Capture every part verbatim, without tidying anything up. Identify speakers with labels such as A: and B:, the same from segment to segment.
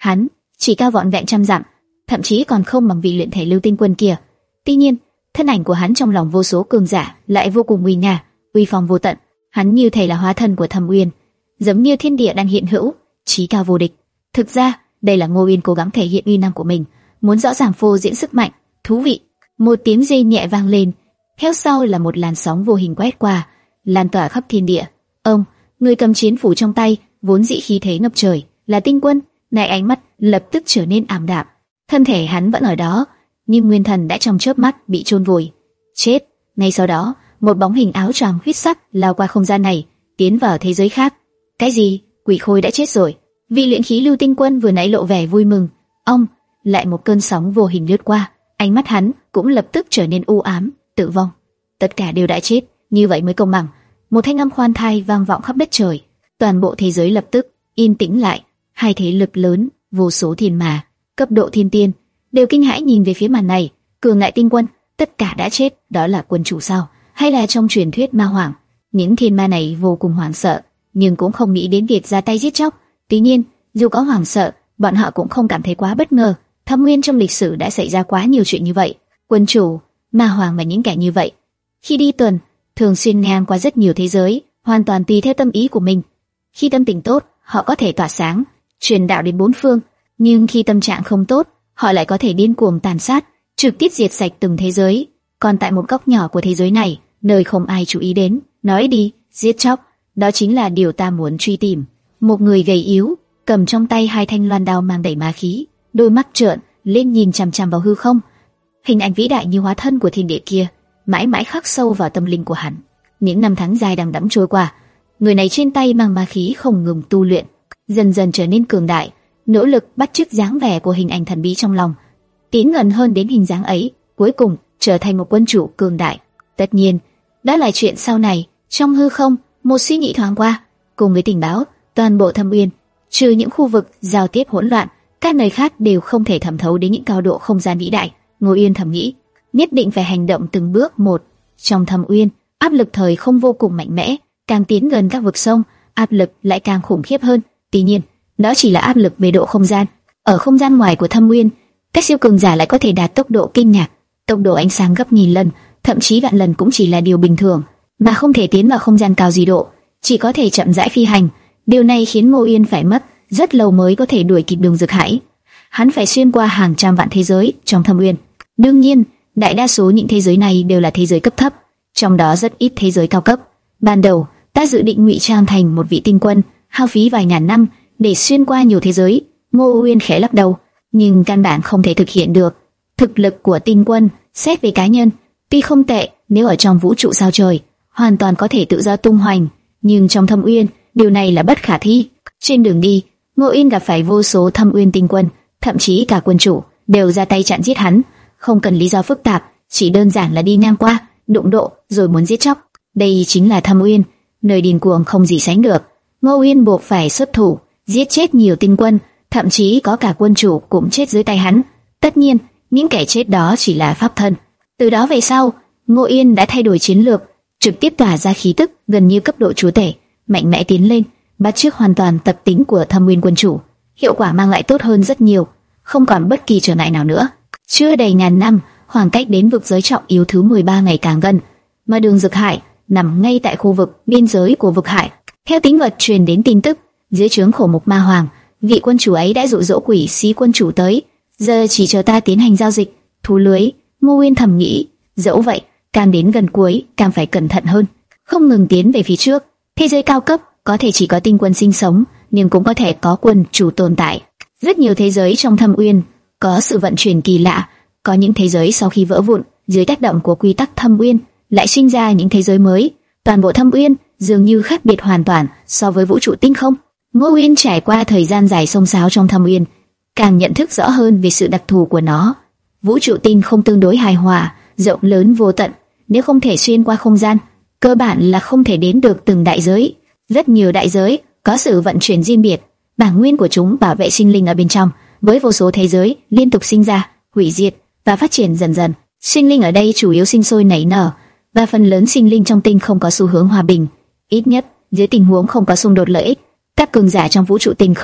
A: Hắn chỉ cao vọn vẹn trăm dặm, thậm chí còn không bằng vị luyện thể lưu tinh quân kia. Tuy nhiên, thân ảnh của hắn trong lòng vô số cường giả lại vô cùng uy nga, uy phong vô tận. Hắn như thể là hóa thân của Thâm Uyên, giống như thiên địa đang hiện hữu, chí cao vô địch. Thực ra, đây là Ngô Uyên cố gắng thể hiện uy năng của mình, muốn rõ ràng phô diễn sức mạnh. Thú vị. Một tiếng rên nhẹ vang lên, theo sau là một làn sóng vô hình quét qua, lan tỏa khắp thiên địa. Ông, người cầm chiến phủ trong tay, vốn dĩ khí thế ngập trời, là Tinh Quân, nay ánh mắt lập tức trở nên ảm đạm. Thân thể hắn vẫn ở đó, nhưng nguyên thần đã trong chớp mắt bị chôn vùi. Chết. Ngay sau đó, một bóng hình áo choàng huyết sắc lao qua không gian này, tiến vào thế giới khác. Cái gì? Quỷ Khôi đã chết rồi? Vị luyện khí lưu tinh quân vừa nãy lộ vẻ vui mừng. Ông, lại một cơn sóng vô hình lướt qua, ánh mắt hắn cũng lập tức trở nên u ám. Tử vong. Tất cả đều đã chết, như vậy mới công bằng. Một thanh âm khoan thai vang vọng khắp đất trời, toàn bộ thế giới lập tức yên tĩnh lại. Hai thế lực lớn, vô số thiên ma, cấp độ thiên tiên đều kinh hãi nhìn về phía màn này. Cường đại tinh quân, tất cả đã chết, đó là quân chủ sao? Hay là trong truyền thuyết ma hoàng? Những thiên ma này vô cùng hoảng sợ, nhưng cũng không nghĩ đến việc ra tay giết chóc. Tuy nhiên, dù có hoảng sợ, bọn họ cũng không cảm thấy quá bất ngờ. Thâm Nguyên trong lịch sử đã xảy ra quá nhiều chuyện như vậy. Quân chủ, ma hoàng và những kẻ như vậy, khi đi tuần, thường xuyên ngang qua rất nhiều thế giới, hoàn toàn tùy theo tâm ý của mình. Khi tâm tình tốt, họ có thể tỏa sáng, truyền đạo đến bốn phương, nhưng khi tâm trạng không tốt, họ lại có thể điên cuồng tàn sát, trực tiếp diệt sạch từng thế giới. Còn tại một góc nhỏ của thế giới này, nơi không ai chú ý đến, nói đi, giết chóc, đó chính là điều ta muốn truy tìm. Một người gầy yếu, cầm trong tay hai thanh loan đao mang đầy ma khí, đôi mắt trợn lên nhìn chằm chằm vào hư không. Hình ảnh vĩ đại như hóa thân của thiên địa kia mãi mãi khắc sâu vào tâm linh của hắn. Những năm tháng dài đằng đẵng trôi qua, người này trên tay mang ma khí không ngừng tu luyện, dần dần trở nên cường đại, nỗ lực bắt chước dáng vẻ của hình ảnh thần bí trong lòng, tiến gần hơn đến hình dáng ấy, cuối cùng trở thành một quân chủ cường đại. Tất nhiên, đó là chuyện sau này. Trong hư không, một suy nghĩ thoáng qua, cùng với tình báo, toàn bộ Thâm Uyên, trừ những khu vực giao tiếp hỗn loạn, các nơi khác đều không thể thẩm thấu đến những cao độ không gian vĩ đại. Ngô Uyên thầm nghĩ, nhất định phải hành động từng bước một. Trong Thâm Uyên, áp lực thời không vô cùng mạnh mẽ, càng tiến gần các vực sông, áp lực lại càng khủng khiếp hơn. Tuy nhiên, đó chỉ là áp lực về độ không gian. Ở không gian ngoài của Thâm Uyên, các siêu cường giả lại có thể đạt tốc độ kinh ngạc, tốc độ ánh sáng gấp nghìn lần, thậm chí vạn lần cũng chỉ là điều bình thường, mà không thể tiến vào không gian cao gì độ, chỉ có thể chậm rãi phi hành. Điều này khiến Ngô Uyên phải mất rất lâu mới có thể đuổi kịp Đường Dực Hải. Hắn phải xuyên qua hàng trăm vạn thế giới trong Thâm Uyên. Đương nhiên, đại đa số những thế giới này đều là thế giới cấp thấp, trong đó rất ít thế giới cao cấp. Ban đầu, ta dự định ngụy trang thành một vị tinh quân, hao phí vài ngàn năm để xuyên qua nhiều thế giới. Ngô Uyên khẽ lắc đầu, nhưng căn bản không thể thực hiện được. Thực lực của tinh quân, xét về cá nhân, tuy không tệ, nếu ở trong vũ trụ sao trời, hoàn toàn có thể tự do tung hoành, nhưng trong Thâm Uyên, điều này là bất khả thi. Trên đường đi, Ngô Uyên gặp phải vô số Thâm Uyên tinh quân, thậm chí cả quân chủ đều ra tay chặn giết hắn, không cần lý do phức tạp, chỉ đơn giản là đi ngang qua, đụng độ rồi muốn giết chóc. Đây chính là Thâm Uyên, nơi điên cuồng không gì sánh được. Ngô Uyên buộc phải xuất thủ, giết chết nhiều tinh quân, thậm chí có cả quân chủ cũng chết dưới tay hắn. Tất nhiên, những kẻ chết đó chỉ là pháp thân. Từ đó về sau, Ngô Uyên đã thay đổi chiến lược, trực tiếp tỏa ra khí tức gần như cấp độ chúa tể, mạnh mẽ tiến lên, bắt chước hoàn toàn tập tính của Thâm Uyên quân chủ. Hiệu quả mang lại tốt hơn rất nhiều, không còn bất kỳ trở ngại nào nữa. Chưa đầy ngàn năm, khoảng cách đến vực giới trọng yếu thứ mười ba ngày càng gần, mà Đường Dực Hải nằm ngay tại khu vực biên giới của vực hải. Theo tính vật truyền đến tin tức, dưới trướng Khổ Mục Ma Hoàng, vị quân chủ ấy đã dụ dỗ Quỷ Sĩ quân chủ tới, giờ chỉ chờ ta tiến hành giao dịch, thu lưới. Ngô Uyên thầm nghĩ, dẫu vậy, càng đến gần cuối, càng phải cẩn thận hơn, không ngừng tiến về phía trước. Thế giới cao cấp có thể chỉ có tinh quân sinh sống, nhưng cũng có thể có quân chủ tồn tại. Rất nhiều thế giới trong Thâm Uyên có sự vận chuyển kỳ lạ, có những thế giới sau khi vỡ vụn dưới tác động của quy tắc Thâm Uyên lại sinh ra những thế giới mới. Toàn bộ Thâm Uyên dường như khác biệt hoàn toàn so với vũ trụ tinh không. Ngô Uyên trải qua thời gian dài xông xáo trong Thâm Uyên, càng nhận thức rõ hơn về sự đặc thù của nó. Vũ trụ tinh không tương đối hài hòa, rộng lớn vô tận, nếu không thể xuyên qua không gian, cơ bản là không thể đến được từng đại giới. Rất nhiều đại giới có sự vận chuyển riêng biệt, bản nguyên của chúng bảo vệ sinh linh ở bên trong, với vô số thế giới liên tục sinh ra, hủy diệt và phát triển dần dần. Sinh linh ở đây chủ yếu sinh sôi nảy nở, và phần lớn sinh linh trong tinh không có xu hướng hòa bình, ít nhất dưới tình huống không có xung đột lợi ích. Các cường giả trong vũ trụ tinh không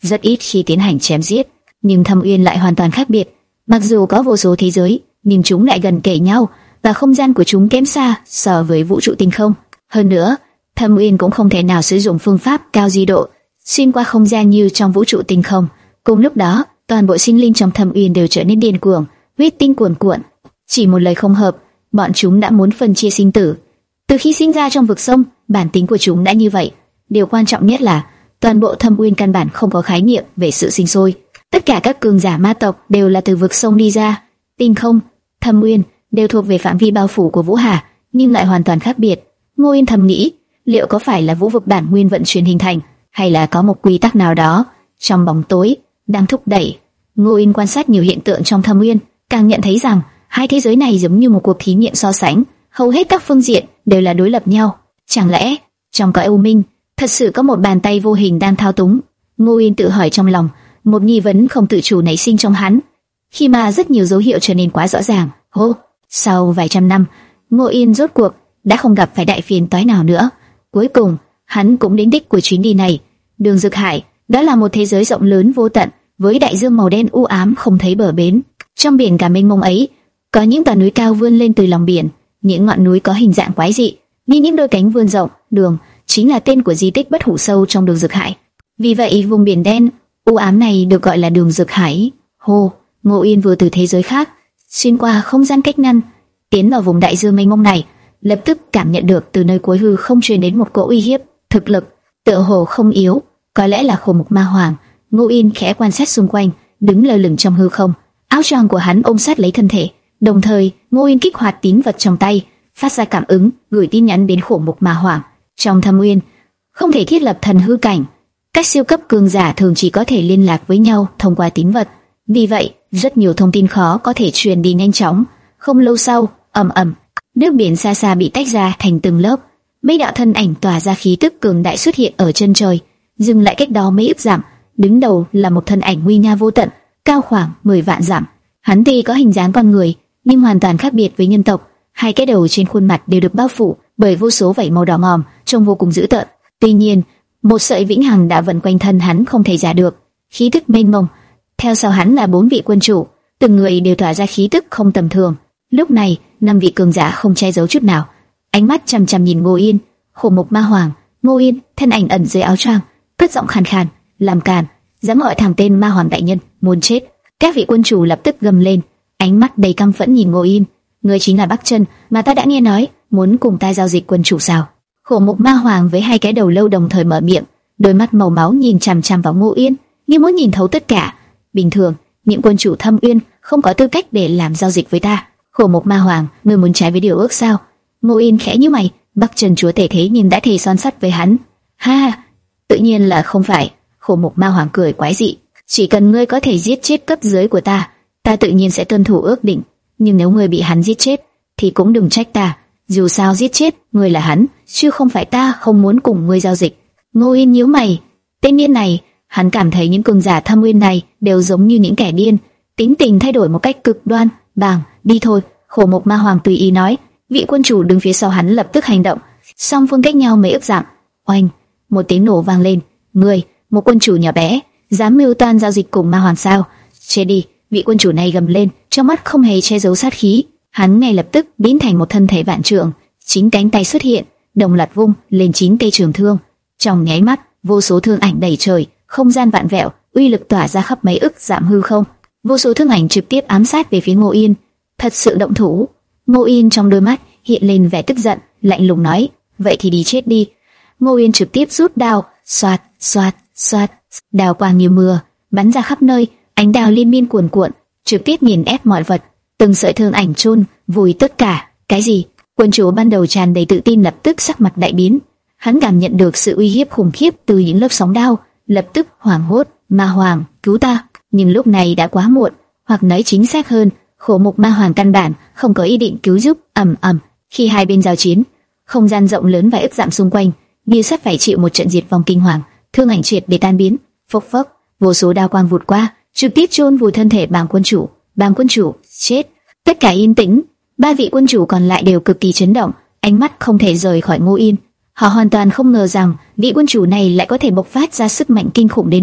A: rất ít khi tiến hành chém giết, nhưng Thâm Uyên lại hoàn toàn khác biệt. Mặc dù có vô số thế giới, nhưng chúng lại gần kề nhau và không gian của chúng kém xa so với vũ trụ tinh không. Hơn nữa, Thâm Uyên cũng không thể nào sử dụng phương pháp cao di độ xuyên qua không gian như trong vũ trụ tinh không. Cùng lúc đó, toàn bộ sinh linh trong Thâm Uyên đều trở nên điên cuồng, huyết tinh cuồn cuộn. Chỉ một lời không hợp, bọn chúng đã muốn phân chia sinh tử. Từ khi sinh ra trong vực sông, bản tính của chúng đã như vậy. Điều quan trọng nhất là toàn bộ Thâm Uyên căn bản không có khái niệm về sự sinh sôi. Tất cả các cường giả ma tộc đều là từ vực sông đi ra. Tinh không, Thâm Uyên đều thuộc về phạm vi bao phủ của Vũ Hà, nhưng lại hoàn toàn khác biệt. Ngô Yên thầm nghĩ, liệu có phải là vũ vực bản nguyên vận chuyển hình thành, hay là có một quy tắc nào đó trong bóng tối đang thúc đẩy. Ngô Yên quan sát nhiều hiện tượng trong Thâm Uyên, càng nhận thấy rằng hai thế giới này giống như một cuộc thí nghiệm so sánh, hầu hết các phương diện đều là đối lập nhau. Chẳng lẽ trong cõi u minh thật sự có một bàn tay vô hình đang thao túng? Ngô Yên tự hỏi trong lòng, một nghi vấn không tự chủ nảy sinh trong hắn, khi mà rất nhiều dấu hiệu trở nên quá rõ ràng. Hô, sau vài trăm năm, Ngô Yên rốt cuộc đã không gặp phải đại phiền toái nào nữa. Cuối cùng, hắn cũng đến đích của chuyến đi này. Đường Dực Hải, đó là một thế giới rộng lớn vô tận, với đại dương màu đen u ám không thấy bờ bến. Trong biển cả mênh mông ấy, có những tòa núi cao vươn lên từ lòng biển, những ngọn núi có hình dạng quái dị, như những đôi cánh vươn rộng. Đường chính là tên của di tích bất hủ sâu trong Đường Dực Hải. Vì vậy, vùng biển đen u ám này được gọi là Đường Dực Hải. Hô, Ngô Yên vừa từ thế giới khác xuyên qua không gian cách ngăn, tiến vào vùng đại dương mênh mông này, lập tức cảm nhận được từ nơi cuối hư không truyền đến một cỗ uy hiếp. Thực lực tựa hồ không yếu, có lẽ là Khổ Mục Ma Hoàng. Ngô Yên khẽ quan sát xung quanh, đứng lơ lửng trong hư không, áo choàng của hắn ôm sát lấy thân thể. Đồng thời, Ngô Yên kích hoạt tín vật trong tay, phát ra cảm ứng, gửi tin nhắn đến Khổ Mục Ma Hoàng. Trong Thâm Uyên, không thể thiết lập thần hư cảnh, các siêu cấp cường giả thường chỉ có thể liên lạc với nhau thông qua tín vật. Vì vậy, rất nhiều thông tin khó có thể truyền đi nhanh chóng. Không lâu sau, ầm ầm, nước biển xa xa bị tách ra thành từng lớp. Mấy đạo thân ảnh tỏa ra khí tức cường đại xuất hiện ở chân trời, dừng lại cách đó mấy ức dặm. Đứng đầu là một thân ảnh nguy nga vô tận, cao khoảng mười vạn dặm. Hắn tuy có hình dáng con người, nhưng hoàn toàn khác biệt với nhân tộc. Hai cái đầu trên khuôn mặt đều được bao phủ bởi vô số vảy màu đỏ ngòm, trông vô cùng dữ tợn. Tuy nhiên, một sợi vĩnh hằng đã vần quanh thân hắn không thể giả được, khí tức mênh mông. Theo sau hắn là bốn vị quân chủ, từng người đều tỏa ra khí tức không tầm thường. Lúc này, năm vị cường giả không che giấu chút nào, ánh mắt chằm chằm nhìn Ngô Yên. Khổ Mục Ma Hoàng, Ngô Yên, thân ảnh ẩn dưới áo choàng, cất giọng khàn khàn, làm càn, dám gọi thẳng tên Ma Hoàng đại nhân, muốn chết. Các vị quân chủ lập tức gầm lên, ánh mắt đầy căm phẫn nhìn Ngô Yên. Ngươi chính là Bắc Chân mà ta đã nghe nói muốn cùng ta giao dịch quân chủ sao? Khổ Mục Ma Hoàng với hai cái đầu lâu đồng thời mở miệng, đôi mắt màu máu nhìn chằm chằm vào Ngô Yên, như muốn nhìn thấu tất cả. Bình thường, những quân chủ Thâm Uyên không có tư cách để làm giao dịch với ta. Khổ Mục Ma Hoàng, ngươi muốn trái với điều ước sao? Ngô Yên khẽ nhíu mày, Bắc Chân chúa tể thế nhưng đã thề son sắt với hắn. Ha, tự nhiên là không phải. Khổ Mục Ma Hoàng cười quái dị, chỉ cần ngươi có thể giết chết cấp dưới của ta, ta tự nhiên sẽ tuân thủ ước định. Nhưng nếu ngươi bị hắn giết chết, thì cũng đừng trách ta. Dù sao giết chết ngươi là hắn, chứ không phải ta không muốn cùng ngươi giao dịch. Ngô Yên nhíu mày, tên điên này, hắn cảm thấy những cường giả Thâm Uyên này đều giống như những kẻ điên, tính tình thay đổi một cách cực đoan. Bàng, đi thôi. Khổ Mục Ma Hoàng tùy ý nói. Vị quân chủ đứng phía sau hắn lập tức hành động. Song phương cách nhau mấy ức dặm. Oanh, một tiếng nổ vang lên. Ngươi, một quân chủ nhỏ bé, dám mưu toan giao dịch cùng Ma Hoàng sao? Chết đi! Vị quân chủ này gầm lên, trong mắt không hề che giấu sát khí. Hắn ngay lập tức biến thành một thân thể vạn trượng, chín cánh tay xuất hiện, đồng loạt vung lên chín cây trường thương. Trong nháy mắt, vô số thương ảnh đầy trời, không gian vạn vẹo, uy lực tỏa ra khắp mấy ức dặm hư không. Vô số thương ảnh trực tiếp ám sát về phía Ngô Yên. Thật sự động thủ? Ngô Yên trong đôi mắt hiện lên vẻ tức giận, lạnh lùng nói, vậy thì đi chết đi. Ngô Yên trực tiếp rút đao, xoạt, xoạt, xoạt, đao quang như mưa bắn ra khắp nơi, ánh đao liên miên cuồn cuộn, trực tiếp nghiền ép mọi vật. Từng sợi thương ảnh chôn vùi tất cả. Cái gì? Quân chủ ban đầu tràn đầy tự tin lập tức sắc mặt đại biến. Hắn cảm nhận được sự uy hiếp khủng khiếp từ những lớp sóng đao, lập tức hoảng hốt, Ma Hoàng, cứu ta! Nhưng lúc này đã quá muộn, hoặc nói chính xác hơn, Khổ Mục Ma Hoàng căn bản không có ý định cứu giúp. Ầm ầm, khi hai bên giao chiến, không gian rộng lớn và ức dặm xung quanh như sắp phải chịu một trận diệt vong kinh hoàng. Thương ảnh triệt để tan biến, phốc phốc, vô số đao quang vụt qua, trực tiếp chôn vùi thân thể Bàng quân chủ. Bàng quân chủ chết. Tất cả yên tĩnh. Ba vị quân chủ còn lại đều cực kỳ chấn động, ánh mắt không thể rời khỏi Ngô Yên. Họ hoàn toàn không ngờ rằng vị quân chủ này lại có thể bộc phát ra sức mạnh kinh khủng đến vậy.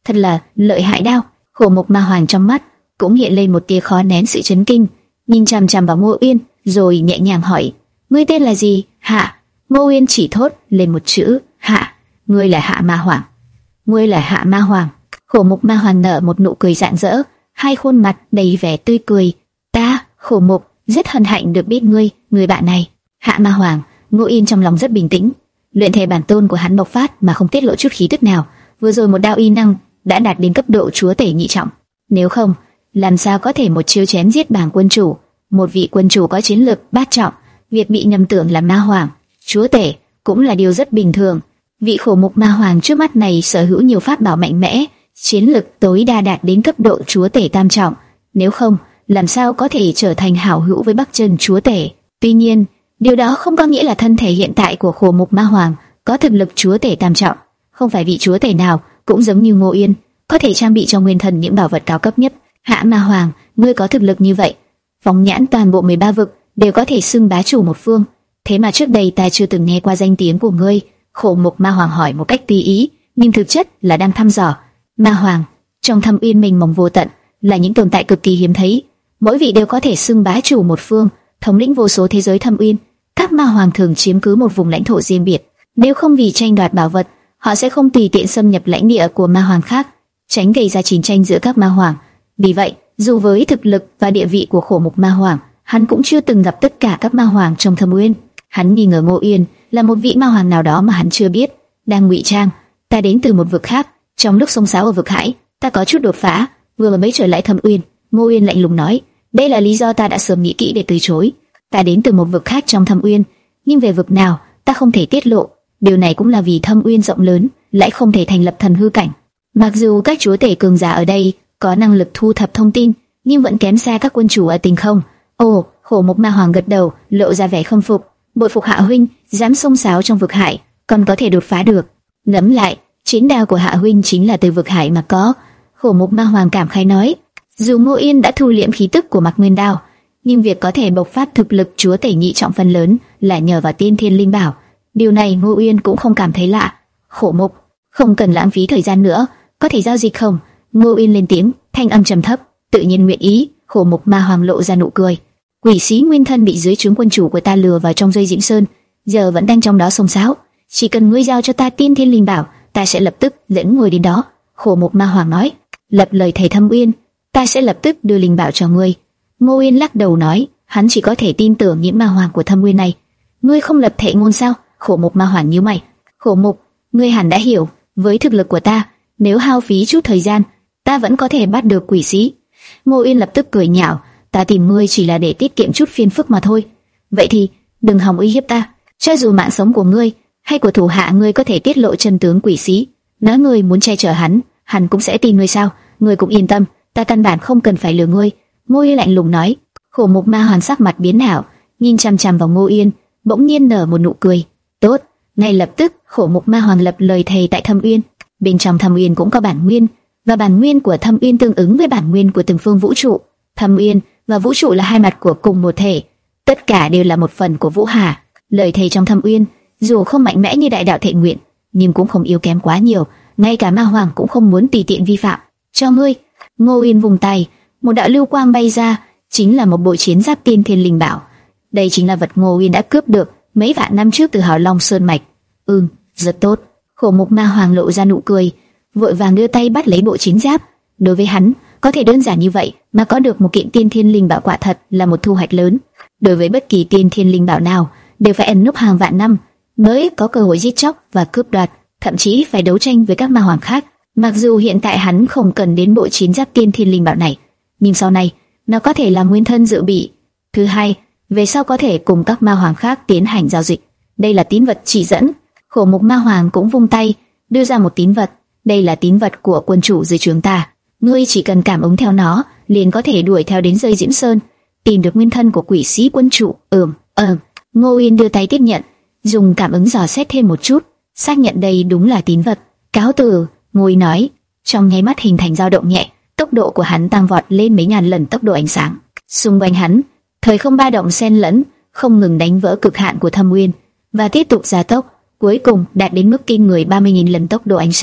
A: thật là lợi hại đao. Khổ Mục Ma Hoàng trong mắt cũng hiện lên một tia khó nén sự chấn kinh, nhìn chằm chằm vào Ngô Uyên, rồi nhẹ nhàng hỏi: ngươi tên là gì? Hạ. Ngô Uyên chỉ thốt lên một chữ: Hạ. Ngươi là Hạ Ma Hoàng? Ngươi là Hạ Ma Hoàng? Khổ Mục Ma Hoàng nở một nụ cười rạng rỡ, hai khuôn mặt đầy vẻ tươi cười. Ta, Khổ Mục, rất hân hạnh được biết ngươi, người bạn này. Hạ Ma Hoàng. Ngô Uyên trong lòng rất bình tĩnh. Luyện thể bản tôn của hắn bộc phát mà không tiết lộ chút khí tức nào. Vừa rồi một đao y năng đã đạt đến cấp độ chúa tể nhị trọng. Nếu không, làm sao có thể một chiêu chém giết bảng quân chủ? Một vị quân chủ có chiến lược bát trọng, việc bị nhầm tưởng là Ma Hoàng, chúa tể cũng là điều rất bình thường. Vị Khổ Mục Ma Hoàng trước mắt này sở hữu nhiều pháp bảo mạnh mẽ, chiến lực tối đa đạt đến cấp độ chúa tể tam trọng. Nếu không, làm sao có thể trở thành hảo hữu với Bắc Chân chúa tể? Tuy nhiên, điều đó không có nghĩa là thân thể hiện tại của Khổ Mục Ma Hoàng có thực lực chúa tể tam trọng. Không phải vị chúa tể nào cũng giống như Ngô Uyên, có thể trang bị cho nguyên thần những bảo vật cao cấp nhất. Hạ Ma Hoàng, ngươi có thực lực như vậy, phóng nhãn toàn bộ mười ba vực đều có thể xưng bá chủ một phương. Thế mà trước đây ta chưa từng nghe qua danh tiếng của ngươi. Khổ Mục Ma Hoàng hỏi một cách tùy ý, nhưng thực chất là đang thăm dò. Ma Hoàng, trong Thâm Uyên mênh mông vô tận là những tồn tại cực kỳ hiếm thấy, mỗi vị đều có thể xưng bá chủ một phương, thống lĩnh vô số thế giới Thâm Uyên. Các Ma Hoàng thường chiếm cứ một vùng lãnh thổ riêng biệt, nếu không vì tranh đoạt bảo vật, họ sẽ không tùy tiện xâm nhập lãnh địa của Ma Hoàng khác, tránh gây ra chiến tranh giữa các Ma Hoàng. Vì vậy, dù với thực lực và địa vị của Khổ Mục Ma Hoàng, hắn cũng chưa từng gặp tất cả các Ma Hoàng trong Thâm Uyên. Hắn nghi ngờ Ngô Uyên là một vị Ma Hoàng nào đó mà hắn chưa biết, đang ngụy trang. Ta đến từ một vực khác, trong lúc xông xáo ở vực Hải, ta có chút đột phá, vừa mới trở lại Thâm Uyên. Ngô Uyên lạnh lùng nói: đây là lý do ta đã sớm nghĩ kỹ để từ chối. Ta đến từ một vực khác trong Thâm Uyên, nhưng về vực nào ta không thể tiết lộ. Điều này cũng là vì Thâm Uyên rộng lớn, lại không thể thành lập thần hư cảnh. Mặc dù các chúa tể cường giả ở đây có năng lực thu thập thông tin, nhưng vẫn kém xa các quân chủ ở Tinh Không. Ồ, Khổ Mục Ma Hoàng gật đầu, lộ ra vẻ khâm phục, bội phục Hạ huynh, dám xông xáo trong vực Hải, còn có thể đột phá được. Ngẫm lại, chiến đao của Hạ huynh chính là từ vực Hải mà có. Khổ Mục Ma Hoàng cảm khái nói, dù Ngô Yên đã thu liễm khí tức của Mạc Nguyên Đao, nhưng việc có thể bộc phát thực lực chúa tể nhị trọng phần lớn là nhờ vào Tiên Thiên Linh Bảo. Điều này Ngô Uyên cũng không cảm thấy lạ. Khổ Mục, không cần lãng phí thời gian nữa, có thể giao dịch không? Ngô Uyên lên tiếng, thanh âm trầm thấp, tự nhiên nguyện ý. Khổ Mục Ma Hoàng lộ ra nụ cười. Quỷ sĩ nguyên thân bị dưới trướng quân chủ của ta lừa vào trong dây Diễm Sơn, giờ vẫn đang trong đó xông xáo. Chỉ cần ngươi giao cho ta Tiên Thiên Linh Bảo, ta sẽ lập tức dẫn ngươi đến đó. Khổ Mục Ma Hoàng nói, lập lời thầy Thâm Uyên, ta sẽ lập tức đưa linh bảo cho ngươi. Ngô Uyên lắc đầu nói, hắn chỉ có thể tin tưởng những Ma Hoàng của Thâm Uyên này. Ngươi không lập thệ ngôn sao? Khổ Mục Ma Hoàng nhíu mày. Khổ Mục, ngươi hẳn đã hiểu, với thực lực của ta, nếu hao phí chút thời gian, ta vẫn có thể bắt được quỷ sĩ. Ngô Uyên lập tức cười nhạo, ta tìm ngươi chỉ là để tiết kiệm chút phiền phức mà thôi. Vậy thì đừng hòng uy hiếp ta. Cho dù mạng sống của ngươi hay của thủ hạ ngươi có thể tiết lộ chân tướng quỷ sĩ, nói ngươi muốn che chở hắn, hắn cũng sẽ tin ngươi sao? Ngươi cũng yên tâm, ta căn bản không cần phải lừa ngươi. Ngô Uyên lạnh lùng nói. Khổ Mục Ma Hoàng sắc mặt biến ảo, nhìn chằm chằm vào Ngô Uyên, bỗng nhiên nở một nụ cười. Tốt, ngay lập tức Khổ Mục Ma Hoàng lập lời thề tại Thâm Uyên. Bên trong Thâm Uyên cũng có bản nguyên, và bản nguyên của Thâm Uyên tương ứng với bản nguyên của từng phương vũ trụ. Thâm Uyên và vũ trụ là hai mặt của cùng một thể, tất cả đều là một phần của Vũ Hà. Lời thề trong Thâm Uyên dù không mạnh mẽ như đại đạo thệ nguyện, nhưng cũng không yếu kém quá nhiều, ngay cả Ma Hoàng cũng không muốn tùy tiện vi phạm. Cho ngươi. Ngô Uyên vùng tay, một đạo lưu quang bay ra, chính là một bộ chiến giáp Tiên Thiên Linh Bảo. Đây chính là vật Ngô Uyên đã cướp được mấy vạn năm trước từ Hào Long Sơn mạch. Ừm, rất tốt. Khổ Mục Ma Hoàng lộ ra nụ cười, vội vàng đưa tay bắt lấy bộ chiến giáp. Đối với hắn, có thể đơn giản như vậy mà có được một kiện Tiên Thiên Linh Bảo quả thật là một thu hoạch lớn. Đối với bất kỳ Tiên Thiên Linh Bảo nào, đều phải ẩn núp hàng vạn năm mới có cơ hội giết chóc và cướp đoạt, thậm chí phải đấu tranh với các Ma Hoàng khác. Mặc dù hiện tại hắn không cần đến bộ chiến giáp Tiên Thiên Linh Bảo này, nhưng sau này nó có thể làm nguyên thân dự bị. Thứ hai, về sau có thể cùng các Ma Hoàng khác tiến hành giao dịch. Đây là tín vật chỉ dẫn. Khổ Mục Ma Hoàng cũng vung tay, đưa ra một tín vật. Đây là tín vật của quân chủ dưới trướng ta. Ngươi chỉ cần cảm ứng theo nó, liền có thể đuổi theo đến dây Diễm Sơn, tìm được nguyên thân của quỷ sĩ quân chủ. Ừm, ừm. Ngô Uyên đưa tay tiếp nhận, dùng cảm ứng dò xét thêm một chút, xác nhận đây đúng là tín vật. Cáo từ. Ngô Uyên nói, trong nháy mắt hình thành dao động nhẹ, tốc độ của hắn tăng vọt lên mấy ngàn lần tốc độ ánh sáng. Xung quanh hắn, thời không ba động xen lẫn, không ngừng đánh vỡ cực hạn của Thâm Uyên và tiếp tục gia tốc, cuối cùng đạt đến mức kinh người ba mươi nghìn lần tốc độ ánh sáng,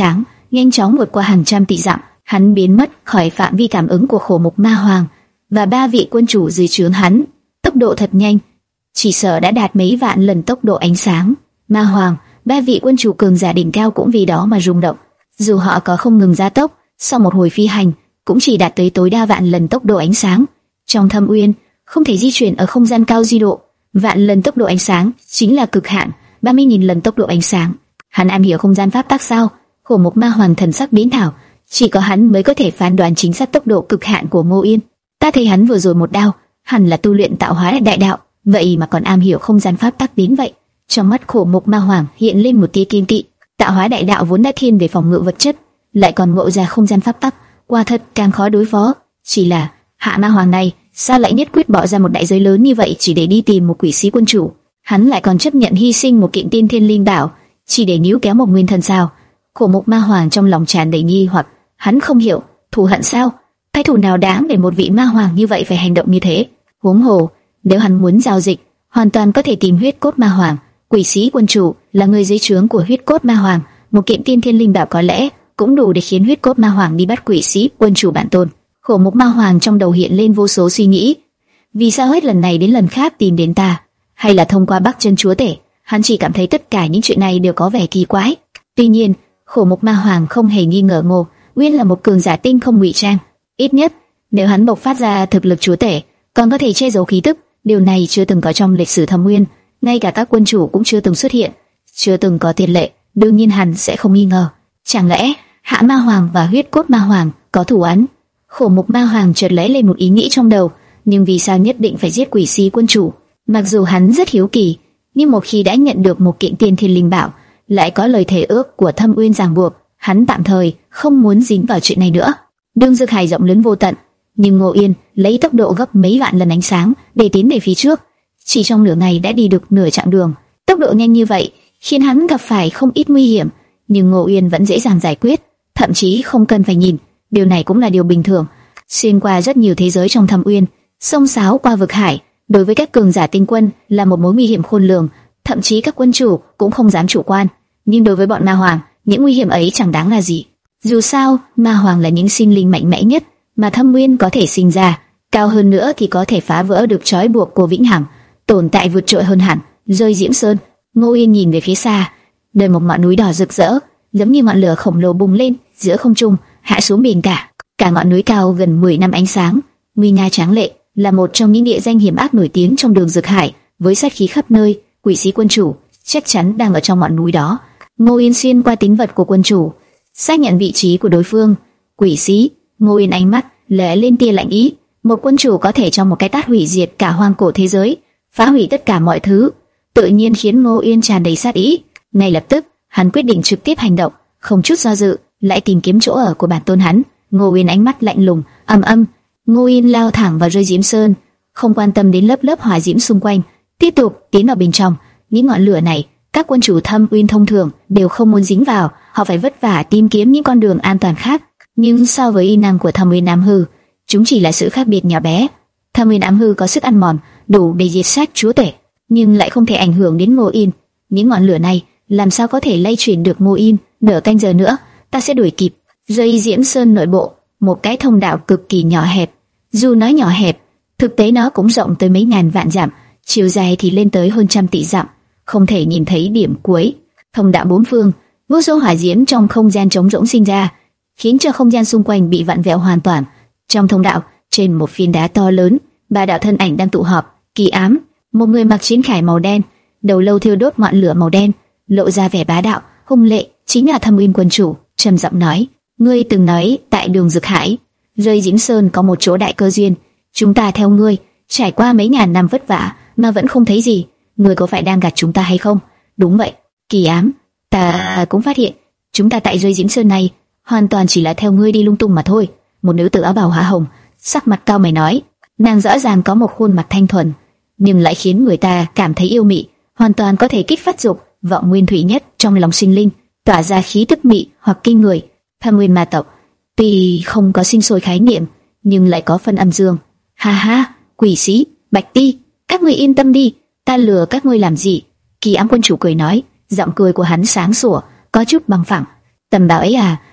A: nhanh chóng vượt qua hàng trăm tỷ dặm. Hắn biến mất khỏi phạm vi cảm ứng của Khổ Mục Ma Hoàng và ba vị quân chủ dưới trướng hắn. Tốc độ thật nhanh, chỉ sợ đã đạt mấy vạn lần tốc độ ánh sáng. Ma Hoàng, ba vị quân chủ cường giả đỉnh cao cũng vì đó mà rung động. Dù họ có không ngừng gia tốc, sau một hồi phi hành, cũng chỉ đạt tới tối đa vạn lần tốc độ ánh sáng. Trong Thâm Uyên, không thể di chuyển ở không gian cao di độ. Vạn lần tốc độ ánh sáng chính là cực hạn, ba mươi nghìn lần tốc độ ánh sáng. Hắn am hiểu không gian pháp tắc sao? Khổ Mục Ma Hoàng thần sắc biến thảo, chỉ có hắn mới có thể phán đoán chính xác tốc độ cực hạn của Ngô Yên. Ta thấy hắn vừa rồi một đao, hẳn là tu luyện tạo hóa đại đạo, vậy mà còn am hiểu không gian pháp tắc đến vậy. Trong mắt Khổ Mục Ma Hoàng hiện lên một tia kiên kỵ. Tạo hóa đại đạo vốn đã thiên về phòng ngự vật chất, lại còn ngộ ra không gian pháp tắc, quả thật càng khó đối phó. Chỉ là Hạ Ma Hoàng này sao lại nhất quyết bỏ ra một đại giới lớn như vậy chỉ để đi tìm một quỷ sĩ quân chủ? Hắn lại còn chấp nhận hy sinh một kiện tiên thiên linh bảo chỉ để níu kéo một nguyên thần sao? Khổ Mục Ma Hoàng trong lòng tràn đầy nghi hoặc, hắn không hiểu, thù hận sao? Cái thù nào đáng để một vị ma hoàng như vậy phải hành động như thế? Huống hồ, nếu hắn muốn giao dịch, hoàn toàn có thể tìm huyết cốt ma hoàng. Quỷ sĩ quân chủ là người dưới trướng của huyết cốt ma hoàng, một kiện tiên thiên linh bảo có lẽ cũng đủ để khiến huyết cốt ma hoàng đi bắt quỷ sĩ quân chủ bản tôn. Khổ Mục Ma Hoàng trong đầu hiện lên vô số suy nghĩ. Vì sao hết lần này đến lần khác tìm đến ta? Hay là thông qua Bắc Chân Chúa Tể? Hắn chỉ cảm thấy tất cả những chuyện này đều có vẻ kỳ quái. Tuy nhiên, Khổ Mục Ma Hoàng không hề nghi ngờ Ngô Nguyên là một cường giả tinh không ngụy trang. Ít nhất, nếu hắn bộc phát ra thực lực chúa tể, còn có thể che giấu khí tức, điều này chưa từng có trong lịch sử Thâm Nguyên, ngay cả các quân chủ cũng chưa từng xuất hiện, chưa từng có tiền lệ. Đương nhiên hắn sẽ không nghi ngờ. Chẳng lẽ Hạ Ma Hoàng và huyết cốt Ma Hoàng có thù oán? Khổ Mục Ma Hoàng chợt lóe lên một ý nghĩ trong đầu, nhưng vì sao nhất định phải giết quỷ sĩ quân chủ? Mặc dù hắn rất hiếu kỳ, nhưng một khi đã nhận được một kiện tiên thiên linh bảo, lại có lời thề ước của Thâm Uyên ràng buộc, hắn tạm thời không muốn dính vào chuyện này nữa. Đường Dược Hải rộng lớn vô tận, nhưng Ngô Yên lấy tốc độ gấp mấy vạn lần ánh sáng để tiến về phía trước, chỉ trong nửa ngày đã đi được nửa chặng đường. Tốc độ nhanh như vậy khiến hắn gặp phải không ít nguy hiểm, nhưng Ngô Yên vẫn dễ dàng giải quyết, thậm chí không cần phải nhìn. Điều này cũng là điều bình thường. Xuyên qua rất nhiều thế giới trong Thâm Uyên, sông sáo qua vực hải, đối với các cường giả tinh quân là một mối nguy hiểm khôn lường, thậm chí các quân chủ cũng không dám chủ quan. Nhưng đối với bọn ma hoàng, những nguy hiểm ấy chẳng đáng là gì. Dù sao, ma hoàng là những sinh linh mạnh mẽ nhất mà Thâm Uyên có thể sinh ra, cao hơn nữa thì có thể phá vỡ được trói buộc của vĩnh hằng, tồn tại vượt trội hơn hẳn. Rơi Diễm Sơn. Ngô Yên nhìn về phía xa, nơi một ngọn núi đỏ rực rỡ, giống như ngọn lửa khổng lồ bùng lên giữa không trung, hạ xuống biển cả. Cả ngọn núi cao gần mười năm ánh sáng, nguy nga tráng lệ, là một trong những địa danh hiểm ác nổi tiếng trong Đường Dược Hải, với sát khí khắp nơi. Quỷ sĩ quân chủ chắc chắn đang ở trong ngọn núi đó. Ngô Yên xuyên qua tín vật của quân chủ, xác nhận vị trí của đối phương. Quỷ sĩ. Ngô Yên ánh mắt lóe lên tia lạnh ý. Một quân chủ có thể trong một cái tát hủy diệt cả hoang cổ thế giới, phá hủy tất cả mọi thứ, tự nhiên khiến Ngô Yên tràn đầy sát ý. Ngay lập tức, hắn quyết định trực tiếp hành động, không chút do dự, lại tìm kiếm chỗ ở của bản tôn hắn. Ngô Yên ánh mắt lạnh lùng, âm âm. Ngô Yên lao thẳng vào Rơi Diễm Sơn, không quan tâm đến lớp lớp hỏa diễm xung quanh, tiếp tục tiến vào bên trong. Những ngọn lửa này, các quân chủ Thâm Uyên thông thường đều không muốn dính vào, họ phải vất vả tìm kiếm những con đường an toàn khác. Nhưng so với y năng của Thâm Uyên Ám Hư, chúng chỉ là sự khác biệt nhỏ bé. Thâm Uyên Ám Hư có sức ăn mòn đủ để diệt sát chúa tể, nhưng lại không thể ảnh hưởng đến Ngô Yên. Những ngọn lửa này làm sao có thể lay chuyển được Ngô Yên? Nửa canh giờ nữa, ta sẽ đuổi kịp. Rơi Diễm Sơn nội bộ, một cái thông đạo cực kỳ nhỏ hẹp. Dù nói nhỏ hẹp, thực tế nó cũng rộng tới mấy ngàn vạn dặm, chiều dài thì lên tới hơn trăm tỷ dặm, không thể nhìn thấy điểm cuối. Thông đạo bốn phương, vô số hỏa diễm trong không gian trống rỗng sinh ra, khiến cho không gian xung quanh bị vặn vẹo hoàn toàn. Trong thông đạo, trên một phiến đá to lớn, ba đạo thân ảnh đang tụ họp. Kỳ Ám, một người mặc chiến khải màu đen, đầu lâu thiêu đốt ngọn lửa màu đen, lộ ra vẻ bá đạo, hung lệ, chính là Thâm Uyên quân chủ. Trầm giọng nói: ngươi từng nói tại Đường Dược Hải, Rơi Diễm Sơn có một chỗ đại cơ duyên, chúng ta theo ngươi, trải qua mấy ngàn năm vất vả mà vẫn không thấy gì, ngươi có phải đang gạt chúng ta hay không? Đúng vậy, Kỳ Ám, ta cũng phát hiện, chúng ta tại Rơi Diễm Sơn này hoàn toàn chỉ là theo ngươi đi lung tung mà thôi. Một nữ tử áo bào hỏa hồng, sắc mặt cao mày nói, nàng rõ ràng có một khuôn mặt thanh thuần, nhưng lại khiến người ta cảm thấy yêu mị, hoàn toàn có thể kích phát dục vọng nguyên thủy nhất trong lòng sinh linh, tỏa ra khí tức mị hoặc kinh người. Thâm Nguyên ma tộc tuy không có sinh sôi khái niệm, nhưng lại có phân âm dương. Ha ha, quỷ sĩ, Bạch Ti, các ngươi yên tâm đi, ta lừa các ngươi làm gì? Kỳ Ám quân chủ cười nói, giọng cười của hắn sáng sủa, có chút bằng phẳng. Tầm bảo ấy à,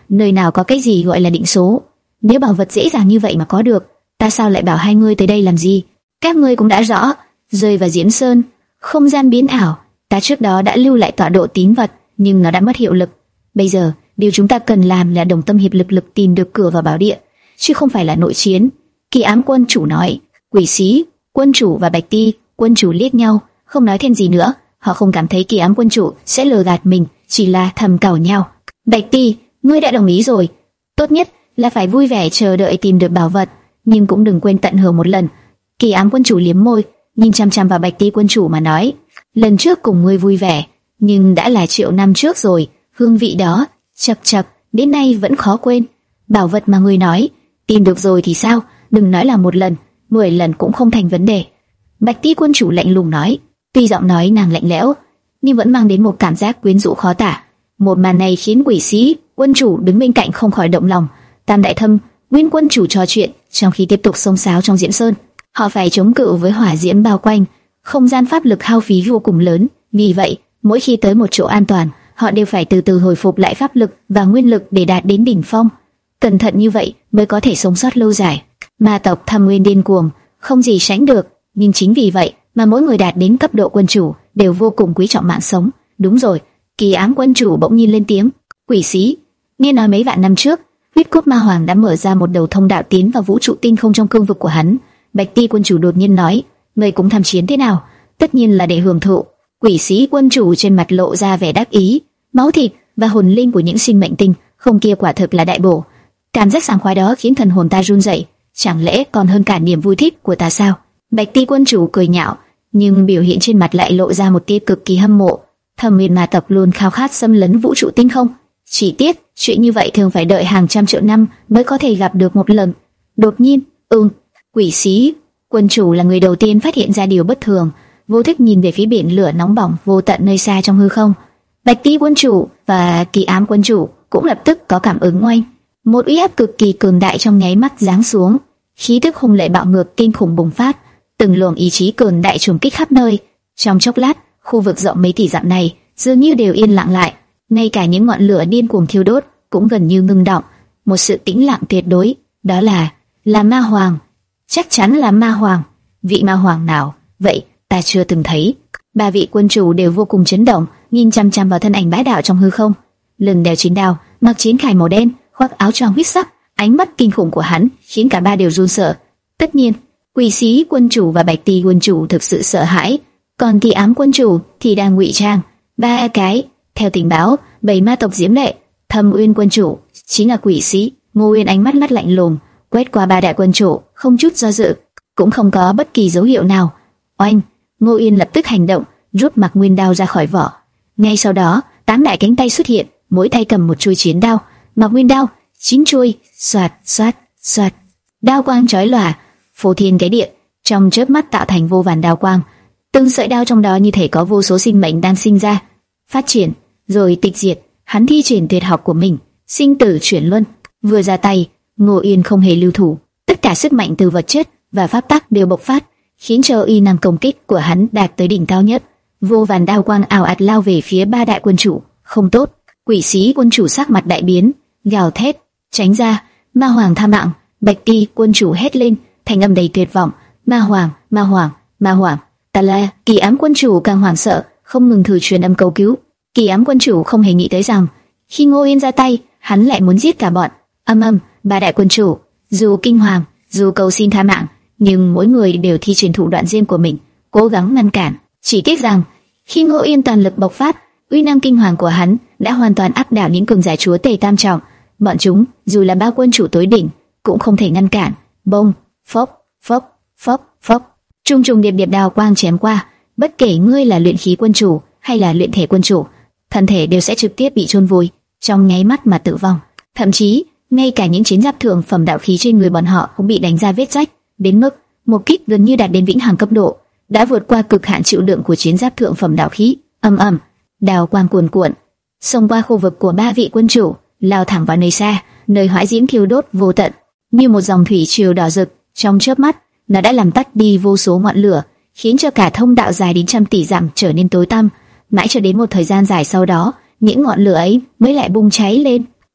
A: nơi nào có cái gì gọi là định số. Nếu bảo vật dễ dàng như vậy mà có được, ta sao lại bảo hai ngươi tới đây làm gì? Các ngươi cũng đã rõ, rơi vào Diễm Sơn, không gian biến ảo, ta trước đó đã lưu lại tọa độ tín vật, nhưng nó đã mất hiệu lực. Bây giờ, điều chúng ta cần làm là đồng tâm hiệp lực lực tìm được cửa vào bảo địa, chứ không phải là nội chiến. Kỳ Ám quân chủ nói. Quỷ Sĩ quân chủ và Bạch Ti quân chủ liếc nhau, không nói thêm gì nữa. Họ không cảm thấy Kỳ Ám quân chủ sẽ lừa gạt mình, chỉ là thầm cào nhau. Bạch Ti, ngươi đã đồng ý rồi, tốt nhất là phải vui vẻ chờ đợi tìm được bảo vật, nhưng cũng đừng quên tận hưởng một lần. Kỳ Ám quân chủ liếm môi, nhìn chăm chăm vào Bạch Ti quân chủ mà nói, lần trước cùng ngươi vui vẻ, nhưng đã là triệu năm trước rồi, hương vị đó, chập chập, đến nay vẫn khó quên. Bảo vật mà ngươi nói, tìm được rồi thì sao? Đừng nói là một lần, mười lần cũng không thành vấn đề. Bạch Ti quân chủ lạnh lùng nói, tuy giọng nói nàng lạnh lẽo, nhưng vẫn mang đến một cảm giác quyến rũ khó tả. Một màn này khiến Quỷ Sĩ quân chủ đứng bên cạnh không khỏi động lòng. Tam Đại Thâm, Nguyên quân chủ trò chuyện trong khi tiếp tục xông xáo trong Diễm Sơn. Họ phải chống cự với hỏa diễm bao quanh, không gian pháp lực hao phí vô cùng lớn. Vì vậy, mỗi khi tới một chỗ an toàn, họ đều phải từ từ hồi phục lại pháp lực và nguyên lực để đạt đến đỉnh phong. Cẩn thận như vậy mới có thể sống sót lâu dài. Ma tộc Thâm Nguyên điên cuồng, không gì sánh được, nhưng chính vì vậy mà mỗi người đạt đến cấp độ quân chủ đều vô cùng quý trọng mạng sống. Đúng rồi, Kỳ Ám quân chủ bỗng nhiên lên tiếng. Quỷ Sĩ, nghe nói mấy vạn năm trước, Huyết Cốt Ma Hoàng đã mở ra một đầu thông đạo tiến vào vũ trụ tinh không trong cương vực của hắn. Bạch Ti quân chủ đột nhiên nói, người cũng tham chiến thế nào? Tất nhiên là để hưởng thụ. Quỷ Sĩ quân chủ trên mặt lộ ra vẻ đắc ý, máu thịt và hồn linh của những sinh mệnh tinh không kia quả thực là đại bổ. Cảm giác sảng khoái đó khiến thần hồn ta run rẩy, chẳng lẽ còn hơn cả niềm vui thích của ta sao? Bạch Ti quân chủ cười nhạo, nhưng biểu hiện trên mặt lại lộ ra một tia cực kỳ hâm mộ. Thâm Nguyên ma tộc luôn khao khát xâm lấn vũ trụ tinh không, chỉ tiếc chuyện như vậy thường phải đợi hàng trăm triệu năm mới có thể gặp được một lần. Đột nhiên, ừm, Quỷ Sĩ quân chủ là người đầu tiên phát hiện ra điều bất thường, vô thức nhìn về phía biển lửa nóng bỏng vô tận nơi xa trong hư không. Bạch Ti quân chủ và Kỳ Ám quân chủ cũng lập tức có cảm ứng oanh. Một uy áp cực kỳ cường đại trong nháy mắt giáng xuống, khí tức hung lệ bạo ngược kinh khủng bùng phát, từng luồng ý chí cường đại trùng kích khắp nơi. Trong chốc lát, khu vực rộng mấy tỷ dặm này dường như đều yên lặng lại, ngay cả những ngọn lửa điên cuồng thiêu đốt cũng gần như ngưng động. Một sự tĩnh lặng tuyệt đối, đó là là Ma Hoàng, chắc chắn là Ma Hoàng. Vị Ma Hoàng nào? Vậy ta chưa từng thấy. Ba vị quân chủ đều vô cùng chấn động, nhìn chăm chăm vào thân ảnh bá đạo trong hư không. Lưng đeo chiến đao, mặc chiến khải màu đen, khoác áo choàng huyết sắc, ánh mắt kinh khủng của hắn khiến cả ba đều run sợ. Tất nhiên, Quỷ Sĩ quân chủ và Bạch Ti quân chủ thực sự sợ hãi, còn Kỳ Ám quân chủ thì đang ngụy trang. Ba cái, theo tình báo, bảy ma tộc Diễm Lệ, Thâm Uyên quân chủ chính là Quỷ Sĩ. Ngô Uyên ánh mắt mắt lạnh lùng, quét qua ba đại quân chủ, không chút do dự, cũng không có bất kỳ dấu hiệu nào. Oanh! Ngô Uyên lập tức hành động, rút Mặc Nguyên đao ra khỏi vỏ. Ngay sau đó, tám đại cánh tay xuất hiện, mỗi tay cầm một chuôi chiến đao. Mặc Nguyên đao, chín chuôi, xoạt, xoạt, xoạt. Đao quang chói lòa, phô thiên cái địa, trong chớp mắt tạo thành vô vàn đao quang. Từng sợi đao trong đó như thể có vô số sinh mệnh đang sinh ra, phát triển, rồi tịch diệt. Hắn thi triển tuyệt học của mình, sinh tử chuyển luân. Vừa ra tay, Ngô Uyên không hề lưu thủ, tất cả sức mạnh từ vật chất và pháp tắc đều bộc phát, khiến cho uy năng công kích của hắn đạt tới đỉnh cao nhất. Vô vàn đao quang ảo ạt lao về phía ba đại quân chủ. Không tốt! Quỷ Sĩ quân chủ sắc mặt đại biến, gào thét, tránh ra! Ma Hoàng tha mạng! Bạch Ti quân chủ hét lên, thanh âm đầy tuyệt vọng. Ma Hoàng, Ma Hoàng, Ma Hoàng! Ta là Kỳ Ám quân chủ càng hoảng sợ, không ngừng thử truyền âm cầu cứu. Kỳ Ám quân chủ không hề nghĩ tới rằng khi Ngô Uyên ra tay, hắn lại muốn giết cả bọn. Âm âm, ba đại quân chủ dù kinh hoàng, dù cầu xin tha mạng, nhưng mỗi người đều thi triển thủ đoạn riêng của mình, cố gắng ngăn cản. Chỉ tiếc rằng khi Ngô Uyên toàn lực bộc phát, uy năng kinh hoàng của hắn đã hoàn toàn áp đảo những cường giả chúa tể tam trọng. Bọn chúng dù là ba quân chủ tối đỉnh cũng không thể ngăn cản. Bông, phốc, phốc, phốc, phốc, trung trùng điệp điệp đao quang chém qua. Bất kể ngươi là luyện khí quân chủ hay là luyện thể quân chủ, thân thể đều sẽ trực tiếp bị chôn vùi trong nháy mắt mà tử vong. Thậm chí ngay cả những chiến giáp thượng phẩm đạo khí trên người bọn họ cũng bị đánh ra vết rách, đến mức một kích gần như đạt đến vĩnh hằng cấp độ, đã vượt qua cực hạn chịu đựng của chiến giáp thượng phẩm đạo khí. Ầm ầm, đào quang cuồn cuộn xông qua khu vực của ba vị quân chủ, lao thẳng vào nơi xa, nơi hỏa diễm thiêu đốt vô tận, như một dòng thủy triều đỏ rực. Trong chớp mắt, nó đã làm tắt đi vô số ngọn lửa, khiến cho cả thông đạo dài đến trăm tỷ dặm trở nên tối tăm. Mãi cho đến một thời gian dài sau đó, những ngọn lửa ấy mới lại bùng cháy lên.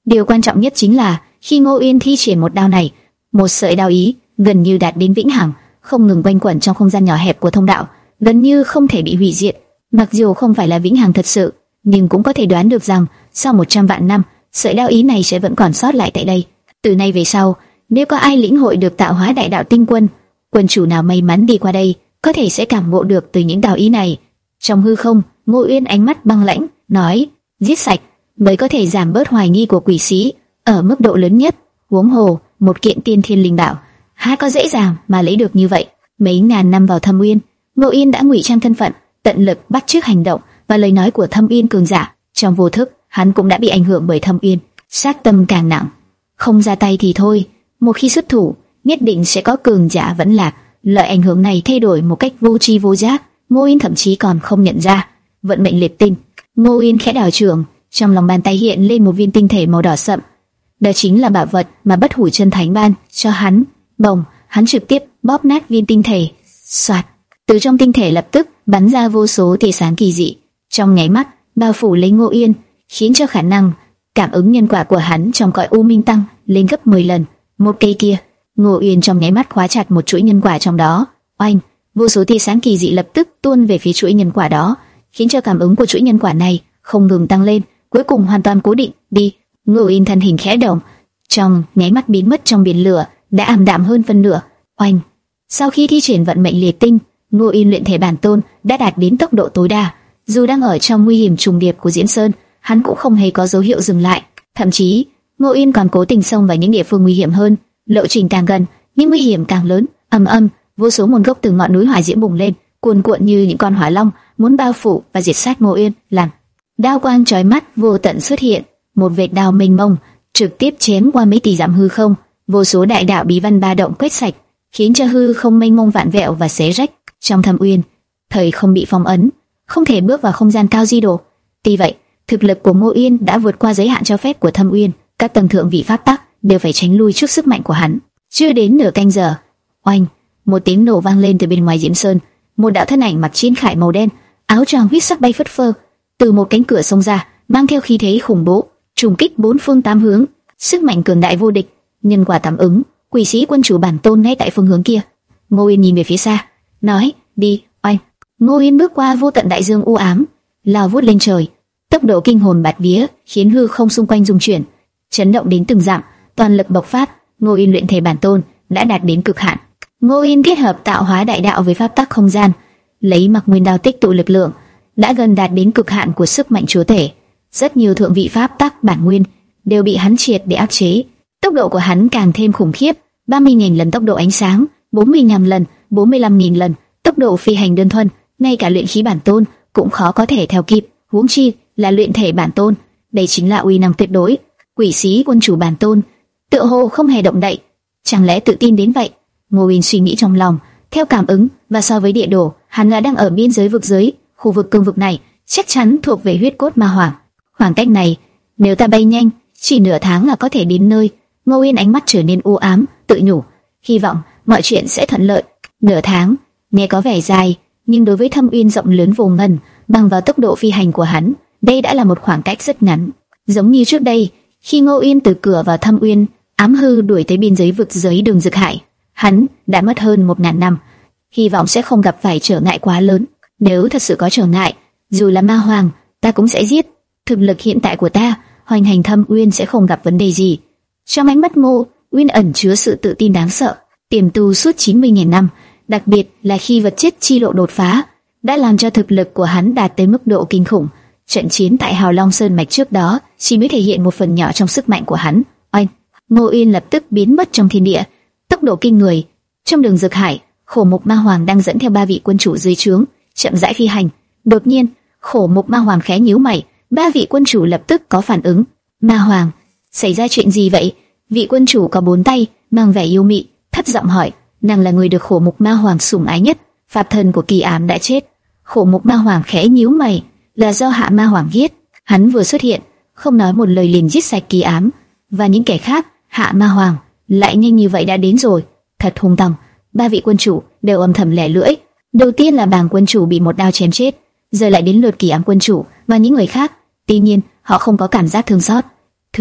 A: Điều quan trọng nhất chính là khi Ngô Uyên thi triển một đao này, một sợi đao ý gần như đạt đến vĩnh hằng, không ngừng quanh quẩn trong không gian nhỏ hẹp của thông đạo, gần như không thể bị hủy diệt. Mặc dù không phải là vĩnh hằng thật sự, nhưng cũng có thể đoán được rằng sau một trăm vạn năm, sợi đao ý này sẽ vẫn còn sót lại tại đây. Từ nay về sau, nếu có ai lĩnh hội được tạo hóa đại đạo tinh quân, quân chủ nào may mắn đi qua đây, có thể sẽ cảm ngộ được từ những đao ý này. Trong hư không, Ngô Uyên ánh mắt băng lãnh, nói: giết sạch mới có thể giảm bớt hoài nghi của quỷ sĩ ở mức độ lớn nhất. Huống hồ, một kiện tiên thiên linh bảo, há có dễ dàng mà lấy được như vậy. Mấy ngàn năm vào Thâm Uyên, Ngô Uyên đã ngụy trang thân phận, tận lực bắt chước hành động và lời nói của Thâm Uyên cường giả. Trong vô thức, hắn cũng đã bị ảnh hưởng bởi Thâm Uyên, sát tâm càng nặng. Không ra tay thì thôi, một khi xuất thủ, nhất định sẽ có cường giả vẫn lạc. Lợi ảnh hưởng này thay đổi một cách vô tri vô giác, Ngô Uyên thậm chí còn không nhận ra. Vận mệnh liệt tinh, Ngô Uyên khẽ đảo trường, trong lòng bàn tay hiện lên một viên tinh thể màu đỏ sậm. Đó chính là bảo vật mà Bất Hủ Chân Thánh ban cho hắn. Bồng, hắn trực tiếp bóp nát viên tinh thể. Soạt, từ trong tinh thể lập tức bắn ra vô số tia sáng kỳ dị, trong nháy mắt bao phủ lấy Ngô Uyên, khiến cho khả năng cảm ứng nhân quả của hắn trong cõi u minh tăng lên gấp mười lần. Một cây kia, Ngô Uyên trong nháy mắt khóa chặt một chuỗi nhân quả trong đó. Oanh, vô số tia sáng kỳ dị lập tức tuôn về phía chuỗi nhân quả đó, khiến cho cảm ứng của chuỗi nhân quả này không ngừng tăng lên, cuối cùng hoàn toàn cố định. Đi, Ngô Uyên thân hình khẽ động, trong nháy mắt biến mất trong biển lửa, đã ảm đạm hơn phân nửa. Oanh, sau khi thi triển vận mệnh liệt tinh, Ngô Uyên luyện thể bản tôn đã đạt đến tốc độ tối đa. Dù đang ở trong nguy hiểm trùng điệp của Diễn Sơn, hắn cũng không hề có dấu hiệu dừng lại. Thậm chí, Ngô Uyên còn cố tình xông vào những địa phương nguy hiểm hơn. Lộ trình càng gần, những nguy hiểm càng lớn. Ầm ầm, vô số nguồn gốc từ ngọn núi hỏa diễm bùng lên, cuồn cuộn như những con hỏa long, muốn bao phủ và diệt sát Ngô Uyên. Làm đao quang chói mắt vô tận xuất hiện, một vệt đao mênh mông trực tiếp chém qua mấy tỷ dặm hư không. Vô số đại đạo bí văn ba động quét sạch, khiến cho hư không mênh mông vạn vẹo và xé rách. Trong Thâm Uyên, thời không bị phong ấn, không thể bước vào không gian cao di độ. Tuy vậy, thực lực của Ngô Uyên đã vượt qua giới hạn cho phép của Thâm Uyên, các tầng thượng vị pháp tắc đều phải tránh lui trước sức mạnh của hắn. Chưa đến nửa canh giờ, oanh, một tiếng nổ vang lên từ bên ngoài Diễm Sơn. Một đạo thân ảnh mặc chiến khải màu đen, áo choàng huyết sắc bay phất phơ, từ một cánh cửa xông ra, mang theo khí thế khủng bố, trùng kích bốn phương tám hướng, sức mạnh cường đại vô địch. Nhân quả cảm ứng, quỷ sĩ quân chủ bản tôn ngay tại phương hướng kia. Ngô Uyên nhìn về phía xa, nói: đi. Oanh, Ngô Uyên bước qua vô tận đại dương u ám, lao vút lên trời, tốc độ kinh hồn bạt vía, khiến hư không xung quanh rung chuyển, chấn động đến từng dặm. Toàn lực bộc phát, Ngô Uyên luyện thể bản tôn đã đạt đến cực hạn. Ngô Uyên kết hợp tạo hóa đại đạo với pháp tắc không gian, lấy Mặc Nguyên Đao tích tụ lực lượng, đã gần đạt đến cực hạn của sức mạnh chúa tể. Rất nhiều thượng vị pháp tắc bản nguyên đều bị hắn triệt để áp chế. Tốc độ của hắn càng thêm khủng khiếp, ba mươi nghìn lần tốc độ ánh sáng, bốn mươi nghìn lần, bốn mươi lăm nghìn lần tốc độ phi hành đơn thuần, ngay cả luyện khí bản tôn cũng khó có thể theo kịp, huống chi là luyện thể bản tôn. Đây chính là uy năng tuyệt đối. Quỷ sĩ quân chủ bản tôn tựa hồ không hề động đậy, chẳng lẽ tự tin đến vậy? Ngô Uyên suy nghĩ trong lòng, theo cảm ứng và so với địa đồ, hắn là đang ở biên giới vực giới, khu vực cương vực này chắc chắn thuộc về huyết cốt ma hoàng. Khoảng cách này, nếu ta bay nhanh, chỉ nửa tháng là có thể đến nơi. Ngô Uyên ánh mắt trở nên u ám, tự nhủ, hy vọng mọi chuyện sẽ thuận lợi. Nửa tháng, nghe có vẻ dài, nhưng đối với Thâm Uyên rộng lớn vô ngần, bằng vào tốc độ phi hành của hắn, đây đã là một khoảng cách rất ngắn. Giống như trước đây, khi Ngô Uyên từ cửa vào Thâm Uyên, ám hư đuổi tới biên giới vực giới Đường Dực Hải, hắn đã mất hơn một ngàn năm. Hy vọng sẽ không gặp phải trở ngại quá lớn. Nếu thật sự có trở ngại, dù là ma hoàng, ta cũng sẽ giết. Thực lực hiện tại của ta, hoành hành Thâm Uyên sẽ không gặp vấn đề gì. Trong ánh mắt Ngô Uyên ẩn chứa sự tự tin đáng sợ. Tiềm tu suốt chín mươi nghìn năm, đặc biệt là khi vật chất chi lộ đột phá, đã làm cho thực lực của hắn đạt tới mức độ kinh khủng. Trận chiến tại Hào Long Sơn mạch trước đó chỉ mới thể hiện một phần nhỏ trong sức mạnh của hắn. Oanh, Ngô Uyên lập tức biến mất trong thiên địa, tốc độ kinh người. Trong Đường Dực Hải, Khổ Mục Ma Hoàng đang dẫn theo ba vị quân chủ dưới trướng, chậm rãi phi hành. Đột nhiên, Khổ Mục Ma Hoàng khẽ nhíu mày, ba vị quân chủ lập tức có phản ứng. Ma Hoàng, xảy ra chuyện gì vậy? Vị quân chủ có bốn tay, mang vẻ yêu mị, thấp giọng hỏi. Nàng là người được Khổ Mục Ma Hoàng sủng ái nhất, pháp thân của Kỳ Ám đã chết. Khổ Mục Ma Hoàng khẽ nhíu mày, là do Hạ Ma Hoàng giết. Hắn vừa xuất hiện, không nói một lời liền giết sạch Kỳ Ám và những kẻ khác. Hạ Ma Hoàng lại nhanh như vậy đã đến rồi, thật hung tàn. Ba vị quân chủ đều âm thầm lẻ lưỡi. Đầu tiên là Bàng quân chủ bị một đao chém chết, giờ lại đến lượt Kỳ Ám quân chủ và những người khác. Tuy nhiên, họ không có cảm giác thương xót. Thứ nhất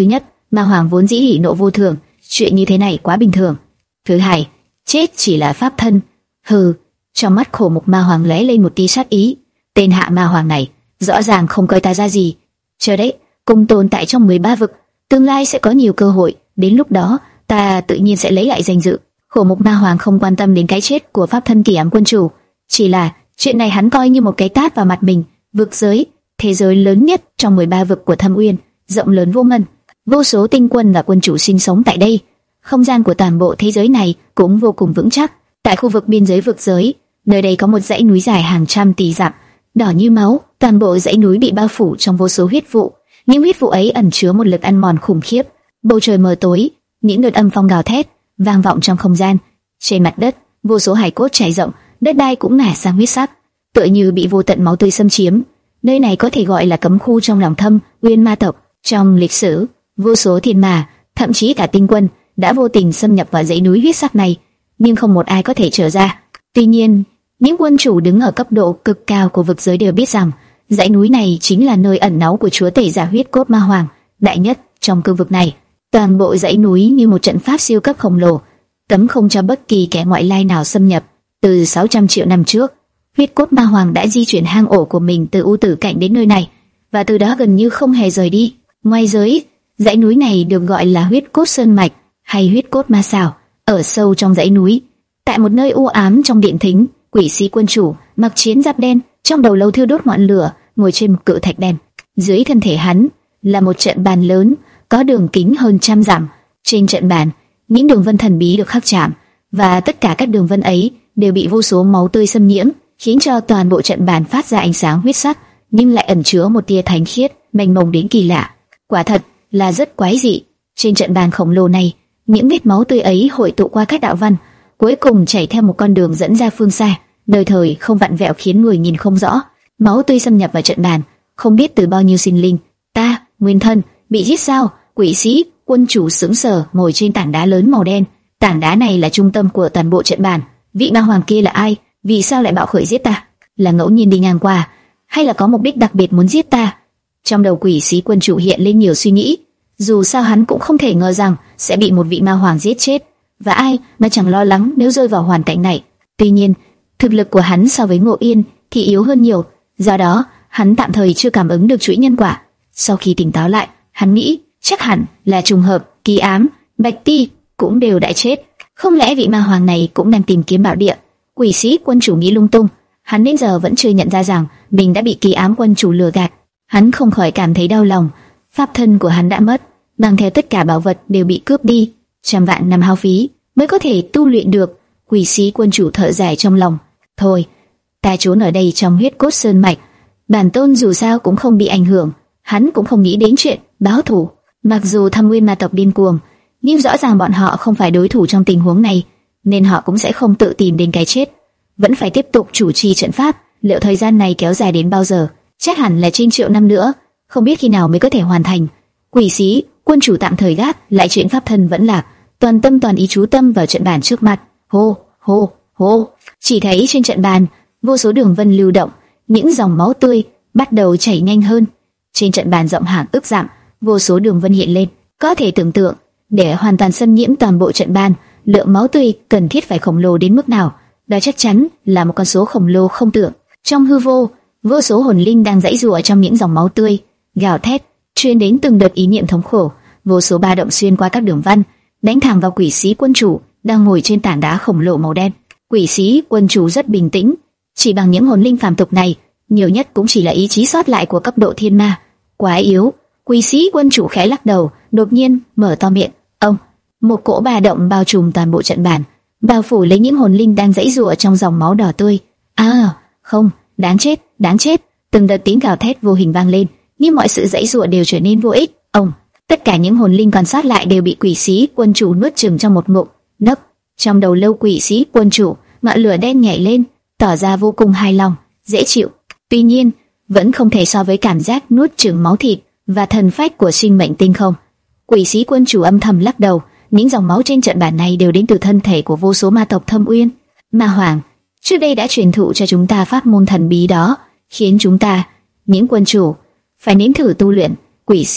A: Ma Hoàng vốn dĩ hỉ nộ vô thường, chuyện như thế này quá bình thường. Thứ hai, chết chỉ là pháp thân. Hừ, trong mắt Khổ Mục Ma Hoàng lóe lên một tia sát ý. Tên hạ Ma Hoàng này rõ ràng không coi ta ra gì. Chờ đấy, cùng tồn tại trong mười ba vực, tương lai sẽ có nhiều cơ hội, đến lúc đó ta tự nhiên sẽ lấy lại danh dự. Khổ Mục Ma Hoàng không quan tâm đến cái chết của pháp thân Kỳ Ám Quân Chủ, chỉ là chuyện này hắn coi như một cái tát vào mặt mình. Vực giới, thế giới lớn nhất trong mười ba vực của Thâm Uyên, rộng lớn vô ngần, vô số tinh quân và quân chủ sinh sống tại đây. Không gian của toàn bộ thế giới này cũng vô cùng vững chắc. Tại khu vực biên giới vực giới, nơi đây có một dãy núi dài hàng trăm tỷ dặm, đỏ như máu. Toàn bộ dãy núi bị bao phủ trong vô số huyết vụ. Những huyết vụ ấy ẩn chứa một lực ăn mòn khủng khiếp. Bầu trời mờ tối, những đợt âm phong gào thét vang vọng trong không gian. Trên mặt đất, vô số hải cốt trải rộng, đất đai cũng nả sang huyết sắc, tựa như bị vô tận máu tươi xâm chiếm. Nơi này có thể gọi là cấm khu trong lòng Thâm Uyên ma tộc. Trong lịch sử, vô số thiên ma, thậm chí cả tinh quân đã vô tình xâm nhập vào dãy núi huyết sắc này, nhưng không một ai có thể trở ra. Tuy nhiên, những quân chủ đứng ở cấp độ cực cao của vực giới đều biết rằng dãy núi này chính là nơi ẩn náu của chúa tể giả huyết cốt ma hoàng, đại nhất trong cương vực này. Toàn bộ dãy núi như một trận pháp siêu cấp khổng lồ, cấm không cho bất kỳ kẻ ngoại lai nào xâm nhập. Từ sáu trăm triệu năm trước, huyết cốt ma hoàng đã di chuyển hang ổ của mình từ U Tử Cảnh đến nơi này, và từ đó gần như không hề rời đi. Ngoài giới, dãy núi này được gọi là huyết cốt sơn mạch hay huyết cốt ma xảo. Ở sâu trong dãy núi, tại một nơi u ám trong điện thính, quỷ sĩ quân chủ mặc chiến giáp đen, trong đầu lâu thiêu đốt ngọn lửa, ngồi trên một cự thạch đen. Dưới thân thể hắn là một trận bàn lớn có đường kính hơn trăm dặm. Trên trận bàn, những đường vân thần bí được khắc chạm, và tất cả các đường vân ấy đều bị vô số máu tươi xâm nhiễm, khiến cho toàn bộ trận bàn phát ra ánh sáng huyết sắc, nhưng lại ẩn chứa một tia thánh khiết, mênh mông đến kỳ lạ. Quả thật là rất quái dị. Trên trận bàn khổng lồ này, những vết máu tươi ấy hội tụ qua các đạo văn, cuối cùng chảy theo một con đường dẫn ra phương xa, nơi thời không vặn vẹo khiến người nhìn không rõ. Máu tươi xâm nhập vào trận bàn, không biết từ bao nhiêu sinh linh. Ta, nguyên thân, bị giết sao? Quỷ sĩ quân chủ sững sờ ngồi trên tảng đá lớn màu đen. Tảng đá này là trung tâm của toàn bộ trận bàn. Vị ma hoàng kia là ai? Vì sao lại bạo khởi giết ta? Là ngẫu nhiên đi ngang qua, hay là có mục đích đặc biệt muốn giết ta? Trong đầu quỷ sĩ quân chủ hiện lên nhiều suy nghĩ. Dù sao hắn cũng không thể ngờ rằng sẽ bị một vị ma hoàng giết chết, và ai mà chẳng lo lắng nếu rơi vào hoàn cảnh này. Tuy nhiên, thực lực của hắn so với Ngộ Yên thì yếu hơn nhiều, do đó hắn tạm thời chưa cảm ứng được chuỗi nhân quả. Sau khi tỉnh táo lại, hắn nghĩ chắc hẳn là trùng hợp, Kỳ Ám, Bạch Ti cũng đều đã chết. Không lẽ vị ma hoàng này cũng đang tìm kiếm bảo địa? Quỷ sĩ quân chủ nghĩ lung tung. Hắn đến giờ vẫn chưa nhận ra rằng mình đã bị Kỳ Ám quân chủ lừa gạt. Hắn không khỏi cảm thấy đau lòng. Pháp thân của hắn đã mất, mang theo tất cả bảo vật đều bị cướp đi, trăm vạn năm hao phí mới có thể tu luyện được. Quỷ sĩ quân chủ thở dài trong lòng. Thôi, ta trốn ở đây trong huyết cốt sơn mạch, bản tôn dù sao cũng không bị ảnh hưởng. Hắn cũng không nghĩ đến chuyện báo thù. Mặc dù Thâm Nguyên ma tộc điên cuồng, nhưng rõ ràng bọn họ không phải đối thủ trong tình huống này, nên họ cũng sẽ không tự tìm đến cái chết. Vẫn phải tiếp tục chủ trì trận pháp. Liệu thời gian này kéo dài đến bao giờ? Chắc hẳn là trên triệu năm nữa, không biết khi nào mới có thể hoàn thành. Quỷ sĩ quân chủ tạm thời gác lại chuyện pháp thân vẫn lạc, toàn tâm toàn ý chú tâm vào trận bàn trước mặt. Hô hô hô, chỉ thấy trên trận bàn vô số đường vân lưu động, những dòng máu tươi bắt đầu chảy nhanh hơn. Trên trận bàn rộng hàng ức dặm, vô số đường vân hiện lên. Có thể tưởng tượng, để hoàn toàn xâm nhiễm toàn bộ trận bàn, lượng máu tươi cần thiết phải khổng lồ đến mức nào. Đó chắc chắn là một con số khổng lồ không tưởng. Trong hư vô, vô số hồn linh đang giãy giụa trong những dòng máu tươi, gào thét, truyền đến từng đợt ý niệm thống khổ. Vô số ba động xuyên qua các đường văn, đánh thẳng vào quỷ sĩ quân chủ đang ngồi trên tảng đá khổng lồ màu đen. Quỷ sĩ quân chủ rất bình tĩnh, chỉ bằng những hồn linh phàm tục này, nhiều nhất cũng chỉ là ý chí sót lại của cấp độ thiên ma, quá yếu. Quỷ sĩ quân chủ khẽ lắc đầu, đột nhiên mở to miệng. Ông, một cỗ ba động bao trùm toàn bộ trận bàn, bao phủ lấy những hồn linh đang giãy giụa trong dòng máu đỏ tươi. À, không, đáng chết, đáng chết! Từng đợt tiếng gào thét vô hình vang lên, nhưng mọi sự giãy giụa đều trở nên vô ích. Ông, tất cả những hồn linh còn sót lại đều bị quỷ sĩ quân chủ nuốt chửng trong một ngụm. Nấc, trong đầu lâu quỷ sĩ quân chủ, ngọn lửa đen nhảy lên, tỏ ra vô cùng hài lòng, dễ chịu. Tuy nhiên, vẫn không thể so với cảm giác nuốt chửng máu thịt và thần phách của sinh mệnh tinh không. Quỷ sĩ quân chủ âm thầm lắc đầu, những dòng máu trên trận bàn này đều đến từ thân thể của vô số ma tộc Thâm Uyên. Ma hoàng trước đây đã truyền thụ cho chúng ta pháp môn thần bí đó, khiến chúng ta, những quân chủ, phải nếm thử tu luyện. Quỷ sĩ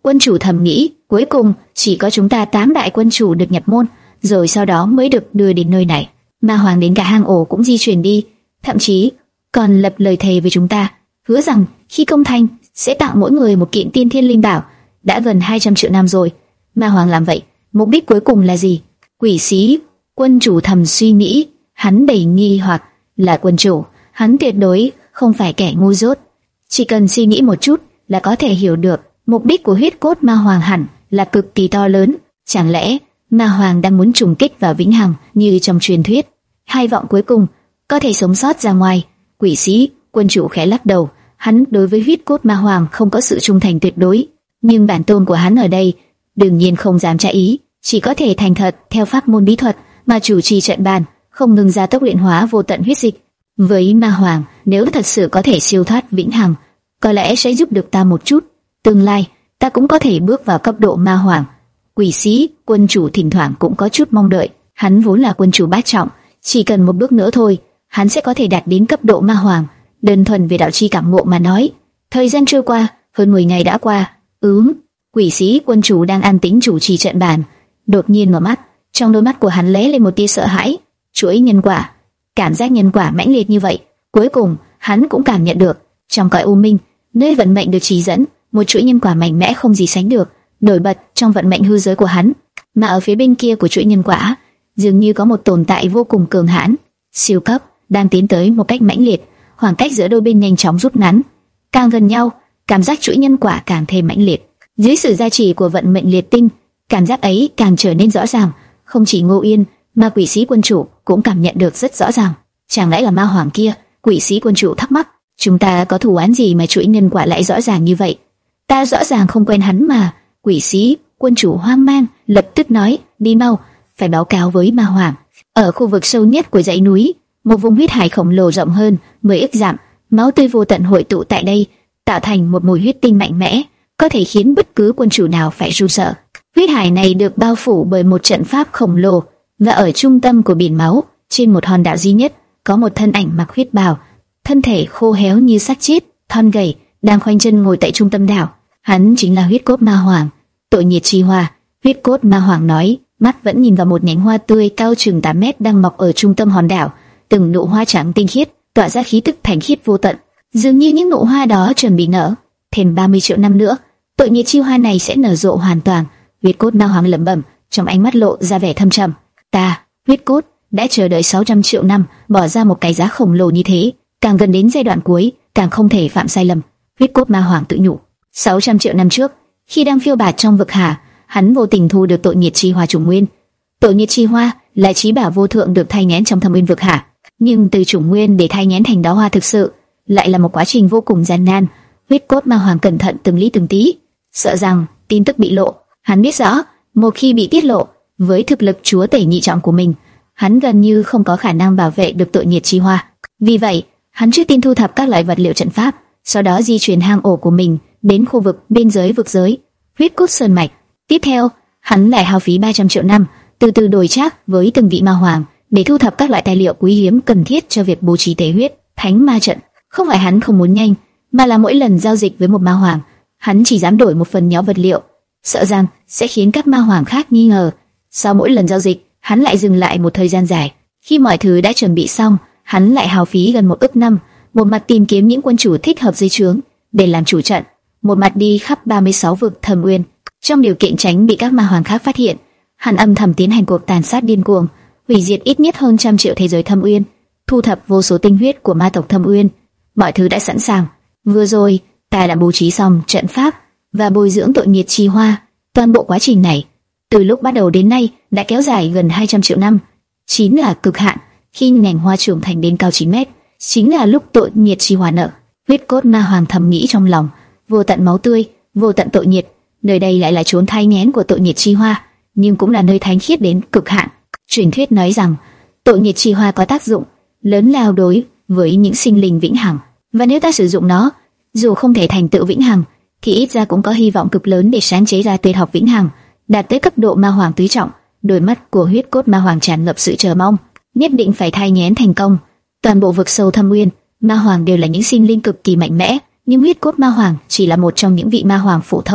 A: Quân chủ thầm nghĩ, cuối cùng chỉ có chúng ta tám đại quân chủ được nhập môn, rồi sau đó mới được đưa đến nơi này. Ma hoàng đến cả hang ổ cũng di chuyển đi, thậm chí còn lập lời thề với chúng ta, hứa rằng khi công thành sẽ tặng mỗi người một kiện tiên thiên linh bảo. Đã gần hai trăm triệu năm rồi, ma hoàng làm vậy, mục đích cuối cùng là gì? Quỷ sĩ quân chủ thầm suy nghĩ, hắn đầy nghi hoặc. Là quân chủ, hắn tuyệt đối không phải kẻ ngu dốt, chỉ cần suy nghĩ một chút là có thể hiểu được. Mục đích của huyết cốt ma hoàng hẳn là cực kỳ to lớn. Chẳng lẽ ma hoàng đang muốn trùng kích vào vĩnh hằng như trong truyền thuyết? Hy vọng cuối cùng có thể sống sót ra ngoài. Quỷ sĩ quân chủ khẽ lắc đầu, hắn đối với huyết cốt ma hoàng không có sự trung thành tuyệt đối, nhưng bản tôn của hắn ở đây đương nhiên không dám trái ý, chỉ có thể thành thật theo pháp môn bí thuật mà chủ trì trận bàn, không ngừng gia tốc luyện hóa vô tận huyết dịch. Với ma hoàng, nếu thật sự có thể siêu thoát vĩnh hằng, có lẽ sẽ giúp được ta một chút. Tương lai ta cũng có thể bước vào cấp độ ma hoàng. Quỷ sĩ quân chủ thỉnh thoảng cũng có chút mong đợi, hắn vốn là quân chủ bát trọng, chỉ cần một bước nữa thôi, hắn sẽ có thể đạt đến cấp độ ma hoàng. Đơn thuần về đạo chi cảm ngộ mà nói, thời gian trôi qua, hơn mười ngày đã qua. Ừm, quỷ sĩ quân chủ đang an tĩnh chủ trì trận bàn, đột nhiên mở mắt, trong đôi mắt của hắn lóe lên một tia sợ hãi. Chuỗi nhân quả, cảm giác nhân quả mãnh liệt như vậy, cuối cùng hắn cũng cảm nhận được, trong cõi u minh, nơi vận mệnh được chỉ dẫn, một chuỗi nhân quả mạnh mẽ không gì sánh được, nổi bật trong vận mệnh hư giới của hắn. Mà ở phía bên kia của chuỗi nhân quả, dường như có một tồn tại vô cùng cường hãn, siêu cấp, đang tiến tới một cách mãnh liệt. Khoảng cách giữa đôi bên nhanh chóng rút ngắn, càng gần nhau, cảm giác chuỗi nhân quả càng thêm mãnh liệt. Dưới sự gia trì của vận mệnh liệt tinh, cảm giác ấy càng trở nên rõ ràng. Không chỉ Ngô Yên, mà quỷ sĩ quân chủ cũng cảm nhận được rất rõ ràng. Chẳng lẽ là ma hoàng kia? Quỷ sĩ quân chủ thắc mắc. Chúng ta có thù oán gì mà chuỗi nhân quả lại rõ ràng như vậy? Ta rõ ràng không quen hắn mà. Quỷ sĩ quân chủ hoang mang, lập tức nói: đi mau, phải báo cáo với ma hoàng. Ở khu vực sâu nhất của dãy núi, một vùng huyết hải khổng lồ rộng hơn mười ức dặm, máu tươi vô tận hội tụ tại đây, tạo thành một mùi huyết tinh mạnh mẽ, có thể khiến bất cứ quân chủ nào phải run sợ. Huyết hải này được bao phủ bởi một trận pháp khổng lồ, và ở trung tâm của biển máu, trên một hòn đảo duy nhất, có một thân ảnh mặc huyết bào, thân thể khô héo như xác chết, thon gầy, đang khoanh chân ngồi tại trung tâm đảo. Hắn chính là huyết cốt ma hoàng, Tội Nhiệt Chi Hoa. Huyết cốt ma hoàng nói, mắt vẫn nhìn vào một nhánh hoa tươi cao chừng tám mét đang mọc ở trung tâm hòn đảo. Từng nụ hoa trắng tinh khiết, tỏa ra khí tức thanh khiết vô tận, dường như những nụ hoa đó chuẩn bị nở. Thêm ba mươi triệu năm nữa, Tội Nhiệt Chi Hoa này sẽ nở rộ hoàn toàn. Huyết cốt ma hoàng lẩm bẩm, trong ánh mắt lộ ra vẻ thâm trầm. Ta, huyết cốt, đã chờ đợi sáu trăm triệu năm, bỏ ra một cái giá khổng lồ như thế, càng gần đến giai đoạn cuối, càng không thể phạm sai lầm. Huyết cốt ma hoàng tự nhủ. sáu trăm triệu năm trước, khi đang phiêu bạt trong vực hà, hắn vô tình thu được Tội Nhiệt Chi Hoa chủng nguyên. Tội Nhiệt Chi Hoa là chí bảo vô thượng được thay nén trong thâm uyên vực hà, nhưng từ chủng nguyên để thay nén thành đó hoa thực sự, lại là một quá trình vô cùng gian nan. Huyết cốt ma hoàng cẩn thận từng lý từng tí, sợ rằng tin tức bị lộ. Hắn biết rõ, một khi bị tiết lộ, với thực lực chúa tể nhị trọng của mình, hắn gần như không có khả năng bảo vệ được Tội Nhiệt Chi Hoa. Vì vậy, hắn trước tiên thu thập các loại vật liệu trận pháp, sau đó di chuyển hang ổ của mình đến khu vực biên giới vực giới Huyết Cốt Sơn Mạch. Tiếp theo, hắn lại hao phí ba trăm triệu năm, từ từ đổi trác với từng vị ma hoàng để thu thập các loại tài liệu quý hiếm cần thiết cho việc bố trí tế huyết thánh ma trận. Không phải hắn không muốn nhanh, mà là mỗi lần giao dịch với một ma hoàng, hắn chỉ dám đổi một phần nhỏ vật liệu, sợ rằng sẽ khiến các ma hoàng khác nghi ngờ. Sau mỗi lần giao dịch, hắn lại dừng lại một thời gian dài. Khi mọi thứ đã chuẩn bị xong, hắn lại hao phí gần một ức năm, một mặt tìm kiếm những quân chủ thích hợp dưới trướng để làm chủ trận, một mặt đi khắp ba mươi sáu vực thâm uyên. Trong điều kiện tránh bị các ma hoàng khác phát hiện, hắn âm thầm tiến hành cuộc tàn sát điên cuồng, hủy diệt ít nhất hơn trăm triệu thế giới thâm uyên, thu thập vô số tinh huyết của ma tộc thâm uyên. Mọi thứ đã sẵn sàng. Vừa rồi, ta đã bố trí xong trận pháp và bồi dưỡng Tội Nhiệt Chi Hoa. Toàn bộ quá trình này, từ lúc bắt đầu đến nay, đã kéo dài gần hai trăm triệu năm. Chính là cực hạn. Khi nhành hoa trưởng thành đến cao chín mét, chính là lúc Tội Nhiệt Chi Hoa nở. Huyết cốt ma hoàng thầm nghĩ trong lòng, vô tận máu tươi, vô tận tội nhiệt. Nơi đây lại là chốn thai nghén của Tội Nhiệt Chi Hoa, nhưng cũng là nơi thánh khiết đến cực hạn. Truyền thuyết nói rằng, Tội Nhiệt Chi Hoa có tác dụng lớn lao đối với những sinh linh vĩnh hằng, và nếu ta sử dụng nó, dù không thể thành tựu vĩnh hằng, thì ít ra cũng có hy vọng cực lớn để sáng chế ra tuyệt học vĩnh hằng, đạt tới cấp độ ma hoàng tứ trọng. Đôi mắt của huyết cốt ma hoàng tràn ngập sự chờ mong, nhất định phải thai nghén thành công. Toàn bộ vực sâu thâm uyên, ma hoàng đều là những sinh linh cực kỳ mạnh mẽ, nhưng huyết cốt ma hoàng chỉ là một trong những vị ma hoàng phổ thông.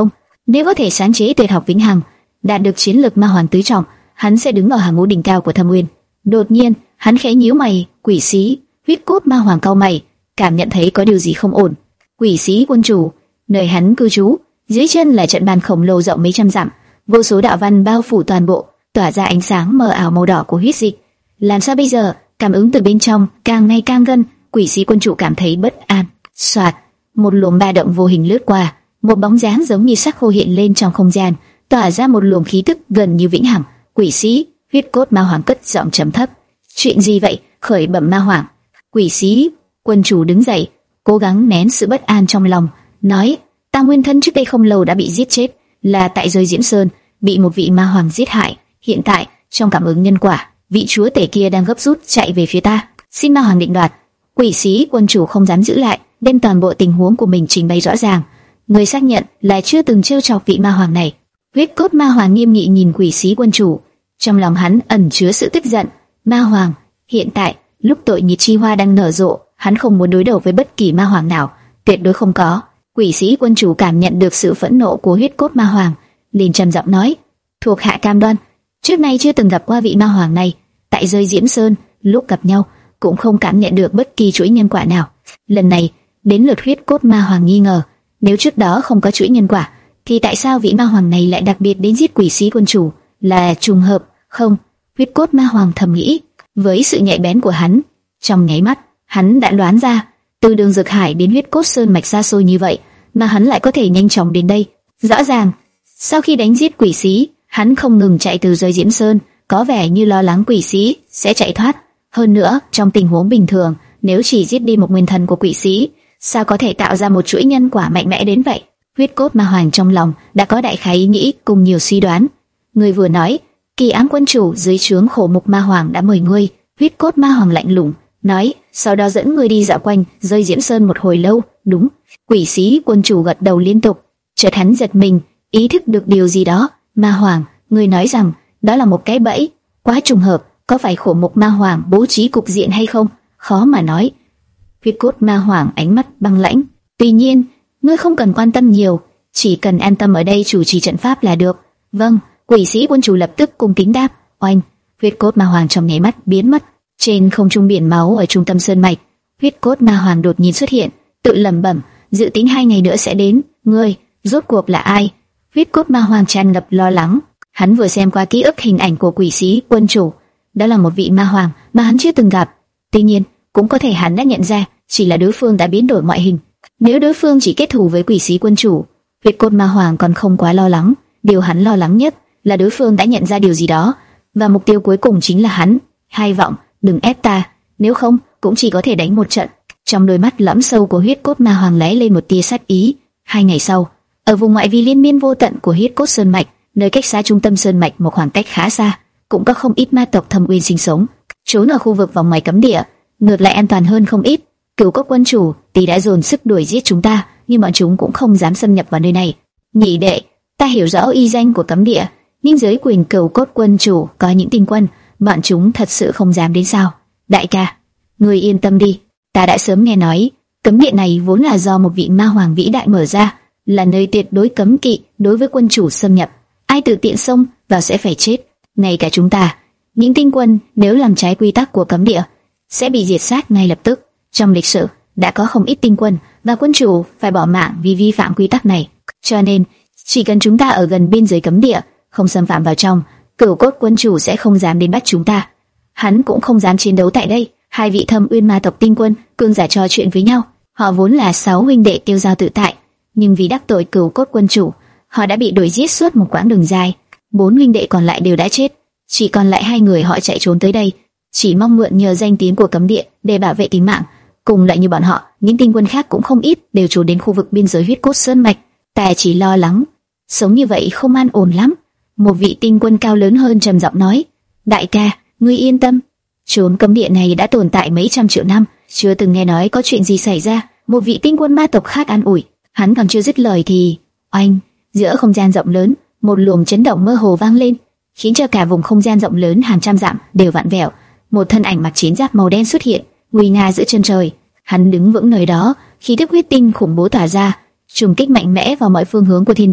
A: Nếu có thể sáng chế tuyệt học vĩnh hằng, đạt được chiến lực ma hoàng tứ trọng, hắn sẽ đứng ở hàng ngũ đỉnh cao của Thâm Uyên. Đột nhiên, hắn khẽ nhíu mày, quỷ sĩ, huyết cốt ma hoàng cau mày, cảm nhận thấy có điều gì không ổn. Quỷ sĩ quân chủ, nơi hắn cư trú, dưới chân là trận bàn khổng lồ rộng mấy trăm dặm, vô số đạo văn bao phủ toàn bộ, tỏa ra ánh sáng mờ ảo màu đỏ của huyết dịch. Làm sao bây giờ? Cảm ứng từ bên trong càng ngày càng gần, quỷ sĩ quân chủ cảm thấy bất an. Soạt, một luồng ba động vô hình lướt qua, một bóng dáng giống như sắc khô hiện lên trong không gian, tỏa ra một luồng khí tức gần như vĩnh hằng. Quỷ sĩ, huyết cốt ma hoàng cất giọng trầm thấp. Chuyện gì vậy? Khởi bẩm ma hoàng. Quỷ sĩ quân chủ đứng dậy, cố gắng nén sự bất an trong lòng, nói: ta nguyên thân trước đây không lâu đã bị giết chết, là tại rơi Diễm Sơn, bị một vị ma hoàng giết hại. Hiện tại trong cảm ứng nhân quả, vị chúa tể kia đang gấp rút chạy về phía ta, xin ma hoàng định đoạt. Quỷ sĩ quân chủ không dám giữ lại, đem toàn bộ tình huống của mình trình bày rõ ràng. Người xác nhận là chưa từng trêu chọc vị ma hoàng này. Huyết cốt ma hoàng nghiêm nghị nhìn quỷ sĩ quân chủ, trong lòng hắn ẩn chứa sự tức giận. Ma hoàng, hiện tại lúc tội nghiệt chi hoa đang nở rộ, hắn không muốn đối đầu với bất kỳ ma hoàng nào, tuyệt đối không có. Quỷ sĩ quân chủ cảm nhận được sự phẫn nộ của huyết cốt ma hoàng, liền trầm giọng nói: thuộc hạ cam đoan, trước nay chưa từng gặp qua vị ma hoàng này. Tại rơi Diễm Sơn, lúc gặp nhau cũng không cảm nhận được bất kỳ chuỗi nhân quả nào. Lần này đến lượt huyết cốt ma hoàng nghi ngờ, nếu trước đó không có chuỗi nhân quả, thì tại sao vị ma hoàng này lại đặc biệt đến giết quỷ sĩ quân chủ? Là trùng hợp không? Huyết cốt ma hoàng thầm nghĩ. Với sự nhạy bén của hắn, trong nháy mắt hắn đã đoán ra, từ đường Dược Hải đến huyết cốt sơn mạch xa xôi như vậy mà hắn lại có thể nhanh chóng đến đây. Rõ ràng sau khi đánh giết quỷ sĩ, hắn không ngừng chạy từ rơi Diễm Sơn, có vẻ như lo lắng quỷ sĩ sẽ chạy thoát. Hơn nữa, trong tình huống bình thường, nếu chỉ giết đi một nguyên thần của quỷ sĩ, sao có thể tạo ra một chuỗi nhân quả mạnh mẽ đến vậy? Huyết cốt ma hoàng trong lòng đã có đại khái ý nghĩ cùng nhiều suy đoán. Người vừa nói, Kỳ Ám quân chủ dưới trướng Khổ Mục ma hoàng đã mời ngươi. Huyết cốt ma hoàng lạnh lùng nói, sau đó dẫn ngươi đi dạo quanh rơi Diễm Sơn một hồi lâu. Đúng. Quỷ sĩ quân chủ gật đầu liên tục. Chợt hắn giật mình, ý thức được điều gì đó. Ma hoàng, ngươi nói rằng đó là một cái bẫy? Quá trùng hợp, có phải Khổ Mục ma hoàng bố trí cục diện hay không? Khó mà nói. Huyết cốt ma hoàng ánh mắt băng lãnh. Tuy nhiên, ngươi không cần quan tâm nhiều, chỉ cần an tâm ở đây chủ trì trận pháp là được. Vâng. Quỷ sĩ quân chủ lập tức cung kính đáp. Oanh! Huyết cốt ma hoàng trong nháy mắt biến mất trên không trung biển máu ở trung tâm sơn mạch. Huyết cốt ma hoàng đột nhiên xuất hiện, tự lẩm bẩm, dự tính hai ngày nữa sẽ đến. Ngươi rốt cuộc là ai? Huyết cốt ma hoàng tràn ngập lo lắng. Hắn vừa xem qua ký ức hình ảnh của quỷ sĩ quân chủ, đó là một vị ma hoàng mà hắn chưa từng gặp. Tuy nhiên, cũng có thể hắn đã nhận ra, chỉ là đối phương đã biến đổi ngoại hình. Nếu đối phương chỉ kết thù với quỷ sĩ quân chủ, huyết cốt ma hoàng còn không quá lo lắng. Điều hắn lo lắng nhất là đối phương đã nhận ra điều gì đó, và mục tiêu cuối cùng chính là hắn. Hai vọng, đừng ép ta, nếu không cũng chỉ có thể đánh một trận. Trong đôi mắt lõm sâu của huyết cốt ma hoàng lóe lên một tia sát ý. Hai ngày sau, ở vùng ngoại vi liên miên vô tận của huyết cốt sơn mạch, nơi cách xa trung tâm sơn mạch một khoảng cách khá xa, cũng có không ít ma tộc Thâm Uyên sinh sống. Trốn ở khu vực vòng ngoài cấm địa, ngược lại an toàn hơn không ít. Cửu cốt quân chủ tỷ đã dồn sức đuổi giết chúng ta, nhưng bọn chúng cũng không dám xâm nhập vào nơi này. Nhị đệ, ta hiểu rõ y danh của cấm địa, nhưng dưới quyền cửu cốt quân chủ có những tinh quân, bọn chúng thật sự không dám đến sao? Đại ca, ngươi yên tâm đi, ta đã sớm nghe nói, cấm địa này vốn là do một vị ma hoàng vĩ đại mở ra, là nơi tuyệt đối cấm kỵ đối với quân chủ xâm nhập. Ai tự tiện xông vào sẽ phải chết. Ngay cả chúng ta, những tinh quân nếu làm trái quy tắc của cấm địa, sẽ bị diệt sát ngay lập tức. Trong lịch sử đã có không ít tinh quân và quân chủ phải bỏ mạng vì vi phạm quy tắc này. Cho nên, chỉ cần chúng ta ở gần biên giới cấm địa, không xâm phạm vào trong, cửu cốt quân chủ sẽ không dám đến bắt chúng ta. Hắn cũng không dám chiến đấu tại đây. Hai vị Thâm Uyên ma tộc tinh quân cương giả trò chuyện với nhau. Họ vốn là sáu huynh đệ tiêu giao tự tại, nhưng vì đắc tội cửu cốt quân chủ, họ đã bị đuổi giết suốt một quãng đường dài. Bốn huynh đệ còn lại đều đã chết, chỉ còn lại hai người họ chạy trốn tới đây, chỉ mong mượn nhờ danh tiếng của cấm địa để bảo vệ tính mạng. Cùng lại như bọn họ, những tinh quân khác cũng không ít đều trốn đến khu vực biên giới huyết cốt sơn mạch. Ta chỉ lo lắng, sống như vậy không an ổn lắm. Một vị tinh quân cao lớn hơn trầm giọng nói, đại ca, ngươi yên tâm, chốn cấm địa này đã tồn tại mấy trăm triệu năm, chưa từng nghe nói có chuyện gì xảy ra. Một vị tinh quân ma tộc khác an ủi. Hắn còn chưa dứt lời thì, oanh, giữa không gian rộng lớn, một luồng chấn động mơ hồ vang lên, khiến cho cả vùng không gian rộng lớn hàng trăm dặm đều vặn vẹo. Một thân ảnh mặc chiến giáp màu đen xuất hiện, nguy nga giữa chân trời. Hắn đứng vững nơi đó, khí tức huyết tinh khủng bố tỏa ra, trùng kích mạnh mẽ vào mọi phương hướng của thiên địa.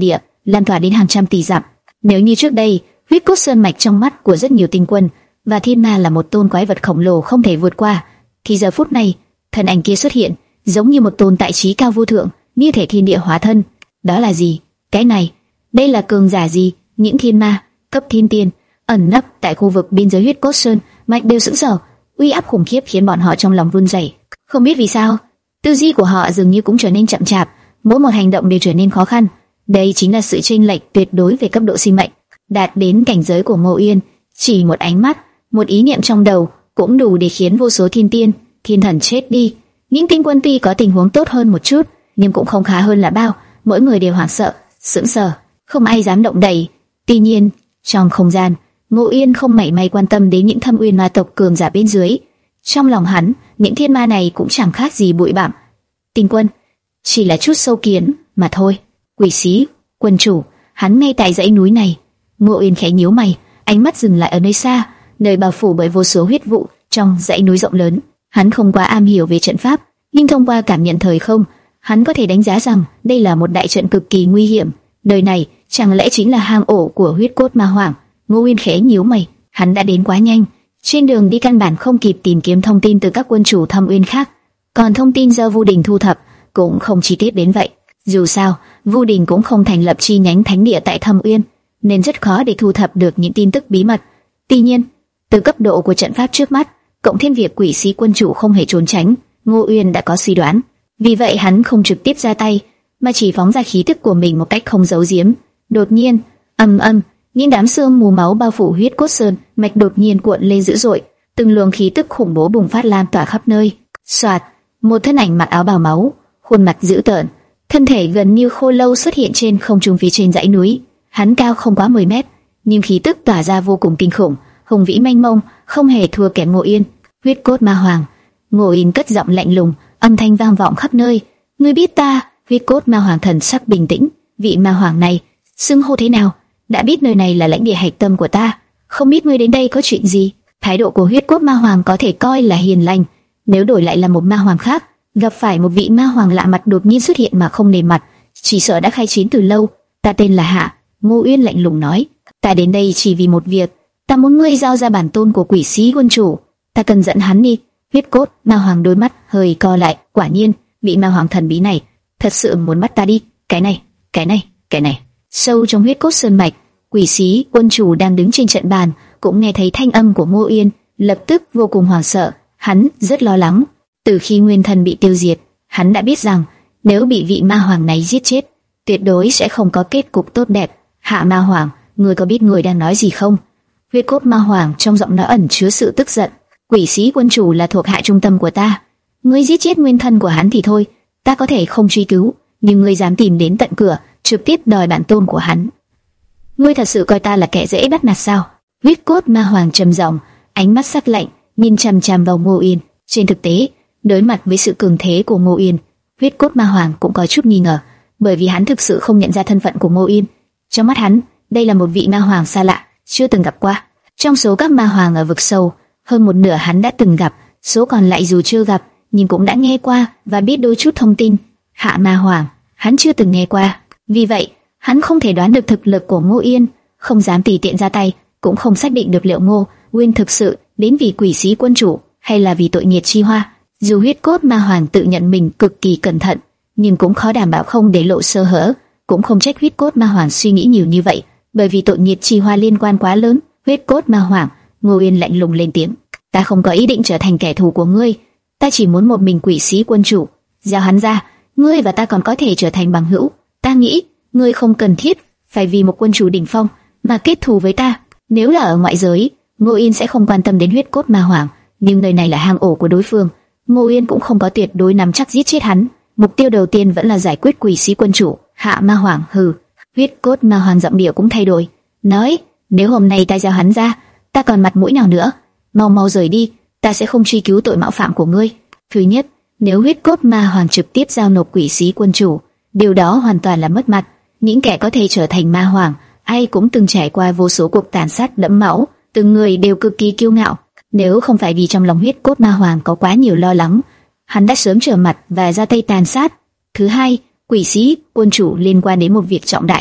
A: lan tỏa đến hàng trăm tỷ dặm. Nếu như trước đây, huyết cốt sơn mạch trong mắt của rất nhiều tinh quân và thiên ma là một tôn quái vật khổng lồ không thể vượt qua, thì giờ phút này, thân ảnh kia xuất hiện, giống như một tồn tại trí cao vô thượng, như thể thiên địa hóa thân. Đó là gì? Cái này, đây là cường giả gì? Những thiên ma cấp thiên tiên ẩn nấp tại khu vực biên giới huyết cốt sơn mạch đều sững sờ, uy áp khủng khiếp khiến bọn họ trong lòng run rẩy. Không biết vì sao, tư duy của họ dường như cũng trở nên chậm chạp, mỗi một hành động đều trở nên khó khăn. Đây chính là sự chênh lệch tuyệt đối về cấp độ sinh mệnh. Đạt đến cảnh giới của Ngô Uyên, chỉ một ánh mắt, một ý niệm trong đầu cũng đủ để khiến vô số thiên tiên, thiên thần chết đi. Những tinh quân tuy có tình huống tốt hơn một chút, nhưng cũng không khá hơn là bao. Mỗi người đều hoảng sợ, sững sờ, không ai dám động đậy. Tuy nhiên, trong không gian, Ngô Uyên không mảy may quan tâm đến những thâm uyên ma tộc cường giả bên dưới. Trong lòng hắn, những thiên ma này cũng chẳng khác gì bụi bặm. Tinh quân chỉ là chút sâu kiến mà thôi. Quỷ sĩ, quân chủ, hắn ngay tại dãy núi này. Ngô Uyên khẽ nhíu mày, ánh mắt dừng lại ở nơi xa, nơi bao phủ bởi vô số huyết vụ trong dãy núi rộng lớn. Hắn không quá am hiểu về trận pháp, nhưng thông qua cảm nhận thời không, hắn có thể đánh giá rằng đây là một đại trận cực kỳ nguy hiểm. Nơi này chẳng lẽ chính là hang ổ của huyết cốt ma hoàng? Ngô Uyên khẽ nhíu mày, hắn đã đến quá nhanh, trên đường đi căn bản không kịp tìm kiếm thông tin từ các quân chủ thâm uyên khác, còn thông tin do Vu Đình thu thập cũng không chi tiết đến vậy. Dù sao, Vu Đình cũng không thành lập chi nhánh thánh địa tại Thâm Uyên, nên rất khó để thu thập được những tin tức bí mật. Tuy nhiên, từ cấp độ của trận pháp trước mắt, cộng thêm việc quỷ sĩ quân chủ không hề trốn tránh, Ngô Uyên đã có suy đoán. Vì vậy hắn không trực tiếp ra tay, mà chỉ phóng ra khí tức của mình một cách không giấu giếm. Đột nhiên, ầm ầm, những đám sương mù máu bao phủ huyết cốt sơn mạch đột nhiên cuộn lên dữ dội, từng luồng khí tức khủng bố bùng phát lan tỏa khắp nơi. Soạt, một thân ảnh mặc áo bào máu, khuôn mặt dữ tợn, thân thể gần như khô lâu xuất hiện trên không trung phía trên dãy núi. Hắn cao không quá mười mét, nhưng khí tức tỏa ra vô cùng kinh khủng, hùng vĩ mênh mông, không hề thua kém Ngô Uyên. Huyết cốt ma hoàng. Ngô Uyên cất giọng lạnh lùng, âm thanh vang vọng khắp nơi. Ngươi biết ta? Huyết cốt ma hoàng thần sắc bình tĩnh. Vị ma hoàng này xưng hô thế nào? Đã biết nơi này là lãnh địa hạch tâm của ta, không biết ngươi đến đây có chuyện gì? Thái độ của huyết cốt ma hoàng có thể coi là hiền lành. Nếu đổi lại là một ma hoàng khác, gặp phải một vị ma hoàng lạ mặt đột nhiên xuất hiện mà không nề mặt, chỉ sợ đã khai chiến từ lâu. Ta tên là Hạ. Ngô Uyên lạnh lùng nói, ta đến đây chỉ vì một việc, ta muốn ngươi giao ra bản tôn của quỷ sĩ quân chủ, ta cần dẫn hắn đi. Huyết cốt ma hoàng đôi mắt hơi co lại, quả nhiên, vị ma hoàng thần bí này thật sự muốn bắt ta đi. Cái này, cái này, cái này. Sâu trong huyết cốt sơn mạch, quỷ sĩ quân chủ đang đứng trên trận bàn, cũng nghe thấy thanh âm của Ngô Uyên, lập tức vô cùng hoảng sợ. Hắn rất lo lắng. Từ khi nguyên thần bị tiêu diệt, hắn đã biết rằng nếu bị vị ma hoàng này giết chết, tuyệt đối sẽ không có kết cục tốt đẹp. Hạ ma hoàng, ngươi có biết người đang nói gì không? Huyết cốt ma hoàng trong giọng nói ẩn chứa sự tức giận. Quỷ sĩ quân chủ là thuộc hạ trung tâm của ta, ngươi giết chết nguyên thân của hắn thì thôi, ta có thể không truy cứu, nhưng ngươi dám tìm đến tận cửa, trực tiếp đòi bản tôn của hắn, ngươi thật sự coi ta là kẻ dễ bắt nạt sao? Huyết cốt ma hoàng trầm giọng, ánh mắt sắc lạnh, nhìn chằm chằm vào Ngô Uyên. Trên thực tế, đối mặt với sự cường thế của Ngô Uyên, huyết cốt ma hoàng cũng có chút nghi ngờ, bởi vì hắn thực sự không nhận ra thân phận của Ngô Uyên. Trong mắt hắn, đây là một vị ma hoàng xa lạ, chưa từng gặp qua. Trong số các ma hoàng ở vực sâu, hơn một nửa hắn đã từng gặp, số còn lại dù chưa gặp, nhưng cũng đã nghe qua và biết đôi chút thông tin. Hạ ma hoàng, hắn chưa từng nghe qua, vì vậy hắn không thể đoán được thực lực của Ngô Uyên, không dám tùy tiện ra tay, cũng không xác định được liệu Ngô Uyên thực sự đến vì quỷ sĩ quân chủ hay là vì tội nghiệt chi hoa. Dù huyết cốt ma hoàng tự nhận mình cực kỳ cẩn thận, nhưng cũng khó đảm bảo không để lộ sơ hở. Cũng không trách huyết cốt ma hoàng suy nghĩ nhiều như vậy, bởi vì tội nghiệt chi hoa liên quan quá lớn. Huyết cốt ma hoàng, Ngô Uyên lạnh lùng lên tiếng, ta không có ý định trở thành kẻ thù của ngươi, ta chỉ muốn một mình quỷ sĩ quân chủ, giao hắn ra, ngươi và ta còn có thể trở thành bằng hữu. Ta nghĩ ngươi không cần thiết phải vì một quân chủ đỉnh phong mà kết thù với ta. Nếu là ở ngoại giới, Ngô Uyên sẽ không quan tâm đến huyết cốt ma hoàng, nhưng nơi này là hang ổ của đối phương, Ngô Uyên cũng không có tuyệt đối nắm chắc giết chết hắn. Mục tiêu đầu tiên vẫn là giải quyết quỷ sĩ quân chủ. Hạ ma hoàng hừ. Huyết cốt ma hoàng giọng điệu cũng thay đổi, nói, nếu hôm nay ta giao hắn ra, ta còn mặt mũi nào nữa? Mau mau rời đi, ta sẽ không truy cứu tội mạo phạm của ngươi. Thứ nhất, nếu huyết cốt ma hoàng trực tiếp giao nộp quỷ sĩ quân chủ, điều đó hoàn toàn là mất mặt. Những kẻ có thể trở thành ma hoàng, ai cũng từng trải qua vô số cuộc tàn sát đẫm máu, từng người đều cực kỳ kiêu ngạo. Nếu không phải vì trong lòng huyết cốt ma hoàng có quá nhiều lo lắng, hắn đã sớm trở mặt và ra tay tàn sát. Thứ hai, quỷ sĩ quân chủ liên quan đến một việc trọng đại.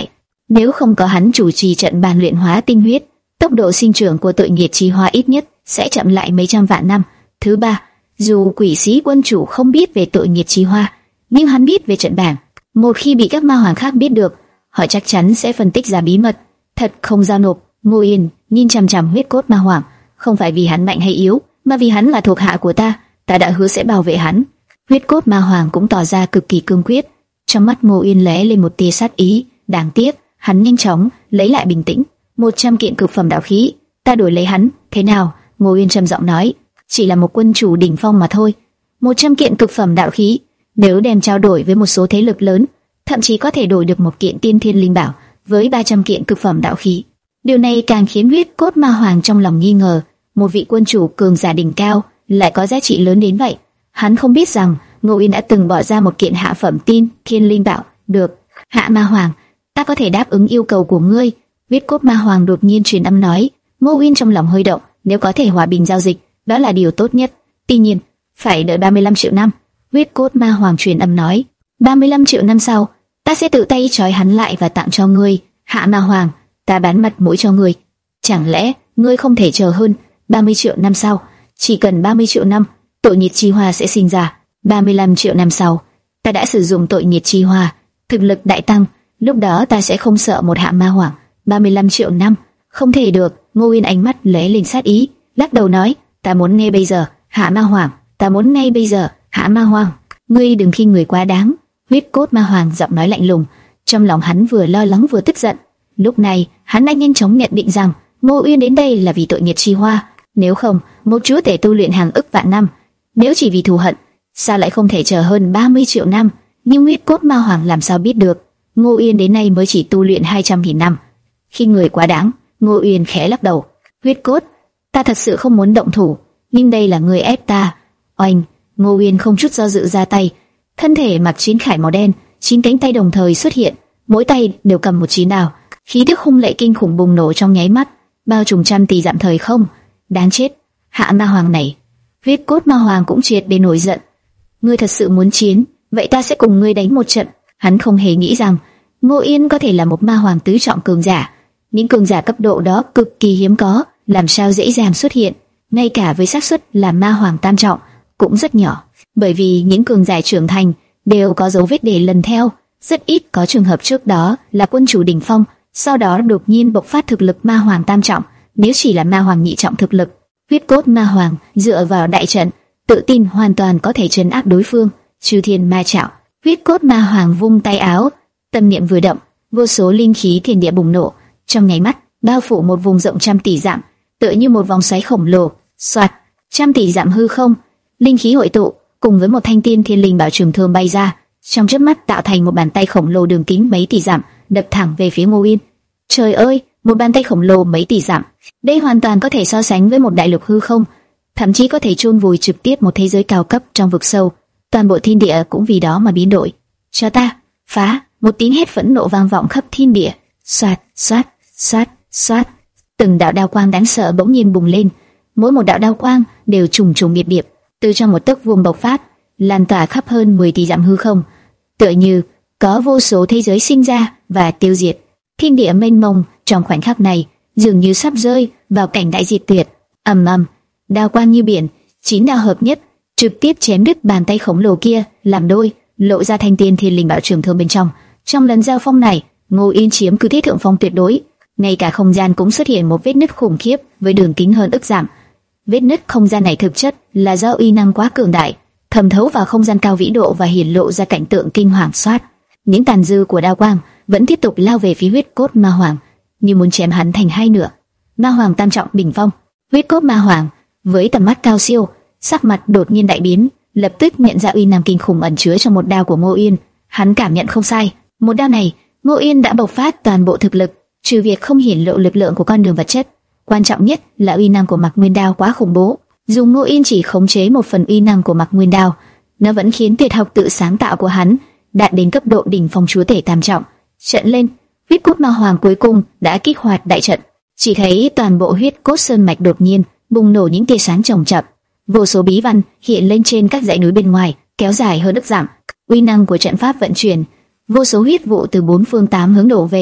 A: Nếu không có hắn chủ trì trận bàn luyện hóa tinh huyết, tốc độ sinh trưởng của tội nghiệt chi hoa ít nhất sẽ chậm lại mấy trăm vạn năm. Thứ ba, dù quỷ sĩ quân chủ không biết về tội nghiệt chi hoa, nhưng hắn biết về trận bàn. Một khi bị các ma hoàng khác biết được, họ chắc chắn sẽ phân tích ra bí mật, thật không giao nộp. Ngô Yên nhìn chằm chằm huyết cốt ma hoàng, không phải vì hắn mạnh hay yếu, mà vì hắn là thuộc hạ của ta, ta đã hứa sẽ bảo vệ hắn. Huyết cốt ma hoàng cũng tỏ ra cực kỳ cương quyết. Trong mắt Ngô Yên lóe lên một tia sát ý. Đáng tiếc, hắn nhanh chóng lấy lại bình tĩnh. Một trăm kiện cực phẩm đạo khí, ta đổi lấy hắn, thế nào? Ngô Yên trầm giọng nói. Chỉ là một quân chủ đỉnh phong mà thôi. Một trăm kiện cực phẩm đạo khí, nếu đem trao đổi với một số thế lực lớn, thậm chí có thể đổi được một kiện tiên thiên linh bảo với ba trăm kiện cực phẩm đạo khí. Điều này càng khiến huyết cốt ma hoàng trong lòng nghi ngờ, một vị quân chủ cường giả đỉnh cao lại có giá trị lớn đến vậy. Hắn không biết rằng Ngô Yên đã từng bỏ ra một kiện hạ phẩm tiên thiên linh bảo. Được, Hạ Ma Hoàng, ta có thể đáp ứng yêu cầu của ngươi. Huyết cốt ma hoàng đột nhiên truyền âm nói. Ngô Yên trong lòng hơi động, nếu có thể hòa bình giao dịch, đó là điều tốt nhất. Tuy nhiên, phải đợi ba mươi lăm triệu năm. Huyết cốt ma hoàng truyền âm nói. ba mươi lăm triệu năm sau, ta sẽ tự tay trói hắn lại và tặng cho ngươi. Hạ Ma Hoàng, ta bán mặt mũi cho ngươi. Chẳng lẽ ngươi không thể chờ hơn ba mươi triệu năm sau? Chỉ cần ba mươi triệu năm, tội nghiệt chi hoa sẽ sinh ra. ba mươi lăm triệu năm sau, ta đã sử dụng tội nghiệt chi hoa, thực lực đại tăng, lúc đó ta sẽ không sợ một Hạ Ma Hoàng. ba mươi lăm triệu năm, không thể được. Ngô Yên ánh mắt lóe lên sát ý, lắc đầu nói, ta muốn ngay bây giờ, Hạ Ma Hoàng, ta muốn ngay bây giờ, Hạ Ma Hoàng, ngươi đừng khinh người quá đáng. Huyết cốt ma hoàng giọng nói lạnh lùng, trong lòng hắn vừa lo lắng vừa tức giận. Lúc này, hắn đã nhanh chóng nhận định rằng Ngô Uyên đến đây là vì tội nghiệt chi hoa, nếu không, một chúa tể tu luyện hàng ức vạn năm, nếu chỉ vì thù hận, sao lại không thể chờ hơn ba mươi triệu năm? Nhưng huyết cốt ma hoàng làm sao biết được Ngô Uyên đến nay mới chỉ tu luyện hai trăm nghìn năm? Khi người quá đáng, Ngô Uyên khẽ lắc đầu. Huyết cốt, ta thật sự không muốn động thủ, nhưng đây là người ép ta. Oanh! Ngô Uyên không chút do dự ra tay, thân thể mặc chín khải màu đen, chín cánh tay đồng thời xuất hiện, mỗi tay đều cầm một chín đao, khí tức hung lệ kinh khủng bùng nổ trong nháy mắt, bao trùm trăm tỷ dặm thời không. Đáng chết, Hạ Ma Hoàng này! Huyết cốt ma hoàng cũng triệt để nổi giận. Ngươi thật sự muốn chiến, vậy ta sẽ cùng ngươi đánh một trận. Hắn không hề nghĩ rằng Ngô Yên có thể là một ma hoàng tứ trọng cường giả. Những cường giả cấp độ đó cực kỳ hiếm có, làm sao dễ dàng xuất hiện, ngay cả với xác suất là ma hoàng tam trọng cũng rất nhỏ, bởi vì những cường giả trưởng thành đều có dấu vết để lần theo, rất ít có trường hợp trước đó là quân chủ đỉnh phong, sau đó đột nhiên bộc phát thực lực ma hoàng tam trọng. Nếu chỉ là ma hoàng nhị trọng thực lực, huyết cốt ma hoàng dựa vào đại trận, tự tin hoàn toàn có thể trấn áp đối phương. Chư thiên ma trảo, huyết cốt ma hoàng vung tay áo, tâm niệm vừa động, vô số linh khí thiên địa bùng nổ, trong nháy mắt bao phủ một vùng rộng trăm tỷ dặm, tựa như một vòng xoáy khổng lồ. Soạt, trăm tỷ dặm hư không, linh khí hội tụ, cùng với một thanh tiên thiên linh bảo trường thương bay ra, trong chớp mắt tạo thành một bàn tay khổng lồ đường kính mấy tỷ dặm, đập thẳng về phía Ngô Yên. Trời ơi, một bàn tay khổng lồ mấy tỷ dặm, đây hoàn toàn có thể so sánh với một đại lục hư không, thậm chí có thể chôn vùi trực tiếp một thế giới cao cấp trong vực sâu. Toàn bộ thiên địa cũng vì đó mà biến đổi. Cho ta, phá! Một tiếng hét phẫn nộ vang vọng khắp thiên địa. Xoát, xoát, xoát, xoát. Từng đạo đao quang đáng sợ bỗng nhiên bùng lên, mỗi một đạo đao quang đều trùng trùng điệp điệp, từ trong một tấc vuông bộc phát, lan tỏa khắp hơn mười tỷ dặm hư không, tựa như có vô số thế giới sinh ra và tiêu diệt. Thiên địa mênh mông trong khoảnh khắc này dường như sắp rơi vào cảnh đại diệt tuyệt. Ầm ầm, đao quang như biển, chín đao hợp nhất, trực tiếp chém đứt bàn tay khổng lồ kia làm đôi, lộ ra thanh tiên thiên linh bảo trường thương bên trong. Trong lần giao phong này, Ngô Yên chiếm cứ thế thượng phong tuyệt đối, ngay cả không gian cũng xuất hiện một vết nứt khủng khiếp với đường kính hơn ức dặm. Vết nứt không gian này thực chất là do uy năng quá cường đại, thẩm thấu vào không gian cao vĩ độ và hiển lộ ra cảnh tượng kinh hoàng. Xoát, những tàn dư của đao quang vẫn tiếp tục lao về phía huyết cốt ma hoàng, như muốn chém hắn thành hai nửa. Ma hoàng tam trọng đỉnh phong, huyết cốt ma hoàng với tầm mắt cao siêu, sắc mặt đột nhiên đại biến, lập tức nhận ra uy năng kinh khủng ẩn chứa trong một đao của Ngô Yên. Hắn cảm nhận không sai, một đao này Ngô Yên đã bộc phát toàn bộ thực lực, trừ việc không hiển lộ lực lượng của con đường vật chất, quan trọng nhất là uy năng của Mạc Nguyên Đao quá khủng bố. Dù Ngô Yên chỉ khống chế một phần uy năng của Mạc Nguyên Đao, nó vẫn khiến tuyệt học tự sáng tạo của hắn đạt đến cấp độ đỉnh phong chúa tể tam trọng. Trận lên, huyết cốt ma hoàng cuối cùng đã kích hoạt đại trận. Chỉ thấy toàn bộ huyết cốt sơn mạch đột nhiên bùng nổ những tia sáng chồng chập, vô số bí văn hiện lên trên các dãy núi bên ngoài, kéo dài hơn ức dặm. Uy năng của trận pháp vận chuyển, vô số huyết vụ từ bốn phương tám hướng đổ về,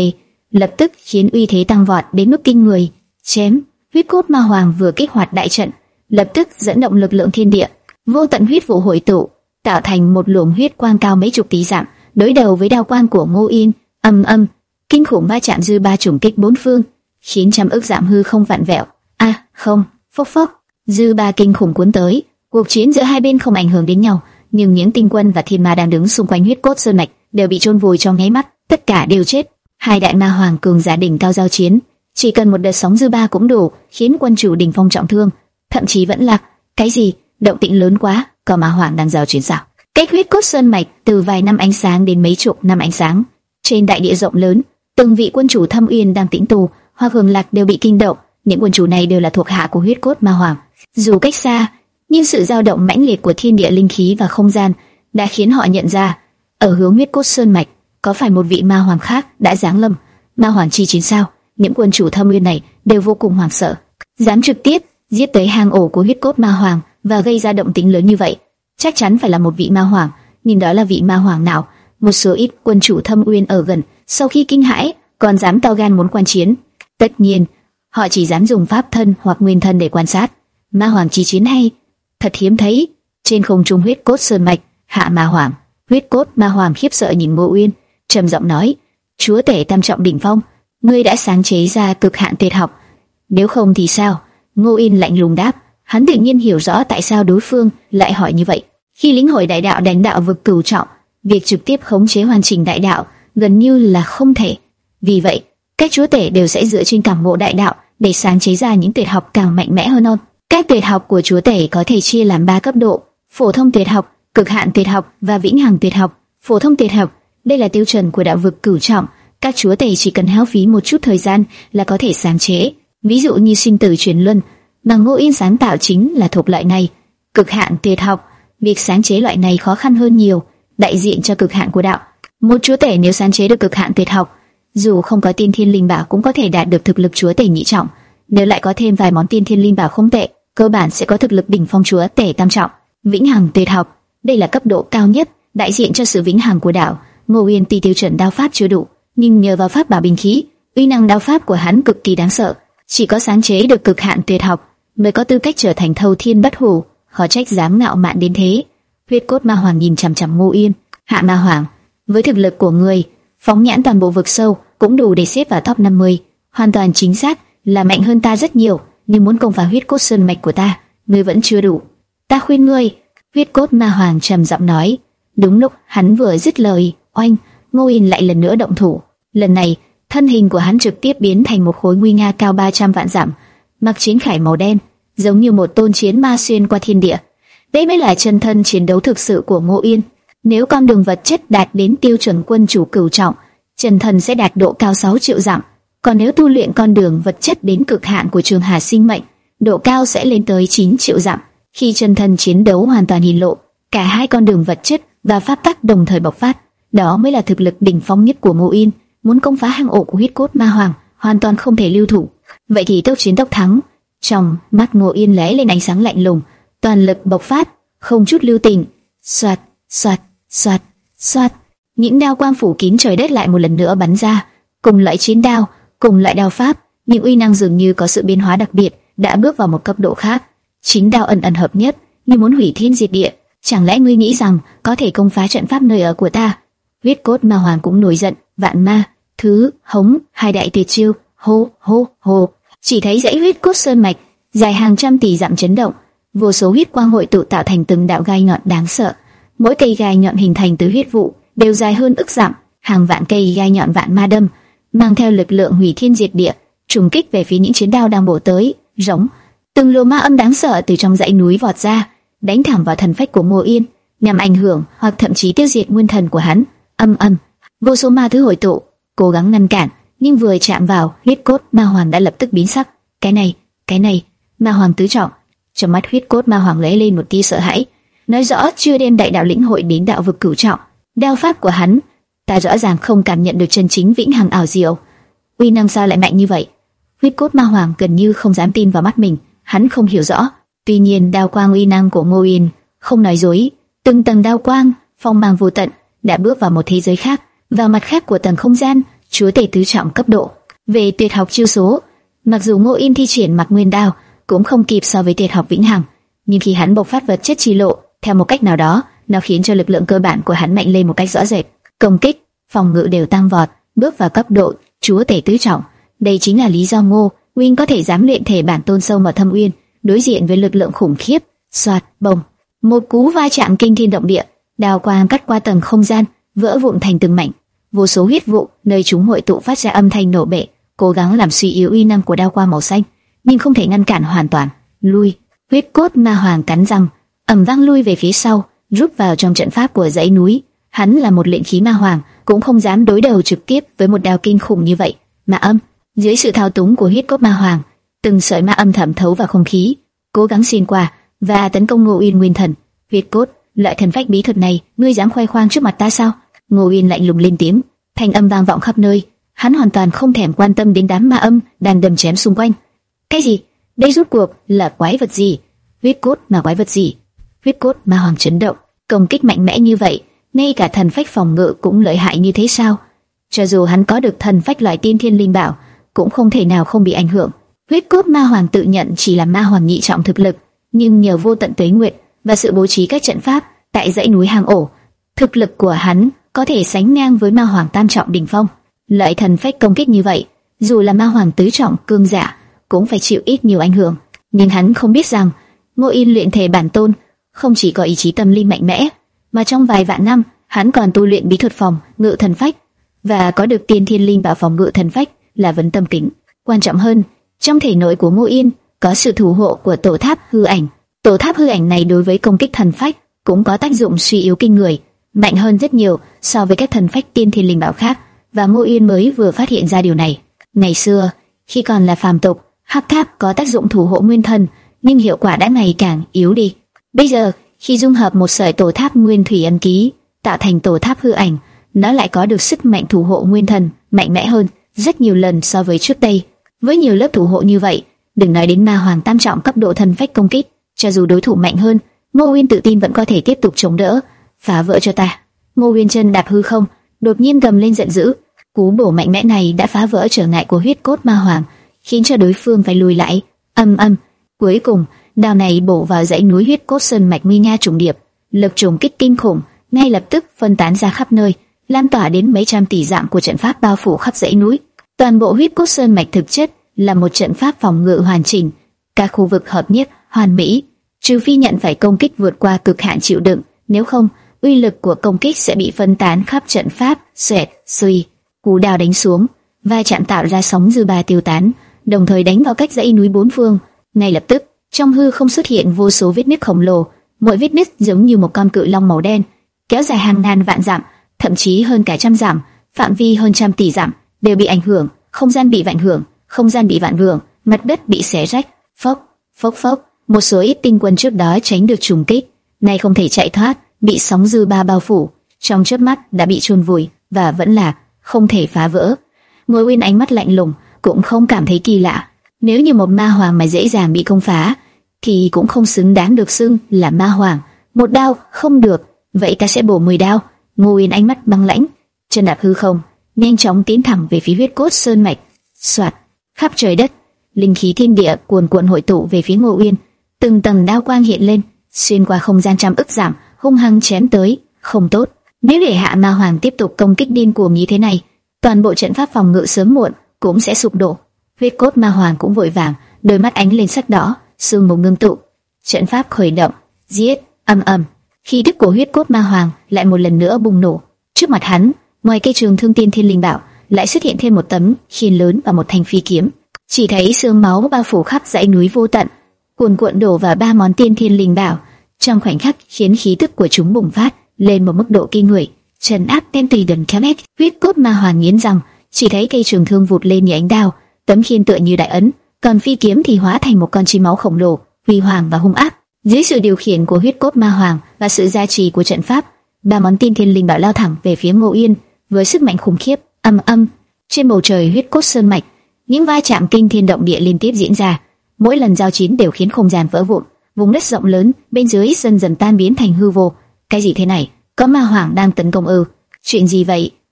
A: lập tức khiến uy thế tăng vọt đến mức kinh người. Chém, huyết cốt ma hoàng vừa kích hoạt đại trận, lập tức dẫn động lực lượng thiên địa, vô tận huyết vụ hội tụ, tạo thành một luồng huyết quang cao mấy chục tỷ dặm, đối đầu với đao quang của Ngô Yên. Âm âm, kinh khủng va chạm dư ba trùng kích bốn phương, khiến trăm ức dặm hư không vặn vẹo. A, à, không, phốc phốc, dư ba kinh khủng cuốn tới. Cuộc chiến giữa hai bên không ảnh hưởng đến nhau, nhưng những tinh quân và thiên ma đang đứng xung quanh huyết cốt sơn mạch đều bị chôn vùi trong nháy mắt, tất cả đều chết. Hai đại ma hoàng cường giả đỉnh cao giao chiến, chỉ cần một đợt sóng dư ba cũng đủ khiến quân chủ đỉnh phong trọng thương, thậm chí vẫn lạc. Cái gì? Động tĩnh lớn quá, có ma hoàng đang giao chiến sao? Cách huyết cốt sơn mạch từ vài năm ánh sáng đến mấy chục năm ánh sáng, trên đại địa rộng lớn, từng vị quân chủ Thâm Uyên đang tĩnh tu hoặc hưởng lạc đều bị kinh động. Những quân chủ này đều là thuộc hạ của huyết cốt ma hoàng. Dù cách xa, nhưng sự dao động mãnh liệt của thiên địa linh khí và không gian đã khiến họ nhận ra, ở hướng huyết cốt sơn mạch có phải một vị ma hoàng khác đã giáng lâm. Ma hoàng chi chiến sao? Những quân chủ Thâm Uyên này đều vô cùng hoảng sợ, dám trực tiếp giết tới hang ổ của huyết cốt ma hoàng và gây ra động tĩnh lớn như vậy, chắc chắn phải là một vị ma hoàng. Nhưng đó là vị ma hoàng nào? Một số ít quân chủ Thâm Uyên ở gần, sau khi kinh hãi, còn dám to gan muốn quan chiến. Tất nhiên, họ chỉ dám dùng pháp thân hoặc nguyên thân để quan sát. Ma hoàng chi chiến hay, thật hiếm thấy. Trên không trung huyết cốt sơn mạch, hạ ma hoàng, huyết cốt ma hoàng khiếp sợ nhìn Ngô Uyên, trầm giọng nói: "Chúa tể tam trọng đỉnh phong, ngươi đã sáng chế ra cực hạn tuyệt học, nếu không thì sao?" Ngô Uyên lạnh lùng đáp. Hắn tự nhiên hiểu rõ tại sao đối phương lại hỏi như vậy. Khi lĩnh hội đại đạo đánh đạo vực cửu trọng, việc trực tiếp khống chế hoàn chỉnh đại đạo gần như là không thể. Vì vậy, các chúa tể đều sẽ dựa trên cảm ngộ đại đạo để sáng chế ra những tuyệt học càng mạnh mẽ hơn. hơn. Các tuyệt học của chúa tể có thể chia làm ba cấp độ: phổ thông tuyệt học, cực hạn tuyệt học và vĩnh hằng tuyệt học. Phổ thông tuyệt học, đây là tiêu chuẩn của đạo vực cửu trọng, các chúa tể chỉ cần hao phí một chút thời gian là có thể sáng chế. Ví dụ như sinh tử truyền luân, mà Ngô Yên sáng tạo chính là thuộc loại này. Cực hạn tuyệt học, việc sáng chế loại này khó khăn hơn nhiều, đại diện cho cực hạn của đạo. Một chúa tể nếu sáng chế được cực hạn tuyệt học, dù không có tiên thiên linh bảo cũng có thể đạt được thực lực chúa tể nhị trọng. Nếu lại có thêm vài món tiên thiên linh bảo không tệ, cơ bản sẽ có thực lực đỉnh phong chúa tể tam trọng. Vĩnh hằng tuyệt học, đây là cấp độ cao nhất, đại diện cho sự vĩnh hằng của đạo. Ngô Uyên tuy tiêu chuẩn đao pháp chưa đủ, nhưng nhờ vào pháp bảo binh khí, uy năng đao pháp của hắn cực kỳ đáng sợ. Chỉ có sáng chế được cực hạn tuyệt học mới có tư cách trở thành thâu thiên bất hủ, khó trách dám ngạo mạn đến thế. Huyết cốt ma hoàng nhìn chằm chằm Ngô Uyên. Hạ ma hoàng, với thực lực của ngươi, phóng nhãn toàn bộ vực sâu cũng đủ để xếp vào top năm mươi, hoàn toàn chính xác là mạnh hơn ta rất nhiều. Nhưng muốn công phá huyết cốt sơn mạch của ta, ngươi vẫn chưa đủ. Ta khuyên ngươi. Huyết cốt ma hoàng trầm giọng nói. Đúng lúc hắn vừa dứt lời, oanh, Ngô Uyên lại lần nữa động thủ. Lần này, thân hình của hắn trực tiếp biến thành một khối nguy nga cao ba trăm vạn dặm, mặc chiến khải màu đen, giống như một tôn chiến ma xuyên qua thiên địa. Đây mới là chân thân chiến đấu thực sự của Ngô Uyên. Nếu con đường vật chất đạt đến tiêu chuẩn quân chủ cửu trọng, chân thân sẽ đạt độ cao sáu triệu dặm. Còn nếu tu luyện con đường vật chất đến cực hạn của Trường Hà sinh mệnh, độ cao sẽ lên tới chín triệu dặm. Khi chân thân chiến đấu hoàn toàn hiển lộ, cả hai con đường vật chất và pháp tắc đồng thời bộc phát, đó mới là thực lực đỉnh phong nhất của Ngô Uyên. Muốn công phá hang ổ của huyết cốt ma hoàng, hoàn toàn không thể lưu thủ. Vậy thì tốc chiến tốc thắng. Trong mắt Ngô Uyên lóe lên ánh sáng lạnh lùng, toàn lực bộc phát, không chút lưu tình. Soạt, soạt, soạt, soạt, những đao quang phủ kín trời đất lại một lần nữa bắn ra. Cùng loại chiến đao, cùng loại đao pháp, nhưng uy năng dường như có sự biến hóa đặc biệt, đã bước vào một cấp độ khác. Chính đao ẩn ẩn hợp nhất, như muốn hủy thiên diệt địa. Chẳng lẽ ngươi nghĩ rằng có thể công phá trận pháp nơi ở của ta? Huyết cốt ma hoàng cũng nổi giận. Vạn ma, thứ, hống, hai đại tuyệt chiêu, hô, hô, hô. Chỉ thấy dãy huyết cốt sơn mạch dài hàng trăm tỷ dặm chấn động, vô số huyết quang hội tụ tạo thành từng đạo gai nhọn đáng sợ. Mỗi cây gai nhọn hình thành từ huyết vụ, đều dài hơn ức dặm, hàng vạn cây gai nhọn vạn ma đâm, mang theo lực lượng hủy thiên diệt địa, trùng kích về phía những chiến đao đang bổ tới. Rống, từng lô ma âm đáng sợ từ trong dãy núi vọt ra, đánh thẳng vào thần phách của Ngô Yên, nhằm ảnh hưởng hoặc thậm chí tiêu diệt nguyên thần của hắn. Âm âm, vô số ma thứ hội tụ, cố gắng ngăn cản, nhưng vừa chạm vào, huyết cốt ma hoàng đã lập tức biến sắc. Cái này, cái này, ma hoàng tứ trọng. Trong mắt huyết cốt ma hoàng lóe lên một tia sợ hãi, nói rõ chưa đem đại đạo lĩnh hội đến đạo vực cửu trọng. Đao pháp của hắn, ta rõ ràng không cảm nhận được chân chính vĩnh hằng ảo diệu. Uy năng sao lại mạnh như vậy? Huyết cốt ma hoàng gần như không dám tin vào mắt mình, hắn không hiểu rõ. Tuy nhiên đao quang uy năng của Ngô Uyên không nói dối, từng tầng đao quang, phong mang vô tận, đã bước vào một thế giới khác, vào mặt khác của tầng không gian, chúa tể tứ trọng cấp độ. Về tuyệt học chiêu số, mặc dù Ngô Yên thi triển Mặc Nguyên Đao cũng không kịp so với tuyệt học Vĩnh Hằng, nhưng khi hắn bộc phát vật chất chi lộ, theo một cách nào đó, nó khiến cho lực lượng cơ bản của hắn mạnh lên một cách rõ rệt. Công kích, phòng ngự đều tăng vọt, bước vào cấp độ chúa tể tứ trọng. Đây chính là lý do Ngô Uyên có thể dám luyện thể bản tôn sâu mật thâm uyên, đối diện với lực lượng khủng khiếp. Soạt, bồng, một cú va chạm kinh thiên động địa, đao quang cắt qua tầng không gian, vỡ vụn thành từng mảnh. Vô số huyết vụ nơi chúng hội tụ phát ra âm thanh nổ bể, cố gắng làm suy yếu uy năng của đao quang màu xanh, nhưng không thể ngăn cản hoàn toàn. Lui, huyết cốt ma hoàng cắn răng, ầm vang lui về phía sau, rút vào trong trận pháp của dãy núi. Hắn là một luyện khí ma hoàng, cũng không dám đối đầu trực tiếp với một đao kinh khủng như vậy. Ma âm, dưới sự thao túng của huyết cốt ma hoàng, từng sợi ma âm thẩm thấu vào không khí, cố gắng xuyên qua và tấn công Ngô Uyên nguyên thần. Huyết cốt, loại thần phách bí thuật này, ngươi dám khoe khoang trước mặt ta sao? Ngô Uyên lạnh lùng lên tiếng, thanh âm vang vọng khắp nơi. Hắn hoàn toàn không thèm quan tâm đến đám ma âm đang đâm chém xung quanh. Cái gì? Đây rốt cuộc là quái vật gì? Huyết cốt mà quái vật gì? Huyết cốt ma hoàng chấn động, công kích mạnh mẽ như vậy, ngay cả thần phách phòng ngự cũng lợi hại như thế sao? Cho dù hắn có được thần phách loại tiên thiên linh bảo, cũng không thể nào không bị ảnh hưởng. Huyết cốt ma hoàng tự nhận chỉ là ma hoàng nhị trọng thực lực, nhưng nhờ vô tận tuế nguyệt và sự bố trí các trận pháp tại dãy núi hang ổ, thực lực của hắn có thể sánh ngang với ma hoàng tam trọng đỉnh phong. Loại thần phách công kích như vậy, dù là ma hoàng tứ trọng cương giả cũng phải chịu ít nhiều ảnh hưởng. Nhưng hắn không biết rằng Ngô Yên luyện thể bản tôn không chỉ có ý chí tâm linh mạnh mẽ, mà trong vài vạn năm hắn còn tu luyện bí thuật phòng ngự thần phách và có được tiên thiên linh bảo phòng ngự thần phách là vấn tâm kính. Quan trọng hơn, trong thể nội của Ngô Yên có sự thủ hộ của tổ tháp hư ảnh. Tổ tháp hư ảnh này đối với công kích thần phách cũng có tác dụng suy yếu kinh người, mạnh hơn rất nhiều so với các thần phách tiên thiên linh bảo khác, và Ngô Yên mới vừa phát hiện ra điều này. Ngày xưa, khi còn là phàm tục, hắc tháp có tác dụng thủ hộ nguyên thần, nhưng hiệu quả đã ngày càng yếu đi. Bây giờ, khi dung hợp một sợi tổ tháp nguyên thủy ấn ký, tạo thành tổ tháp hư ảnh, nó lại có được sức mạnh thủ hộ nguyên thần mạnh mẽ hơn rất nhiều lần so với trước đây. Với nhiều lớp thủ hộ như vậy, đừng nói đến ma hoàng tam trọng cấp độ thần phách công kích, cho dù đối thủ mạnh hơn, Ngô Uyên tự tin vẫn có thể tiếp tục chống đỡ. Phá vỡ cho ta! Ngô Uyên chân đạp hư không, đột nhiên gầm lên giận dữ. Cú bổ mạnh mẽ này đã phá vỡ trở ngại của huyết cốt ma hoàng, khiến cho đối phương phải lùi lại. Âm âm, cuối cùng đao này bổ vào dãy núi huyết cốt sơn mạch nguy nga trùng điệp, lực trùng kích kinh khủng ngay lập tức phân tán ra khắp nơi, lan tỏa đến mấy trăm tỷ dặm của trận pháp bao phủ khắp dãy núi. Toàn bộ huyết cốt sơn mạch thực chất là một trận pháp phòng ngự hoàn chỉnh, các khu vực hợp nhất hoàn mỹ, trừ phi nhận phải công kích vượt qua cực hạn chịu đựng, nếu không, uy lực của công kích sẽ bị phân tán khắp trận pháp. Xoẹt, suy, cú đao đánh xuống, va chạm tạo ra sóng dư ba tiêu tán, đồng thời đánh vào cách dãy núi bốn phương. Ngay lập tức, trong hư không xuất hiện vô số vết nứt khổng lồ, mỗi vết nứt giống như một con cự long màu đen, kéo dài hàng ngàn vạn dặm, thậm chí hơn cả trăm dặm, phạm vi hơn trăm tỷ dặm đều bị ảnh hưởng, không gian bị vạn hưởng, không gian bị vạn hưởng, mặt đất bị xé rách. Phốc, phốc phốc, một số ít tinh quân trước đó tránh được trùng kích, nay không thể chạy thoát, bị sóng dư ba bao phủ, trong chớp mắt đã bị chôn vùi và vẫn là không thể phá vỡ. Ngô Uyên ánh mắt lạnh lùng, cũng không cảm thấy kỳ lạ. Nếu như một ma hoàng mà dễ dàng bị công phá, thì cũng không xứng đáng được xưng là ma hoàng. Một đao không được, vậy ta sẽ bổ mười đao. Ngô Uyên ánh mắt băng lãnh, chân đạp hư không, nhanh chóng tiến thẳng về phía huyết cốt sơn mạch. Soạt, khắp trời đất, linh khí thiên địa cuồn cuộn hội tụ về phía Ngô Uyên. Từng tầng đao quang hiện lên, xuyên qua không gian trăm ức dặm, hung hăng chém tới. Không tốt, nếu để hạ ma hoàng tiếp tục công kích điên cuồng như thế này, toàn bộ trận pháp phòng ngự sớm muộn cũng sẽ sụp đổ. Huyết cốt ma hoàng cũng vội vàng, đôi mắt ánh lên sắc đỏ, sương mù ngưng tụ, trận pháp khởi động. Giết! Âm ầm, khí tức của huyết cốt ma hoàng lại một lần nữa bùng nổ. Trước mặt hắn, ngoài cây trường thương tiên thiên linh bảo, lại xuất hiện thêm một tấm khiên lớn và một thanh phi kiếm. Chỉ thấy sương máu bao phủ khắp dãy núi vô tận, cuồn cuộn đổ vào ba món tiên thiên linh bảo, trong khoảnh khắc khiến khí tức của chúng bùng phát lên một mức độ kinh người, trấn áp tên tùy đần kéo mét. Huyết cốt ma hoàng nghiến răng, chỉ thấy cây trường thương vụt lên như ánh đao, tấm khiên tựa như đại ấn, còn phi kiếm thì hóa thành một con chim máu khổng lồ, huy hoàng và hung ác. Dưới sự điều khiển của huyết cốt ma hoàng và sự gia trì của trận pháp, ba món tiên thiên linh bảo lao thẳng về phía Ngô Uyên với sức mạnh khủng khiếp. Âm âm, trên bầu trời huyết cốt sơn mạch, những va chạm kinh thiên động địa liên tiếp diễn ra, mỗi lần giao chiến đều khiến không gian vỡ vụn, vùng đất rộng lớn bên dưới dần dần tan biến thành hư vô. Cái gì thế này? Có ma hoàng đang tấn công ư? Chuyện gì vậy?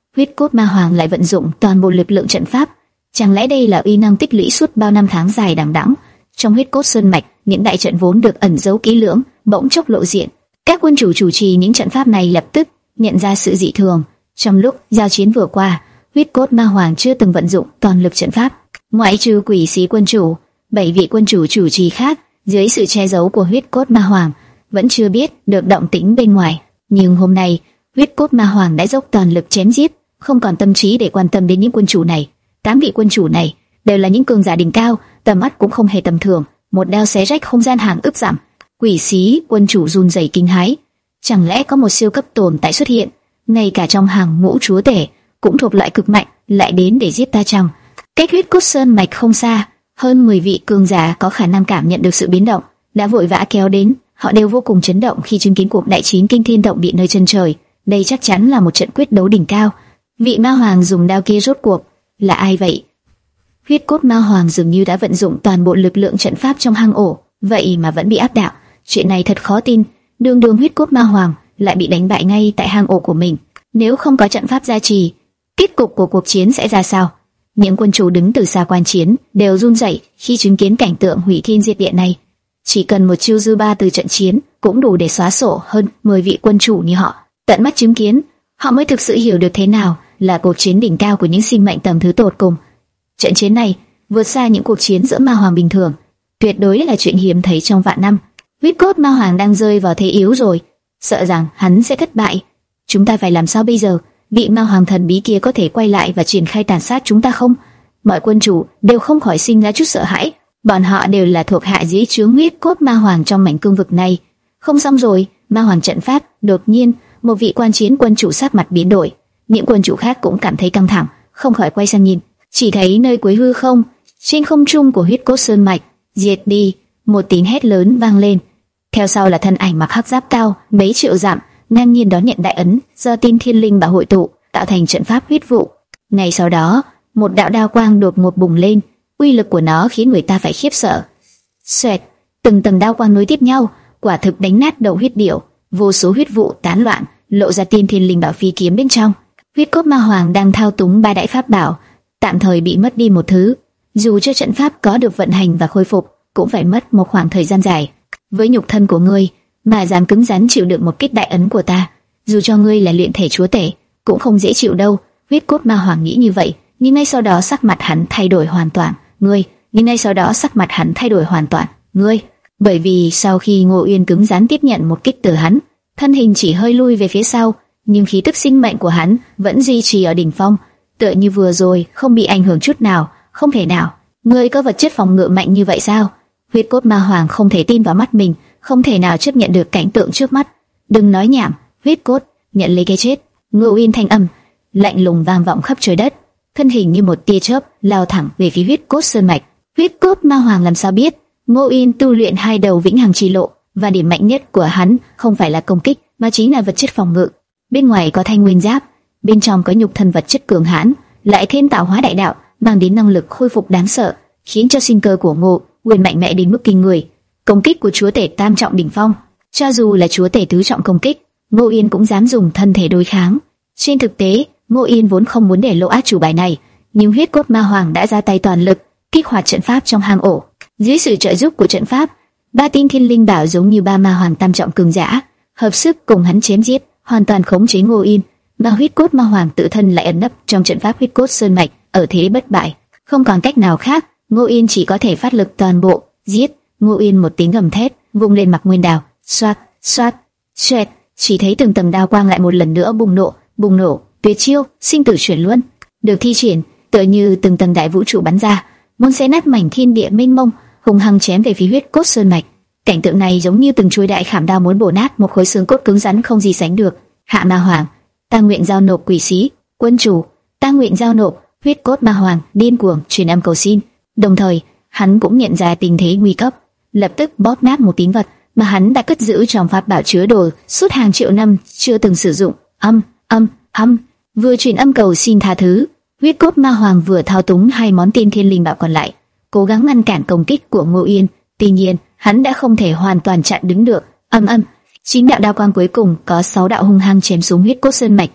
A: Huyết cốt ma hoàng lại vận dụng toàn bộ lực lượng trận pháp. Chẳng lẽ đây là uy năng tích lũy suốt bao năm tháng dài đằng đẵng? Trong huyết cốt sơn mạch, những đại trận vốn được ẩn giấu kỹ lưỡng bỗng chốc lộ diện. Các quân chủ chủ trì những trận pháp này lập tức nhận ra sự dị thường. Trong lúc giao chiến vừa qua, huyết cốt ma hoàng chưa từng vận dụng toàn lực trận pháp. Ngoại trừ quỷ sĩ quân chủ, bảy vị quân chủ chủ trì khác dưới sự che giấu của huyết cốt ma hoàng vẫn chưa biết được động tĩnh bên ngoài. Nhưng hôm nay, huyết cốt ma hoàng đã dốc toàn lực chém giết, không còn tâm trí để quan tâm đến những quân chủ này. Tám vị quân chủ này đều là những cường giả đỉnh cao, tầm mắt cũng không hề tầm thường. Một đao xé rách không gian hàng ức giảm. Quỷ sĩ quân chủ run rẩy kinh hãi. Chẳng lẽ có một siêu cấp tồn tại xuất hiện? Ngay cả trong hàng ngũ chúa tể cũng thuộc loại cực mạnh, lại đến để giết ta chăng? Cách huyết cốt sơn mạch không xa, hơn mười vị cường giả có khả năng cảm nhận được sự biến động đã vội vã kéo đến. Họ đều vô cùng chấn động khi chứng kiến cuộc đại chiến kinh thiên động địa nơi chân trời. Đây chắc chắn là một trận quyết đấu đỉnh cao. Vị ma hoàng dùng đao kia rốt cuộc là ai vậy? Huyết cốt ma hoàng dường như đã vận dụng toàn bộ lực lượng trận pháp trong hang ổ, vậy mà vẫn bị áp đảo. Chuyện này thật khó tin. Đường đường huyết cốt ma hoàng lại bị đánh bại ngay tại hang ổ của mình. Nếu không có trận pháp gia trì, kết cục của cuộc chiến sẽ ra sao? Những quân chủ đứng từ xa quan chiến đều run rẩy khi chứng kiến cảnh tượng hủy thiên diệt địa này. Chỉ cần một chiêu dư ba từ trận chiến cũng đủ để xóa sổ hơn mười vị quân chủ như họ. Tận mắt chứng kiến, họ mới thực sự hiểu được thế nào là cuộc chiến đỉnh cao của những sinh mệnh tầng thứ tột cùng. Trận chiến này vượt xa những cuộc chiến giữa ma hoàng bình thường, tuyệt đối là chuyện hiếm thấy trong vạn năm. Huyết cốt ma hoàng đang rơi vào thế yếu rồi, sợ rằng hắn sẽ thất bại. Chúng ta phải làm sao bây giờ? Vị ma hoàng thần bí kia có thể quay lại và triển khai tàn sát chúng ta không? Mọi quân chủ đều không khỏi sinh ra chút sợ hãi. Bọn họ đều là thuộc hạ dưới trướng huyết cốt ma hoàng trong mảnh cương vực này. Không xong rồi, ma hoàng trận pháp. Đột nhiên, một vị quan chiến quân chủ sắc mặt biến đổi. Những quân chủ khác cũng cảm thấy căng thẳng, không khỏi quay sang nhìn. Chỉ thấy nơi cuối hư không, trên không trung của huyết cốt sơn mạch, diệt đi. Một tiếng hét lớn vang lên. Theo sau là thân ảnh mặc hắc giáp cao mấy triệu dặm, ngang nhiên đón nhận đại ấn do Tiên Thiên Linh Bảo hội tụ, tạo thành trận pháp huyết vụ. Ngay sau đó, một đạo đao quang đột ngột bùng lên, uy lực của nó khiến người ta phải khiếp sợ. Xoẹt, từng tầng đao quang nối tiếp nhau, quả thực đánh nát đầu huyết điểu, vô số huyết vụ tán loạn, lộ ra Tiên Thiên Linh Bảo phi kiếm bên trong. Huyết cốt ma hoàng đang thao túng ba đại pháp bảo, tạm thời bị mất đi một thứ. Dù cho trận pháp có được vận hành và khôi phục, cũng phải mất một khoảng thời gian dài. Với nhục thân của ngươi mà dám cứng rắn chịu đựng một kích đại ấn của ta, dù cho ngươi là luyện thể chúa tể, cũng không dễ chịu đâu. Huyết cốt ma hoàng nghĩ như vậy, nhưng ngay sau đó sắc mặt hắn thay đổi hoàn toàn. Ngươi, nhưng ngay sau đó sắc mặt hắn thay đổi hoàn toàn. Ngươi, bởi vì sau khi Ngô Uyên cứng rắn tiếp nhận một kích từ hắn, thân hình chỉ hơi lui về phía sau, nhưng khí tức sinh mệnh của hắn vẫn duy trì ở đỉnh phong, tựa như vừa rồi không bị ảnh hưởng chút nào. Không thể nào, ngươi có vật chất phòng ngự mạnh như vậy sao? Huyết cốt ma hoàng không thể tin vào mắt mình, không thể nào chấp nhận được cảnh tượng trước mắt. Đừng nói nhảm, huyết cốt, nhận lấy cái chết. Ngô Uyên thanh âm lạnh lùng vang vọng khắp trời đất, thân hình như một tia chớp lao thẳng về phía huyết cốt sơn mạch. Huyết cốt ma hoàng làm sao biết? Ngô Uyên tu luyện hai đầu vĩnh hằng chi lộ, và điểm mạnh nhất của hắn không phải là công kích, mà chính là vật chất phòng ngự. Bên ngoài có thanh nguyên giáp, bên trong có nhục thân vật chất cường hãn, lại thêm tạo hóa đại đạo, mang đến năng lực khôi phục đáng sợ, khiến cho sinh cơ của Ngô Uyên mạnh mẽ đến mức kinh người. Công kích của chúa tể tam trọng đỉnh phong, cho dù là chúa tể tứ trọng công kích, Ngô Uyên cũng dám dùng thân thể đối kháng. Trên thực tế, Ngô Uyên vốn không muốn để lộ át chủ bài này, nhưng huyết cốt ma hoàng đã ra tay toàn lực kích hoạt trận pháp trong hang ổ. Dưới sự trợ giúp của trận pháp, ba Tiên Thiên Linh Bảo giống như ba ma hoàng tam trọng cường giả, hợp sức cùng hắn chém giết, hoàn toàn khống chế Ngô Uyên. Mà huyết cốt ma hoàng tự thân lại ẩn nấp trong trận pháp huyết cốt sơn mạch, ở thế bất bại, không còn cách nào khác. Ngô Uyên chỉ có thể phát lực toàn bộ giết. Ngô Uyên một tiếng gầm thét, vung lên mặc nguyên đào, xoát, xoát, xoẹt, chỉ thấy từng tầng đao quang lại một lần nữa bùng nổ, bùng nổ, tuyệt chiêu, sinh tử chuyển luân được thi triển, tựa như từng tầng đại vũ trụ bắn ra, muốn xé nát mảnh thiên địa mênh mông, hung hăng chém về phía huyết cốt sơn mạch. Cảnh tượng này giống như từng chuôi đại khảm đao muốn bổ nát một khối xương cốt cứng rắn không gì sánh được. Hạ ma hoàng, ta nguyện giao nộp quỷ sĩ, quân chủ, ta nguyện giao nộp. Huyết cốt ma hoàng điên cuồng truyền âm cầu xin, đồng thời hắn cũng nhận ra tình thế nguy cấp, lập tức bóp nát một tín vật mà hắn đã cất giữ trong pháp bảo chứa đồ suốt hàng triệu năm chưa từng sử dụng. Âm, âm, âm, vừa truyền âm cầu xin tha thứ, huyết cốt ma hoàng vừa thao túng hai món tiên thiên linh bảo còn lại, cố gắng ngăn cản công kích của Ngô Uyên. Tuy nhiên, hắn đã không thể hoàn toàn chặn đứng được. Âm âm, chín đạo đao quang cuối cùng có sáu đạo hung hăng chém xuống huyết cốt sơn mạch.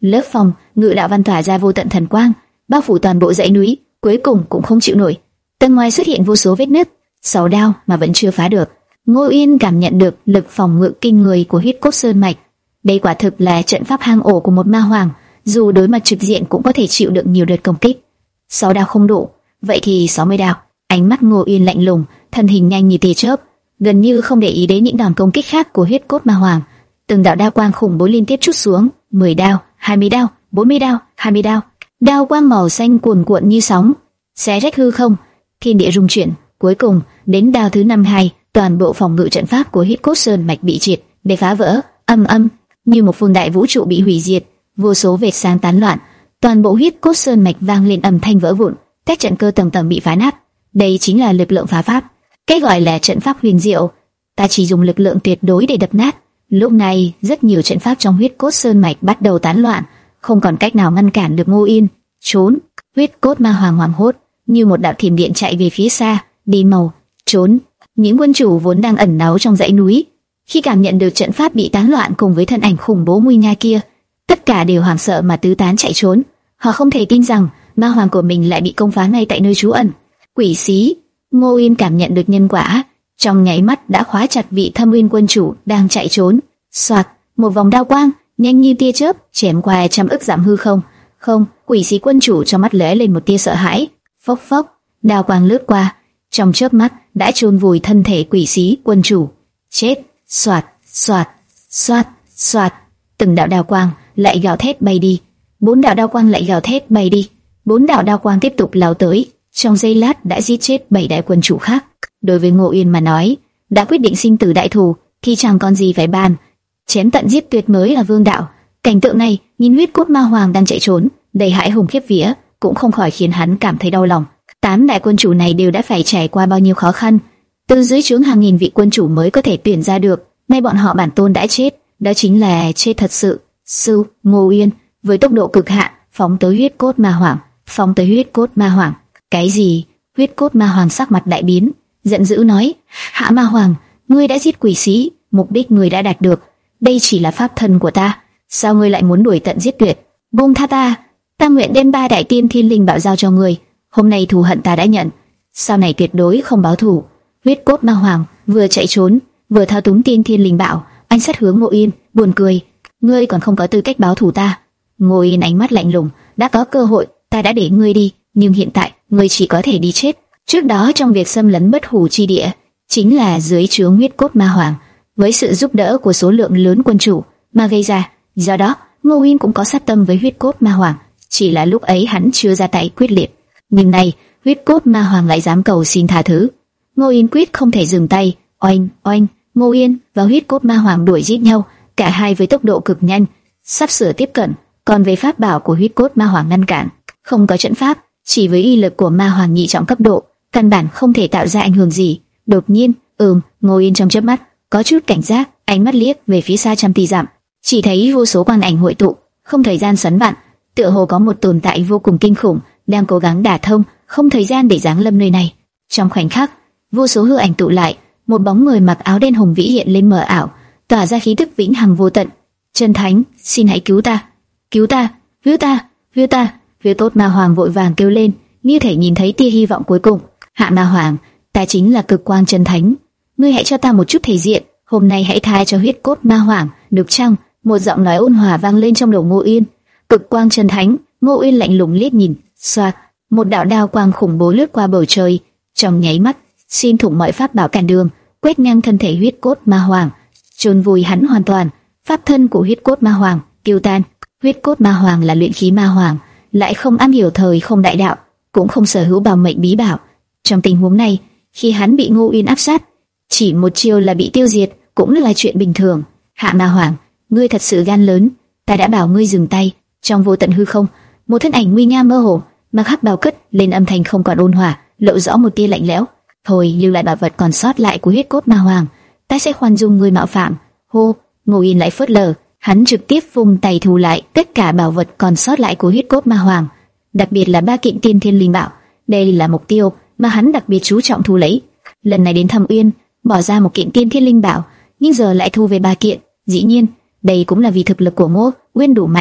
A: lớp phòng ngự đạo văn tỏa ra vô tận thần quang, bao phủ toàn bộ dãy núi, cuối cùng cũng không chịu nổi. Tầng ngoài xuất hiện vô số vết nứt, sáu đao mà vẫn chưa phá được. Ngô Uyên cảm nhận được lực phòng ngự kinh người của huyết cốt sơn mạch. Đây quả thực là trận pháp hang ổ của một ma hoàng, dù đối mặt trực diện cũng có thể chịu đựng nhiều đợt công kích. Sáu đao không đủ, vậy thì sáu mươi đao. Ánh mắt Ngô Uyên lạnh lùng, thân hình nhanh như tia chớp, gần như không để ý đến những đòn công kích khác của huyết cốt ma hoàng. Từng đạo đao quang khủng bố liên tiếp trút xuống, mười đao, hai mươi đao, bốn mươi đao, hai mươi đao. Đao quang màu xanh cuồn cuộn như sóng, xé rách hư không, thiên địa rung chuyển. Cuối cùng, đến đao thứ năm hai, toàn bộ phòng ngự trận pháp của huyết cốt sơn mạch bị triệt để phá vỡ, âm âm như một phương đại vũ trụ bị hủy diệt, vô số vệt sáng tán loạn, toàn bộ huyết cốt sơn mạch vang lên âm thanh vỡ vụn, các trận cơ tầng tầng bị phá nát. Đây chính là lực lượng phá pháp, cái gọi là trận pháp huyền diệu. Ta chỉ dùng lực lượng tuyệt đối để đập nát. Lúc này, rất nhiều trận pháp trong huyết cốt sơn mạch bắt đầu tán loạn, không còn cách nào ngăn cản được Ngô Uyên. Trốn! Huyết cốt ma hoàng hoảng hốt, như một đạo thiểm điện chạy về phía xa. Đi màu, trốn! Những quân chủ vốn đang ẩn náu trong dãy núi, khi cảm nhận được trận pháp bị tán loạn cùng với thân ảnh khủng bố nguy nga kia, tất cả đều hoảng sợ mà tứ tán chạy trốn. Họ không thể tin rằng ma hoàng của mình lại bị công phá ngay tại nơi trú ẩn. Quỷ xí! Ngô Uyên cảm nhận được nhân quả, trong nháy mắt đã khóa chặt vị Thâm Uyên quân chủ đang chạy trốn. Soạt, một vòng đao quang nhanh như tia chớp chém qua trăm ức dặm hư không. Không, quỷ xí quân chủ trong mắt lóe lên một tia sợ hãi. Phốc phốc, đao quang lướt qua, trong chớp mắt đã chôn vùi thân thể quỷ xí quân chủ. Chết! Soạt, soạt, soạt, soạt, từng đạo đao quang lại gào thét bay đi, bốn đạo đao quang lại gào thét bay đi, bốn đạo đao quang tiếp tục lao tới, trong giây lát đã giết chết bảy đại quân chủ khác. Đối với Ngô Uyên mà nói, đã quyết định sinh tử đại thù thì chẳng còn gì phải bàn, chém tận giết tuyệt mới là vương đạo. Cảnh tượng này, nhìn huyết cốt ma hoàng đang chạy trốn, đầy hãi hùng khiếp vía, cũng không khỏi khiến hắn cảm thấy đau lòng. Tám đại quân chủ này đều đã phải trải qua bao nhiêu khó khăn, từ dưới trướng hàng nghìn vị quân chủ mới có thể tuyển ra được, nay bọn họ bản tôn đã chết, đó chính là chết thật sự. Sư Ngô Uyên với tốc độ cực hạn phóng tới huyết cốt ma hoàng, phóng tới huyết cốt ma hoàng. Cái gì? Huyết cốt ma hoàng sắc mặt đại biến, giận dữ nói: Hạ ma hoàng, ngươi đã giết quỷ sĩ, mục đích ngươi đã đạt được, đây chỉ là pháp thân của ta, sao ngươi lại muốn đuổi tận giết tuyệt? Buông tha ta, ta nguyện đem ba đại tiên thiên linh bảo giao cho ngươi. Hôm nay thù hận ta đã nhận, sau này tuyệt đối không báo thù. Huyết cốt ma hoàng vừa chạy trốn, vừa thao túng tiên thiên linh bảo, anh sát hướng Ngô Uyên, buồn cười: ngươi còn không có tư cách báo thù ta. Ngô Uyên ánh mắt lạnh lùng: đã có cơ hội, ta đã để ngươi đi, nhưng hiện tại ngươi chỉ có thể đi chết. Trước đó trong việc xâm lấn bất hủ chi địa, chính là dưới trướng huyết cốt ma hoàng, với sự giúp đỡ của số lượng lớn quân chủ mà gây ra. Do đó, Ngô Uyên cũng có sát tâm với huyết cốt ma hoàng, chỉ là lúc ấy hắn chưa ra tay quyết liệt. Nhưng nay, huyết cốt ma hoàng lại dám cầu xin tha thứ. Ngô Uyên quyết không thể dừng tay. Oanh, oanh, Ngô Uyên và huyết cốt ma hoàng đuổi giết nhau, cả hai với tốc độ cực nhanh, sắp sửa tiếp cận. Còn về pháp bảo của huyết cốt ma hoàng ngăn cản, không có trận pháp, chỉ với y lực của ma hoàng nhị trọng cấp độ, căn bản không thể tạo ra ảnh hưởng gì. Đột nhiên, ừm, Ngô Uyên trong chớp mắt có chút cảnh giác, ánh mắt liếc về phía xa trăm tỷ dặm, chỉ thấy vô số quang ảnh hội tụ, không thời gian xoắn vặn, tựa hồ có một tồn tại vô cùng kinh khủng đang cố gắng đả thông không thời gian để giáng lâm nơi này. Trong khoảnh khắc, vô số hư ảnh tụ lại, một bóng người mặc áo đen hùng vĩ hiện lên mờ ảo, tỏa ra khí tức vĩnh hằng vô tận. Chân Thánh, xin hãy cứu ta, cứu ta, cứu ta, cứu ta! Huyết cốt ma hoàng vội vàng kêu lên, như thể nhìn thấy tia hy vọng cuối cùng. Hạ ma hoàng, ta chính là cực quang chân thánh, ngươi hãy cho ta một chút thể diện, hôm nay hãy tha cho huyết cốt ma hoàng, được chăng? Một giọng nói ôn hòa vang lên trong đầu Ngô Uyên. Cực quang chân thánh. Ngô Uyên lạnh lùng liếc nhìn, xoạt, một đạo đao quang khủng bố lướt qua bầu trời, trong nháy mắt xuyên thủng mọi pháp bảo cản đường, quét ngang thân thể huyết cốt ma hoàng, chôn vùi hắn hoàn toàn. Pháp thân của huyết cốt ma hoàng tiêu tan. Huyết cốt ma hoàng là luyện khí ma hoàng, lại không am hiểu thời không đại đạo, cũng không sở hữu bảo mệnh bí bảo. Trong tình huống này, khi hắn bị Ngô Uyên áp sát, chỉ một chiêu là bị tiêu diệt, cũng là chuyện bình thường. Hạ ma hoàng, ngươi thật sự gan lớn, ta đã bảo ngươi dừng tay. Trong vô tận hư không, một thân ảnh nguy nga mơ hồ, mặc hắc bào cất lên, âm thanh không còn ôn hòa, lộ rõ một tia lạnh lẽo. Thôi, lưu lại bảo vật còn sót lại của huyết cốt ma hoàng, ta sẽ khoan dung ngươi mạo phạm. Hô, Ngô Uyên lại phớt lờ, hắn trực tiếp vung tay thu lại tất cả bảo vật còn sót lại của huyết cốt ma hoàng, đặc biệt là ba kiện tiên thiên linh bảo. Đây là mục tiêu mà hắn đặc biệt chú trọng thu lấy. Lần này đến Thâm Uyên, bỏ ra một kiện tiên thiên linh bảo, nhưng giờ lại thu về ba kiện. Dĩ nhiên, đây cũng là vì thực lực của Ngô Uyên đủ mạnh.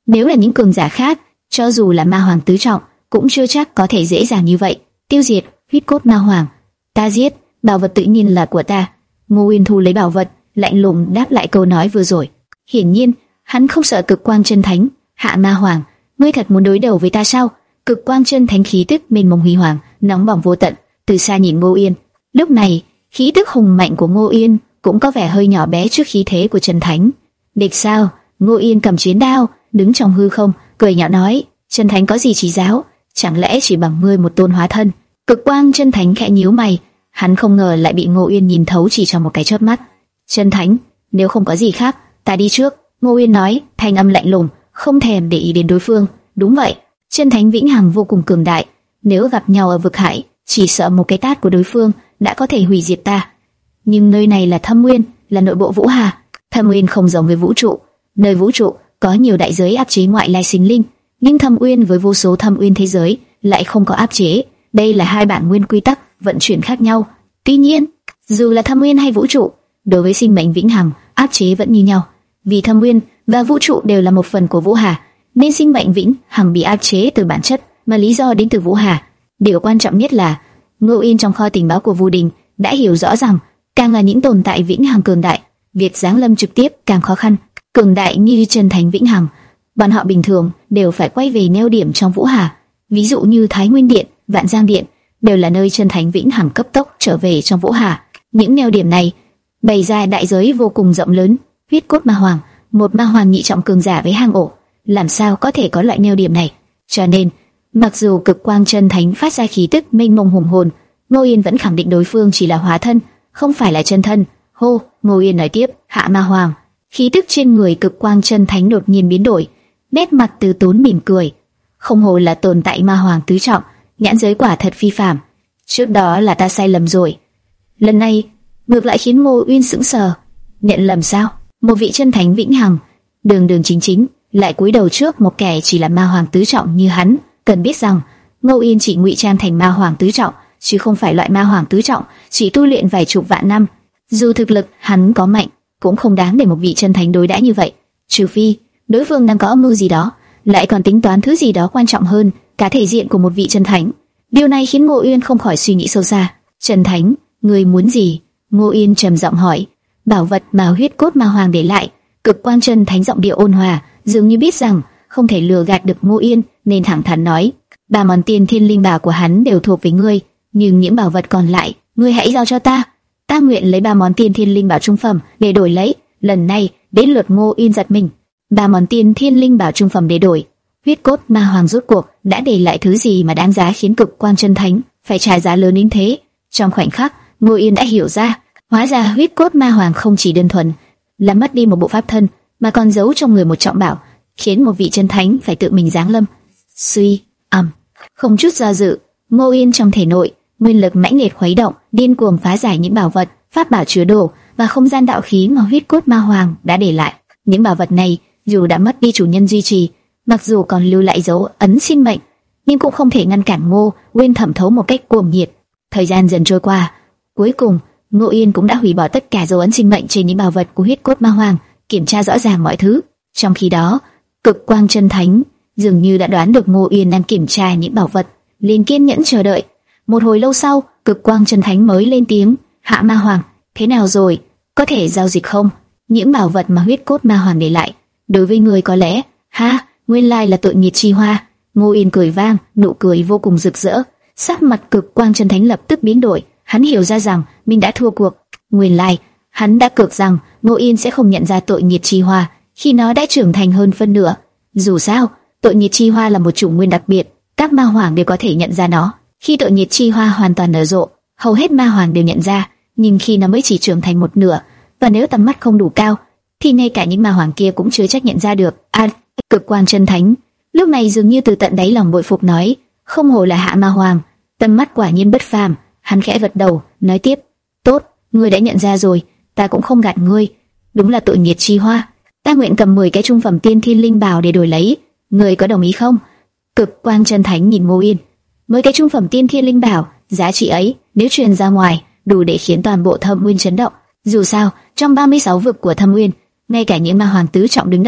A: Nếu là những cường giả khác, cho dù là ma hoàng tứ trọng, cũng chưa chắc có thể dễ dàng như vậy tiêu diệt huyết cốt ma hoàng. Ta giết, bảo vật tự nhiên là của ta. Ngô Uyên thu lấy bảo vật, lạnh lùng đáp lại câu nói vừa rồi. Hiển nhiên, hắn không sợ cực quang chân thánh. Hạ ma hoàng, ngươi thật muốn đối đầu với ta sao? Cực quang chân thánh khí tức mênh mông huy hoàng, nóng bỏng vô tận. Từ xa nhìn Ngô Uyên, lúc này khí tức hùng mạnh của Ngô Uyên cũng có vẻ hơi nhỏ bé trước khí thế của chân thánh. Địch sao? Ngô Uyên cầm chiến đao, đứng trong hư không, cười nhạo nói: chân thánh có gì chỉ giáo? Chẳng lẽ chỉ bằng ngươi một tôn hóa thân? Cực quang chân thánh khẽ nhíu mày, hắn không ngờ lại bị Ngô Uyên nhìn thấu chỉ trong một cái chớp mắt. Chân thánh, nếu không có gì khác, ta đi trước. Ngô Uyên nói, thanh âm lạnh lùng, không thèm để ý đến đối phương. Đúng vậy, chân thánh vĩnh hằng vô cùng cường đại, nếu gặp nhau ở vực hải, chỉ sợ một cái tát của đối phương đã có thể hủy diệt ta. Nhưng nơi này là Thâm Nguyên, là nội bộ Vũ Hà. Thâm Nguyên không giống với vũ trụ, nơi vũ trụ có nhiều đại giới áp chế ngoại lai sinh linh, nhưng Thâm Nguyên với vô số thâm nguyên thế giới lại không có áp chế. Đây là hai bản nguyên quy tắc vận chuyển khác nhau. Tuy nhiên, dù là Thâm Nguyên hay vũ trụ, đối với sinh mệnh vĩnh hằng, áp chế vẫn như nhau. Vì Thâm Nguyên và vũ trụ đều là một phần của Vũ Hà, nên sinh mệnh vĩnh hằng bị áp chế từ bản chất, mà lý do đến từ Vũ Hà. Điều quan trọng nhất là Ngô Uyên trong kho tình báo của Vu Đình đã hiểu rõ rằng, càng là những tồn tại vĩnh hằng cường đại, việc giáng lâm trực tiếp càng khó khăn. Cường đại như chân thánh vĩnh hằng, bọn họ bình thường đều phải quay về neo điểm trong Vũ Hà. Ví dụ như Thái Nguyên Điện, Vạn Giang Điện đều là nơi chân thánh vĩnh hằng cấp tốc trở về trong Vũ Hà. Những neo điểm này bày ra đại giới vô cùng rộng lớn. Huyết cốt ma hoàng, một ma hoàng nhị trọng cường giả với hang ổ, làm sao có thể có loại neo điểm này? Cho nên, mặc dù cực quang chân thánh phát ra khí tức mênh mông hùng hồn, Ngô Yên vẫn khẳng định đối phương chỉ là hóa thân, không phải là chân thân. Hô, Ngô Yên nói tiếp, Hạ ma hoàng. Khí tức trên người cực quang chân thánh đột nhiên biến đổi, nét mặt từ tốn mỉm cười. Không hồ là tồn tại ma hoàng tứ trọng, nhãn giới quả thật phi phàm. Trước đó là ta sai lầm rồi. Lần này ngược lại khiến Ngô Uyên sững sờ. Nhận lầm sao? Một vị chân thánh vĩnh hằng, đường đường chính chính lại cúi đầu trước một kẻ chỉ là ma hoàng tứ trọng như hắn. Cần biết rằng Ngô Uyên chỉ ngụy trang thành ma hoàng tứ trọng, chứ không phải loại ma hoàng tứ trọng chỉ tu luyện vài chục vạn năm. Dù thực lực hắn có mạnh, cũng không đáng để một vị chân thánh đối đãi như vậy. Trừ phi đối phương đang có âm mưu gì đó, lại còn tính toán thứ gì đó quan trọng hơn cả thể diện của một vị chân thánh. Điều này khiến Ngô Uyên không khỏi suy nghĩ sâu xa. Chân thánh, ngươi muốn gì? Ngô Uyên trầm giọng hỏi. Bảo vật mà huyết cốt ma hoàng để lại. Cực quang chân thánh giọng điệu ôn hòa, dường như biết rằng không thể lừa gạt được Ngô Uyên, nên thẳng thắn nói: ba món tiên thiên linh bảo của hắn đều thuộc về ngươi, nhưng những bảo vật còn lại, ngươi hãy giao cho ta. Ta nguyện lấy ba món tiên thiên linh bảo trung phẩm để đổi lấy. Lần này đến lượt Ngô Uyên giật mình. Ba món tiên thiên linh bảo trung phẩm để đổi. Huyết cốt ma hoàng rốt cuộc đã để lại thứ gì mà đáng giá khiến cực quang chân thánh phải trả giá lớn đến thế? Trong khoảnh khắc, Ngô Uyên đã hiểu ra, hóa ra huyết cốt ma hoàng không chỉ đơn thuần là mất đi một bộ pháp thân, mà còn giấu trong người một trọng bảo, khiến một vị chân thánh phải tự mình giáng lâm. Suy, ầm, không chút do dự, Ngô Uyên trong thể nội nguyên lực mãnh liệt khuấy động, điên cuồng phá giải những bảo vật, pháp bảo chứa đồ và không gian đạo khí mà huyết cốt ma hoàng đã để lại. Những bảo vật này dù đã mất đi chủ nhân duy trì, mặc dù còn lưu lại dấu ấn sinh mệnh, nhưng cũng không thể ngăn cản Ngô Uyên thẩm thấu một cách cuồng nhiệt. Thời gian dần trôi qua, cuối cùng Ngô Uyên cũng đã hủy bỏ tất cả dấu ấn sinh mệnh trên những bảo vật của huyết cốt ma hoàng, kiểm tra rõ ràng mọi thứ. Trong khi đó, cực quang chân thánh dường như đã đoán được Ngô Uyên đang kiểm tra những bảo vật, liền kiên nhẫn chờ đợi. Một hồi lâu sau, cực quang chân thánh mới lên tiếng: Hạ ma hoàng, thế nào rồi? Có thể giao dịch không? Những bảo vật mà huyết cốt ma hoàng để lại, đối với người có lẽ, ha, nguyên lai là tội nghiệt chi hoa. Ngô Uyên cười vang, nụ cười vô cùng rực rỡ. Sắc mặt cực quang chân thánh lập tức biến đổi, hắn hiểu ra rằng mình đã thua cuộc. Nguyên lai, hắn đã cược rằng Ngô Uyên sẽ không nhận ra tội nghiệt chi hoa khi nó đã trưởng thành hơn phân nửa. Dù sao, tội nghiệt chi hoa là một chủng nguyên đặc biệt, các ma hoàng đều có thể nhận ra nó. Khi tội nghiệt chi hoa hoàn toàn nở rộ, hầu hết ma hoàng đều nhận ra, nhưng khi nó mới chỉ trưởng thành một nửa, và nếu tầm mắt không đủ cao, thì ngay cả những ma hoàng kia cũng chưa chắc nhận ra được. À, cực quang chân thánh lúc này dường như từ tận đáy lòng bội phục nói: không hổ là Hạ ma hoàng, tầm mắt quả nhiên bất phàm. Hắn khẽ gật đầu, nói tiếp: tốt, ngươi đã nhận ra rồi, ta cũng không gạt ngươi, đúng là tội nghiệt chi hoa. Ta nguyện cầm mười cái trung phẩm tiên thiên linh bảo để đổi lấy, ngươi có đồng ý không? Cực quang chân thánh nhìn Ngô Uyên. Mười cái trung phẩm tiên thiên linh bảo, giá trị ấy nếu truyền ra ngoài, đủ để khiến toàn bộ Thâm Nguyên chấn động. Dù sao, trong ba mươi sáu vực của Thâm Nguyên, ngay cả những ma hoàng tứ trọng đứng đầu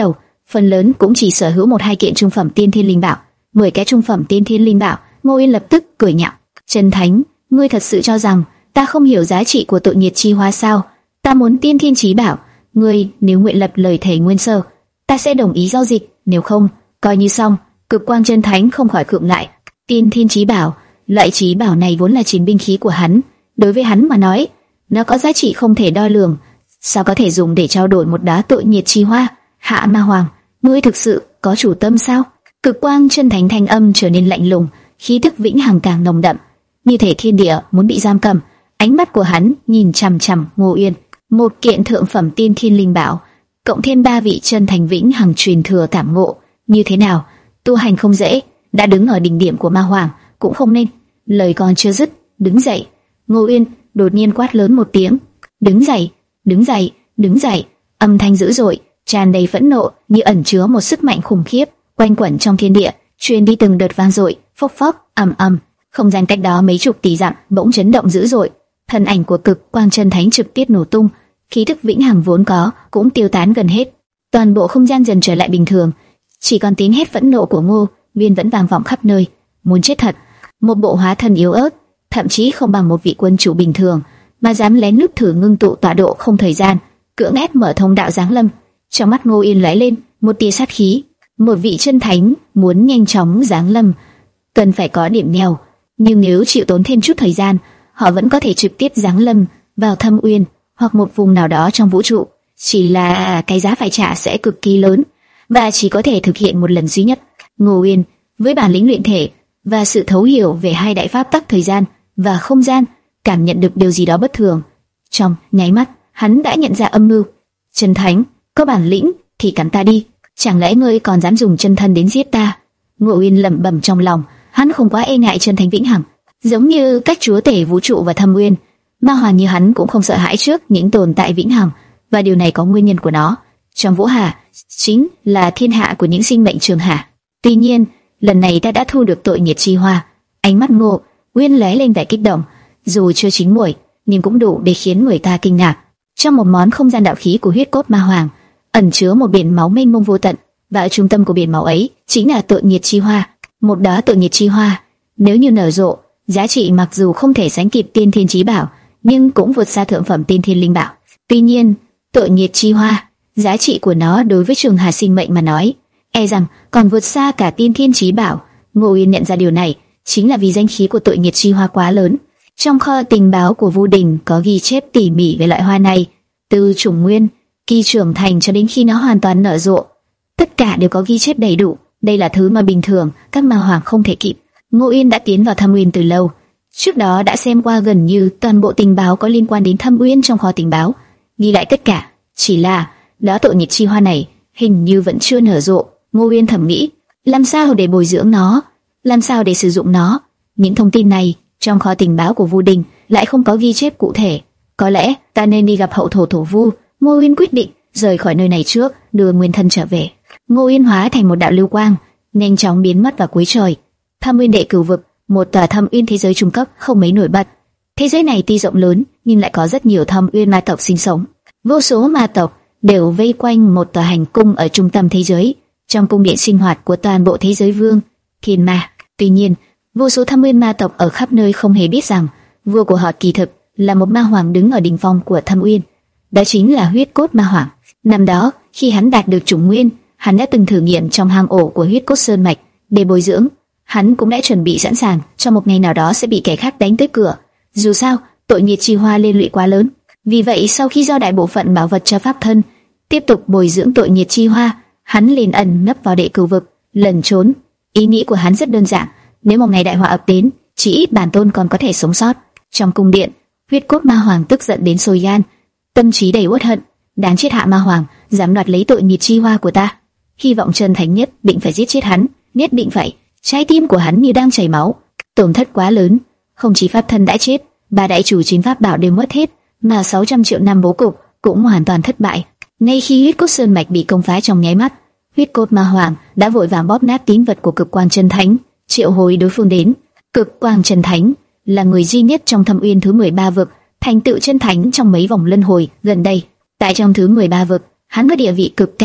A: phần lớn cũng chỉ sở hữu một hai kiện trung phẩm tiên thiên linh bảo, mười cái trung phẩm tiên thiên linh bảo. Ngô Yên lập tức cười nhạo, Chân Thánh, ngươi thật sự cho rằng ta không hiểu giá trị của tội nghiệt chi hoa sao? Ta muốn tiên thiên chí bảo, ngươi nếu nguyện lập lời thề nguyên sơ, ta sẽ đồng ý giao dịch, nếu không, coi như xong. Cực Quang Chân Thánh không khỏi khựng lại. Tiên thiên chí bảo, loại chí bảo này vốn là chiến binh khí của hắn, đối với hắn mà nói, nó có giá trị không thể đo lường, sao có thể dùng để trao đổi một đá tội nghiệt chi hoa? Hạ Ma Hoàng, ngươi thực sự có chủ tâm sao? Cực Quang Chân Thánh thanh âm trở nên lạnh lùng, khí tức vĩnh hằng càng nồng đậm, như thể thiên địa muốn bị giam cầm. Ánh mắt của hắn nhìn chằm chằm Ngô Yên, một kiện thượng phẩm tiên thiên linh bảo, cộng thêm ba vị chân thành vĩnh hằng truyền thừa cảm ngộ, như thế nào? Tu hành không dễ, đã đứng ở đỉnh điểm của Ma Hoàng cũng không nên. Lời còn chưa dứt, đứng dậy. Ngô Yên đột nhiên quát lớn một tiếng, đứng dậy, đứng dậy, đứng dậy. Âm thanh dữ dội, tràn đầy phẫn nộ, như ẩn chứa một sức mạnh khủng khiếp, quanh quẩn trong thiên địa, truyền đi từng đợt vang dội, phốc phốc, ầm ầm. Không gian cách đó mấy chục tỷ dặm bỗng chấn động dữ dội, thân ảnh của Cực Quang Chân Thánh trực tiếp nổ tung, khí tức vĩnh hằng vốn có cũng tiêu tán gần hết. Toàn bộ không gian dần trở lại bình thường, chỉ còn tiếng hét phẫn nộ của Ngô Viên vẫn vang vọng khắp nơi. Muốn chết thật, một bộ hóa thân yếu ớt, thậm chí không bằng một vị quân chủ bình thường, mà dám lén lút thử ngưng tụ tọa độ không thời gian, cưỡng ép mở thông đạo giáng lâm. Trong mắt Ngô Yên lóe lên một tia sát khí. Một vị chân thánh muốn nhanh chóng giáng lâm, cần phải có điểm neo, nhưng nếu chịu tốn thêm chút thời gian, họ vẫn có thể trực tiếp giáng lâm vào Thâm Uyên hoặc một vùng nào đó trong vũ trụ. Chỉ là cái giá phải trả sẽ cực kỳ lớn và chỉ có thể thực hiện một lần duy nhất. Ngô Uyên với bản lĩnh luyện thể và sự thấu hiểu về hai đại pháp tắc thời gian và không gian, cảm nhận được điều gì đó bất thường. Trong nháy mắt, hắn đã nhận ra âm mưu. Chân Thánh, có bản lĩnh thì cắn ta đi, chẳng lẽ ngươi còn dám dùng chân thân đến giết ta? Ngô Uyên lẩm bẩm trong lòng, hắn không quá e ngại chân thánh vĩnh hằng, giống như cách chúa tể vũ trụ và Thâm Uyên. Ma Hoàng như hắn cũng không sợ hãi trước những tồn tại vĩnh hằng, và điều này có nguyên nhân của nó. Trong Vũ Hà chính là thiên hạ của những sinh mệnh trường hạ. Tuy nhiên, lần này ta đã thu được tội nghiệt chi hoa. Ánh mắt Ngô Uyên lóe lên vẻ kích động, dù chưa chín muồi, nhưng cũng đủ để khiến người ta kinh ngạc. Trong một món không gian đạo khí của huyết cốt Ma Hoàng, ẩn chứa một biển máu mênh mông vô tận, và ở trung tâm của biển máu ấy chính là tội nghiệt chi hoa. Một đóa tội nghiệt chi hoa, nếu như nở rộ, giá trị mặc dù không thể sánh kịp tiên thiên chí bảo, nhưng cũng vượt xa thượng phẩm tiên thiên linh bảo. Tuy nhiên, tội nghiệt chi hoa, giá trị của nó đối với trường hà sinh mệnh mà nói, e rằng còn vượt xa cả tiên thiên chí bảo. Ngô Uyên nhận ra điều này, chính là vì danh khí của tội nghiệt chi hoa quá lớn. Trong kho tình báo của Vu Đình có ghi chép tỉ mỉ về loại hoa này, từ chủng nguyên, kỳ trưởng thành cho đến khi nó hoàn toàn nở rộ, tất cả đều có ghi chép đầy đủ. Đây là thứ mà bình thường các ma hoàng không thể kịp. Ngô Uyên đã tiến vào Thâm Uyên từ lâu, trước đó đã xem qua gần như toàn bộ tình báo có liên quan đến Thâm Uyên trong kho tình báo, ghi lại tất cả. Chỉ là đóa tội nghiệt chi hoa này hình như vẫn chưa nở rộ. Ngô Uyên thầm nghĩ, làm sao để bồi dưỡng nó, làm sao để sử dụng nó? Những thông tin này trong kho tình báo của Vu Đình lại không có ghi chép cụ thể. Có lẽ ta nên đi gặp hậu thổ thổ Vu. Ngô Uyên quyết định rời khỏi nơi này trước, đưa nguyên thân trở về. Ngô Uyên hóa thành một đạo lưu quang, nhanh chóng biến mất vào cuối trời. Thâm Uyên Đệ Cửu Vực, một tòa Thâm Uyên thế giới trung cấp không mấy nổi bật. Thế giới này tuy rộng lớn, nhưng lại có rất nhiều Thâm Uyên ma tộc sinh sống. Vô số ma tộc đều vây quanh một tòa hành cung ở trung tâm thế giới, trong cung điện sinh hoạt của toàn bộ thế giới vương, thiên ma. Tuy nhiên, vô số Thâm Uyên ma tộc ở khắp nơi không hề biết rằng vua của họ kỳ thực là một ma hoàng đứng ở đỉnh phong của Thâm Uyên. Đó chính là huyết cốt ma hoàng. Năm đó, khi hắn đạt được chủng nguyên, hắn đã từng thử nghiệm trong hang ổ của huyết cốt sơn mạch để bồi dưỡng. Hắn cũng đã chuẩn bị sẵn sàng cho một ngày nào đó sẽ bị kẻ khác đánh tới cửa. Dù sao, tội nghiệt chi hoa liên lụy quá lớn. Vì vậy, sau khi giao đại bộ phận bảo vật cho pháp thân, tiếp tục bồi dưỡng tội nghiệt chi hoa, hắn liền ẩn nấp vào Đệ Cửu Vực, lẩn trốn. Ý nghĩ của hắn rất đơn giản, nếu một ngày đại họa ập đến, chỉ ít bản tôn còn có thể sống sót. Trong cung điện, huyết cốt ma hoàng tức giận đến sôi gan, tâm trí đầy uất hận. Đáng chết Hạ Ma Hoàng, dám đoạt lấy tội nghiệt chi hoa của ta. Hy vọng chân thánh nhất định phải giết chết hắn, nhất định phải. Trái tim của hắn như đang chảy máu, tổn thất quá lớn. Không chỉ pháp thân đã chết, ba đại chủ chín pháp bảo đều mất hết, mà sáu trăm triệu năm bố cục cũng hoàn toàn thất bại. Ngay khi huyết cốt sơn mạch bị công phá trong nháy mắt, huyết cốt ma hoàng đã vội vàng bóp nát tín vật của Cực Quang Chân Thánh, triệu hồi đối phương đến. Cực Quang Chân Thánh là người duy nhất trong Thâm Uyên thứ mười ba vực thành tựu chân thánh trong mấy vòng luân hồi gần đây. Tại trong thứ mười ba vực, hắn có địa vị cực cao,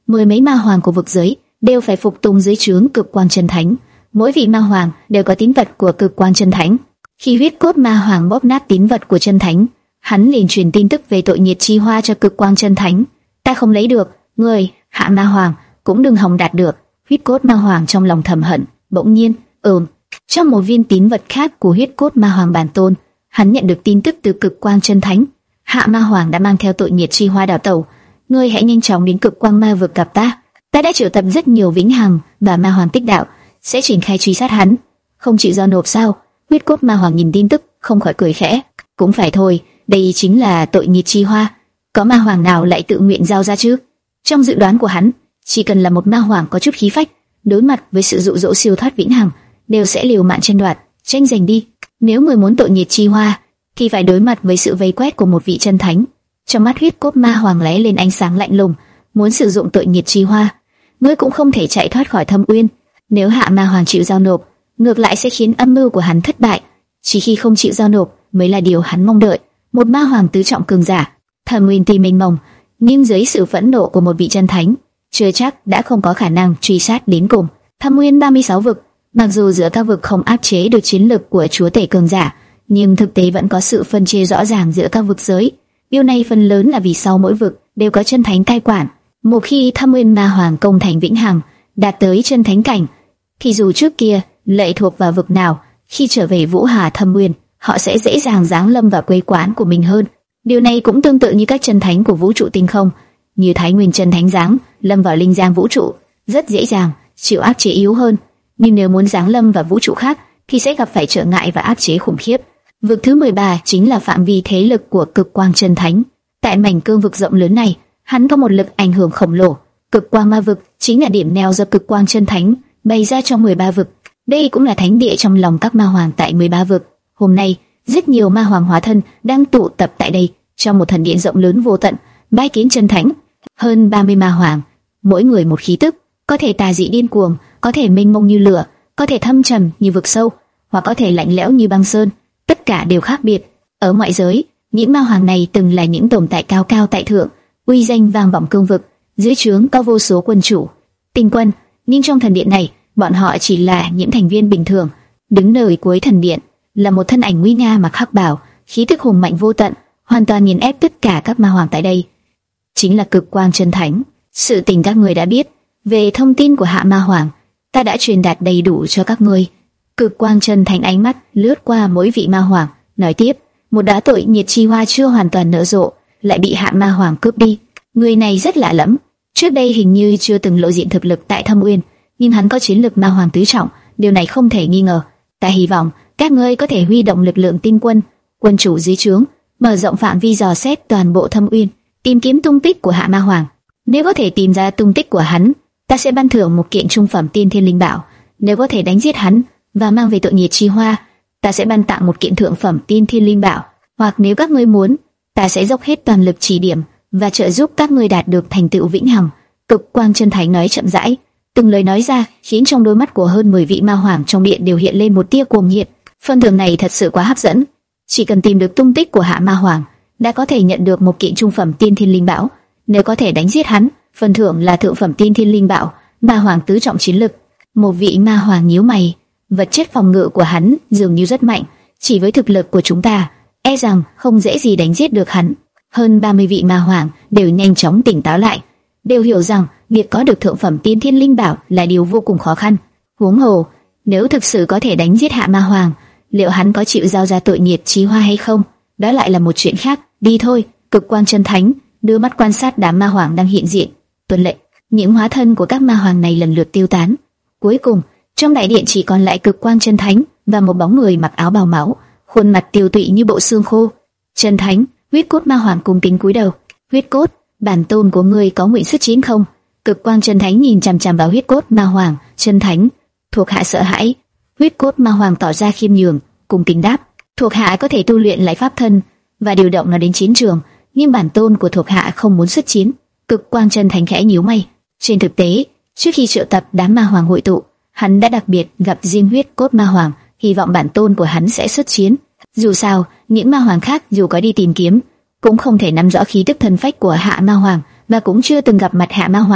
A: mười mấy ma hoàng của vực giới đều phải phục tùng dưới trướng Cực Quang Chân Thánh. Mỗi vị ma hoàng đều có tín vật của Cực Quang Chân Thánh. Khi huyết cốt ma hoàng bóp nát tín vật của Chân Thánh, hắn liền truyền tin tức về tội nhiệt chi hoa cho Cực Quang Chân Thánh. Ta không lấy được, người Hạ ma hoàng cũng đừng hòng đạt được. Huyết cốt ma hoàng trong lòng thầm hận. Bỗng nhiên, ừm, trong một viên tín vật khác của huyết cốt ma hoàng bản tôn, hắn nhận được tin tức từ Cực Quang Chân Thánh. Hạ ma hoàng đã mang theo tội nhiệt chi hoa đào tẩu. Ngươi hãy nhanh chóng đến Cực Quang ma vực gặp ta. Ta đã triệu tập rất nhiều vĩnh hằng và ma hoàng tích đạo, sẽ triển khai truy sát hắn. Không chịu giao nộp sao? Huyết cốt ma hoàng nhìn tin tức, không khỏi cười khẽ. Cũng phải thôi, đây chính là tội nhiệt chi hoa. Có ma hoàng nào lại tự nguyện giao ra chứ? Trong dự đoán của hắn, chỉ cần là một ma hoàng có chút khí phách, đối mặt với sự dụ dỗ siêu thoát vĩnh hằng, đều sẽ liều mạng tranh đoạt, tranh giành đi. Nếu người muốn tội nhiệt chi hoa, thì phải đối mặt với sự vây quét của một vị chân thánh. Trong mắt huyết cốt ma hoàng lóe lên ánh sáng lạnh lùng. Muốn sử dụng tội nhiệt chi hoa, ngươi cũng không thể chạy thoát khỏi thâm uyên. Nếu Hạ ma hoàng chịu giao nộp, ngược lại sẽ khiến âm mưu của hắn thất bại. Chỉ khi không chịu giao nộp mới là điều hắn mong đợi. Một ma hoàng tứ trọng cường giả, thâm uyên tuy mênh mông, nhưng dưới sự phẫn nộ của một vị chân thánh, chưa chắc đã không có khả năng truy sát đến cùng. Thâm uyên ba mươi sáu vực, mặc dù giữa các vực không áp chế được chiến lực của chúa tể cường giả, nhưng thực tế vẫn có sự phân chia rõ ràng giữa các vực giới. Điều này phần lớn là vì sau mỗi vực đều có chân thánh cai quản. Một khi Thâm Uyên ma hoàng công thành vĩnh hằng, đạt tới chân thánh cảnh, thì dù trước kia lệ thuộc vào vực nào, khi trở về Vũ Hà Thâm Uyên, họ sẽ dễ dàng giáng lâm vào quê quán của mình hơn. Điều này cũng tương tự như các chân thánh của vũ trụ tinh không, như Thái Nguyên chân thánh giáng lâm vào linh giang vũ trụ, rất dễ dàng chịu áp chế yếu hơn. Nhưng nếu muốn giáng lâm vào vũ trụ khác, thì sẽ gặp phải trở ngại và áp chế khủng khiếp. Vực thứ mười ba chính là phạm vi thế lực của Cực Quang Chân Thánh. Tại mảnh cương vực rộng lớn này, hắn có một lực ảnh hưởng khổng lồ. Cực Quang Ma vực chính là điểm neo do Cực Quang Chân Thánh bày ra trong mười ba vực. Đây cũng là thánh địa trong lòng các ma hoàng tại mười ba vực. Hôm nay, rất nhiều ma hoàng hóa thân đang tụ tập tại đây trong một thần điện rộng lớn vô tận, bái kiến Chân Thánh. Hơn ba mươi ma hoàng, mỗi người một khí tức, có thể tà dị điên cuồng, có thể mênh mông như lửa, có thể thâm trầm như vực sâu, hoặc có thể lạnh lẽo như băng sơn. Tất cả đều khác biệt. Ở ngoại giới, những ma hoàng này từng là những tồn tại cao cao tại thượng, uy danh vang vọng cương vực, dưới trướng có vô số quân chủ, tinh quân, nhưng trong thần điện này, bọn họ chỉ là những thành viên bình thường. Đứng nơi cuối thần điện là một thân ảnh nguy nga mặc hắc bào, khí tức hùng mạnh vô tận, hoàn toàn nghiền ép tất cả các ma hoàng tại đây. Chính là Cực Quang Chân Thánh. Sự tình các người đã biết về thông tin của Hạ ma hoàng, ta đã truyền đạt đầy đủ cho các ngươi. Cực Quang Chân Thánh ánh mắt lướt qua mỗi vị ma hoàng, nói tiếp: một đá tội nhiệt chi hoa chưa hoàn toàn nở rộ, lại bị Hạ ma hoàng cướp đi. Người này rất lạ lẫm, trước đây hình như chưa từng lộ diện thực lực tại Thâm Uyên, nhưng hắn có chiến lực ma hoàng tứ trọng, điều này không thể nghi ngờ. Ta hy vọng các ngươi có thể huy động lực lượng tinh quân, quân chủ dưới trướng, mở rộng phạm vi dò xét toàn bộ Thâm Uyên, tìm kiếm tung tích của Hạ ma hoàng. Nếu có thể tìm ra tung tích của hắn, ta sẽ ban thưởng một kiện trung phẩm tiên thiên linh bảo. Nếu có thể đánh giết hắn và mang về tội nhiệt chi hoa, ta sẽ ban tặng một kiện thượng phẩm tiên thiên linh bảo. Hoặc nếu các ngươi muốn, ta sẽ dốc hết toàn lực chỉ điểm và trợ giúp các ngươi đạt được thành tựu vĩnh hằng. Cực Quang Chân Thánh nói chậm rãi, từng lời nói ra khiến trong đôi mắt của hơn mười vị ma hoàng trong điện đều hiện lên một tia cuồng nhiệt. Phần thưởng này thật sự quá hấp dẫn. Chỉ cần tìm được tung tích của Hạ ma hoàng, đã có thể nhận được một kiện trung phẩm tiên thiên linh bảo. Nếu có thể đánh giết hắn, phần thưởng là thượng phẩm tiên thiên linh bảo, ma hoàng tứ trọng chiến lực. Một vị ma hoàng nhíu mày, vật chất phòng ngự của hắn dường như rất mạnh, chỉ với thực lực của chúng ta, e rằng không dễ gì đánh giết được hắn. Hơn ba mươi vị ma hoàng đều nhanh chóng tỉnh táo lại, đều hiểu rằng việc có được thượng phẩm tiên thiên linh bảo là điều vô cùng khó khăn. Huống hồ, nếu thực sự có thể đánh giết Hạ ma hoàng, liệu hắn có chịu giao ra tội nhiệt chi hoa hay không, đó lại là một chuyện khác. Đi thôi. Cực Quang Chân Thánh đưa mắt quan sát đám ma hoàng đang hiện diện. Tuân lệnh. Những hóa thân của các ma hoàng này lần lượt tiêu tán. Cuối cùng, trong đại điện chỉ còn lại Cực Quang Chân Thánh và một bóng người mặc áo bào máu, khuôn mặt tiêu tụy như bộ xương khô. Chân Thánh, huyết cốt ma hoàng cung kính cúi đầu. Huyết cốt, bản tôn của ngươi có nguyện xuất chiến không? Cực Quang Chân Thánh nhìn chằm chằm vào huyết cốt ma hoàng. Chân Thánh, thuộc hạ sợ hãi. Huyết cốt ma hoàng tỏ ra khiêm nhường, cung kính đáp: thuộc hạ có thể tu luyện lại pháp thân và điều động nó đến chiến trường, nhưng bản tôn của thuộc hạ không muốn xuất chiến. Cực Quang Chân Thánh khẽ nhíu mày. Trên thực tế, trước khi triệu tập đám ma hoàng hội tụ, hắn đã đặc biệt gặp riêng huyết cốt ma hoàng, hy vọng bản tôn của hắn sẽ xuất chiến. Dù sao, những ma hoàng khác dù có đi tìm kiếm, cũng không thể nắm rõ khí tức thân phách của Hạ ma hoàng, và cũng chưa từng gặp mặt Hạ ma hoàng,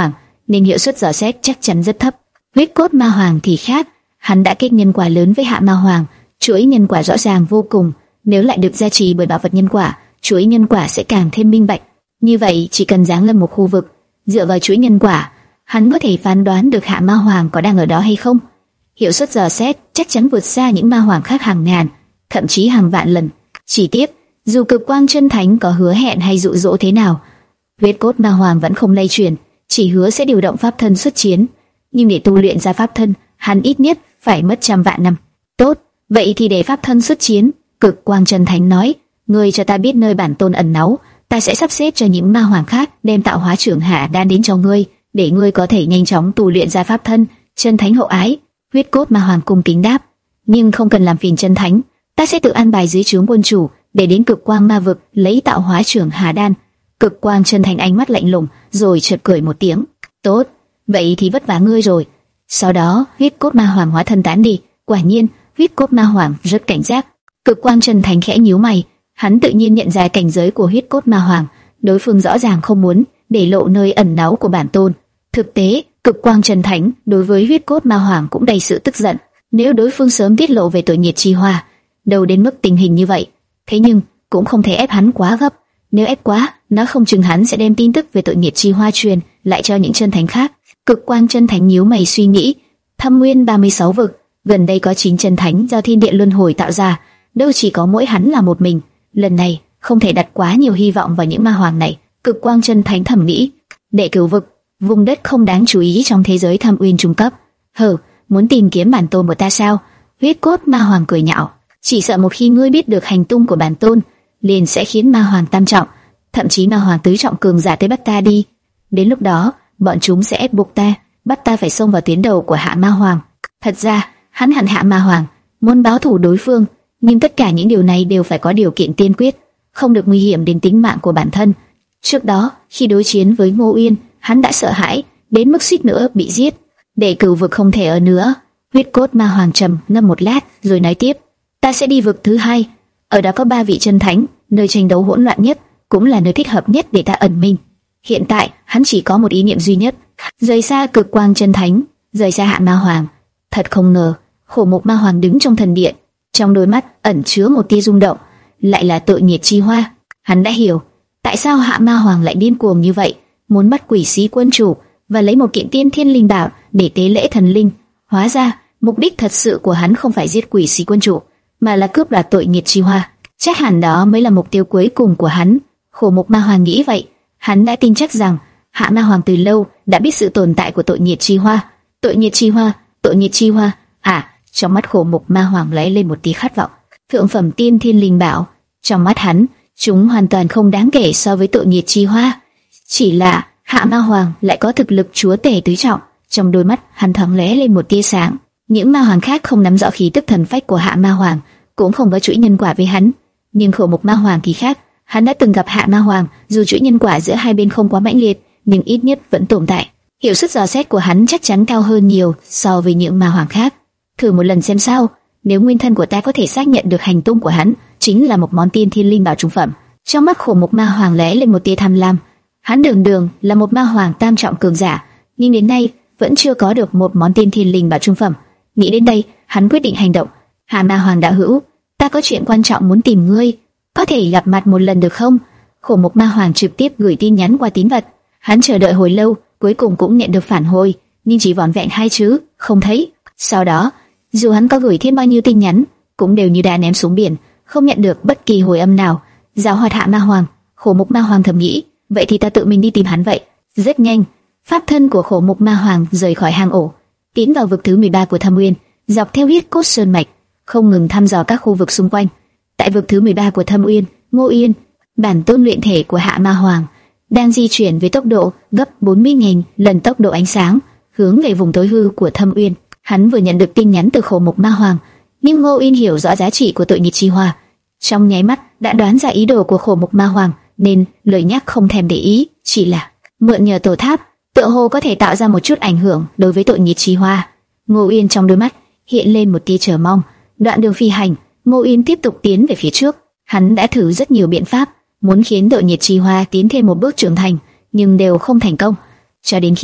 A: nên hiệu suất dò xét chắc chắn rất thấp. Huyết cốt ma hoàng thì khác, hắn đã kết nhân quả lớn với Hạ Ma Hoàng, chuỗi nhân quả rõ ràng vô cùng, nếu lại được gia trì bởi bảo vật nhân quả, chuỗi nhân quả sẽ càng thêm minh bạch. Như vậy, chỉ cần giáng lâm một khu vực, dựa vào chuỗi nhân quả, hắn có thể phán đoán được Hạ Ma Hoàng có đang ở đó hay không. Hiệu suất dò xét chắc chắn vượt xa những ma hoàng khác hàng ngàn, thậm chí hàng vạn lần. Chỉ tiếc, dù cực quang chân thánh có hứa hẹn hay dụ dỗ thế nào, huyết cốt ma hoàng vẫn không lay chuyển, chỉ hứa sẽ điều động pháp thân xuất chiến. Nhưng để tu luyện ra pháp thân, hắn ít nhất phải mất trăm vạn năm. Tốt, vậy thì để pháp thân xuất chiến. Cực quang chân thánh nói, ngươi cho ta biết nơi bản tôn ẩn náu, ta sẽ sắp xếp cho những ma hoàng khác đem tạo hóa trưởng hạ đan đến cho ngươi, để ngươi có thể nhanh chóng tu luyện ra pháp thân. Chân thánh hậu ái. Huyết cốt ma hoàng cung kính đáp, nhưng không cần làm phiền chân thánh, ta sẽ tự an bài dưới trướng quân chủ để đến cực quang ma vực lấy tạo hóa trưởng hà đan. Cực quang chân thánh ánh mắt lạnh lùng, rồi chợt cười một tiếng. Tốt, vậy thì vất vả ngươi rồi. Sau đó huyết cốt ma hoàng hóa thân tán đi. Quả nhiên huyết cốt ma hoàng rất cảnh giác. Cực quang chân thánh khẽ nhíu mày, hắn tự nhiên nhận ra cảnh giới của huyết cốt ma hoàng, đối phương rõ ràng không muốn để lộ nơi ẩn náu của bản tôn. Thực tế, cực quang chân thánh đối với huyết cốt ma hoàng cũng đầy sự tức giận. Nếu đối phương sớm tiết lộ về tội nghiệt chi hoa, đâu đến mức tình hình như vậy. Thế nhưng cũng không thể ép hắn quá gấp. Nếu ép quá, nó không chừng hắn sẽ đem tin tức về tội nghiệt chi hoa truyền lại cho những chân thánh khác. Cực quang chân thánh nhíu mày suy nghĩ. Thâm Nguyên ba mươi sáu vực, gần đây có chín chân thánh do thiên địa luân hồi tạo ra, đâu chỉ có mỗi hắn là một mình. Lần này không thể đặt quá nhiều hy vọng vào những ma hoàng này. Cực quang chân thánh thầm nghĩ. Đệ cửu vực, vùng đất không đáng chú ý trong thế giới Thâm Uyên trung cấp. Hừ, muốn tìm kiếm bản tôn của ta sao? Huyết cốt ma hoàng cười nhạo. Chỉ sợ một khi ngươi biết được hành tung của bản tôn, liền sẽ khiến ma hoàng tam trọng, thậm chí ma hoàng tứ trọng cường giả tới bắt ta đi. Đến lúc đó, bọn chúng sẽ ép buộc ta, bắt ta phải xông vào tuyến đầu của Hạ Ma Hoàng. Thật ra, hắn hận Hạ Ma Hoàng, muốn báo thù đối phương, nhưng tất cả những điều này đều phải có điều kiện tiên quyết, không được nguy hiểm đến tính mạng của bản thân. Trước đó, khi đối chiến với Ngô Uyên, hắn đã sợ hãi đến mức suýt nữa bị giết. Để cửu vực không thể ở nữa. Huyết cốt ma hoàng trầm ngâm một lát, rồi nói tiếp: ta sẽ đi vực thứ hai, ở đó có ba vị chân thánh, nơi tranh đấu hỗn loạn nhất, cũng là nơi thích hợp nhất để ta ẩn mình. Hiện tại, hắn chỉ có một ý niệm duy nhất: rời xa cực quang chân thánh, rời xa Hạ Ma Hoàng. Thật không ngờ, Khổ Mục Ma Hoàng đứng trong thần điện, trong đôi mắt ẩn chứa một tia rung động, lại là tội nghiệt chi hoa. Hắn đã hiểu tại sao Hạ Ma Hoàng lại điên cuồng như vậy, muốn bắt Quỷ Sĩ quân chủ và lấy một kiện tiên thiên linh bảo để tế lễ thần linh. Hóa ra, mục đích thật sự của hắn không phải giết Quỷ Sĩ quân chủ, mà là cướp đoạt tội nghiệt chi hoa. Chắc hẳn đó mới là mục tiêu cuối cùng của hắn. Khổ Mục Ma Hoàng nghĩ vậy. Hắn đã tin chắc rằng Hạ Ma Hoàng từ lâu đã biết sự tồn tại của tội nghiệt chi hoa. Tội nghiệt chi hoa, tội nghiệt chi hoa. À, trong mắt Khổ Mục Ma Hoàng lóe lên một tia khát vọng. Thượng phẩm tiên thiên linh bảo, trong mắt hắn, chúng hoàn toàn không đáng kể so với tội nghiệt chi hoa. Chỉ là Hạ Ma Hoàng lại có thực lực chúa tể tứ trọng. Trong đôi mắt hắn thoáng lóe lên một tia sáng. Những ma hoàng khác không nắm rõ khí tức thần phách của Hạ Ma Hoàng, cũng không có chuỗi nhân quả với hắn. Nhưng Khổ Mục Ma Hoàng thì khác. Hắn đã từng gặp Hạ Ma Hoàng, dù chuỗi nhân quả giữa hai bên không quá mãnh liệt, nhưng ít nhất vẫn tồn tại. Hiệu suất dò xét của hắn chắc chắn cao hơn nhiều so với những ma hoàng khác. Thử một lần xem sao. Nếu nguyên thân của ta có thể xác nhận được hành tung của hắn, chính là một món tiên thiên linh bảo trung phẩm. Trong mắt Khổ Mục Ma Hoàng lóe lên một tia tham lam. Hắn đường đường là một ma hoàng tam trọng cường giả, nhưng đến nay vẫn chưa có được một món tiên thiên linh bảo trung phẩm. Nghĩ đến đây, hắn quyết định hành động. Hạ Ma Hoàng đạo hữu, ta có chuyện quan trọng muốn tìm ngươi, có thể gặp mặt một lần được không? Khổ Mục Ma Hoàng trực tiếp gửi tin nhắn qua tín vật. Hắn chờ đợi hồi lâu, cuối cùng cũng nhận được phản hồi, nhưng chỉ vỏn vẹn hai chữ không thấy. Sau đó, dù hắn có gửi thêm bao nhiêu tin nhắn, cũng đều như đã ném xuống biển, không nhận được bất kỳ hồi âm nào. Giáo hoạt Hạ Ma Hoàng, Khổ Mục Ma Hoàng thầm nghĩ, vậy thì ta tự mình đi tìm hắn vậy. Rất nhanh, pháp thân của Khổ Mục Ma Hoàng rời khỏi hang ổ, tiến vào vực thứ mười ba của Thâm Uyên, dọc theo huyết cốt sơn mạch, không ngừng thăm dò các khu vực xung quanh. Tại vực thứ mười ba của Thâm Uyên, Ngô Uyên, bản tôn luyện thể của Hạ Ma Hoàng, đang di chuyển với tốc độ gấp bốn mươi nghìn lần tốc độ ánh sáng, hướng về vùng tối hư của Thâm Uyên. Hắn vừa nhận được tin nhắn từ Khổ Mục Ma Hoàng, nhưng Ngô Uyên hiểu rõ giá trị của tội nghiệt chi hoa, trong nháy mắt đã đoán ra ý đồ của Khổ Mục Ma Hoàng, nên lời nhắc không thèm để ý, chỉ là mượn nhờ tổ tháp, tựa hồ có thể tạo ra một chút ảnh hưởng đối với tội nghiệt chi hoa. Ngô Uyên trong đôi mắt hiện lên một tia chờ mong. Đoạn đường phi hành, Ngô Uyên tiếp tục tiến về phía trước. Hắn đã thử rất nhiều biện pháp, muốn khiến tội nghiệt chi hoa tiến thêm một bước trưởng thành, nhưng đều không thành công. Cho đến khi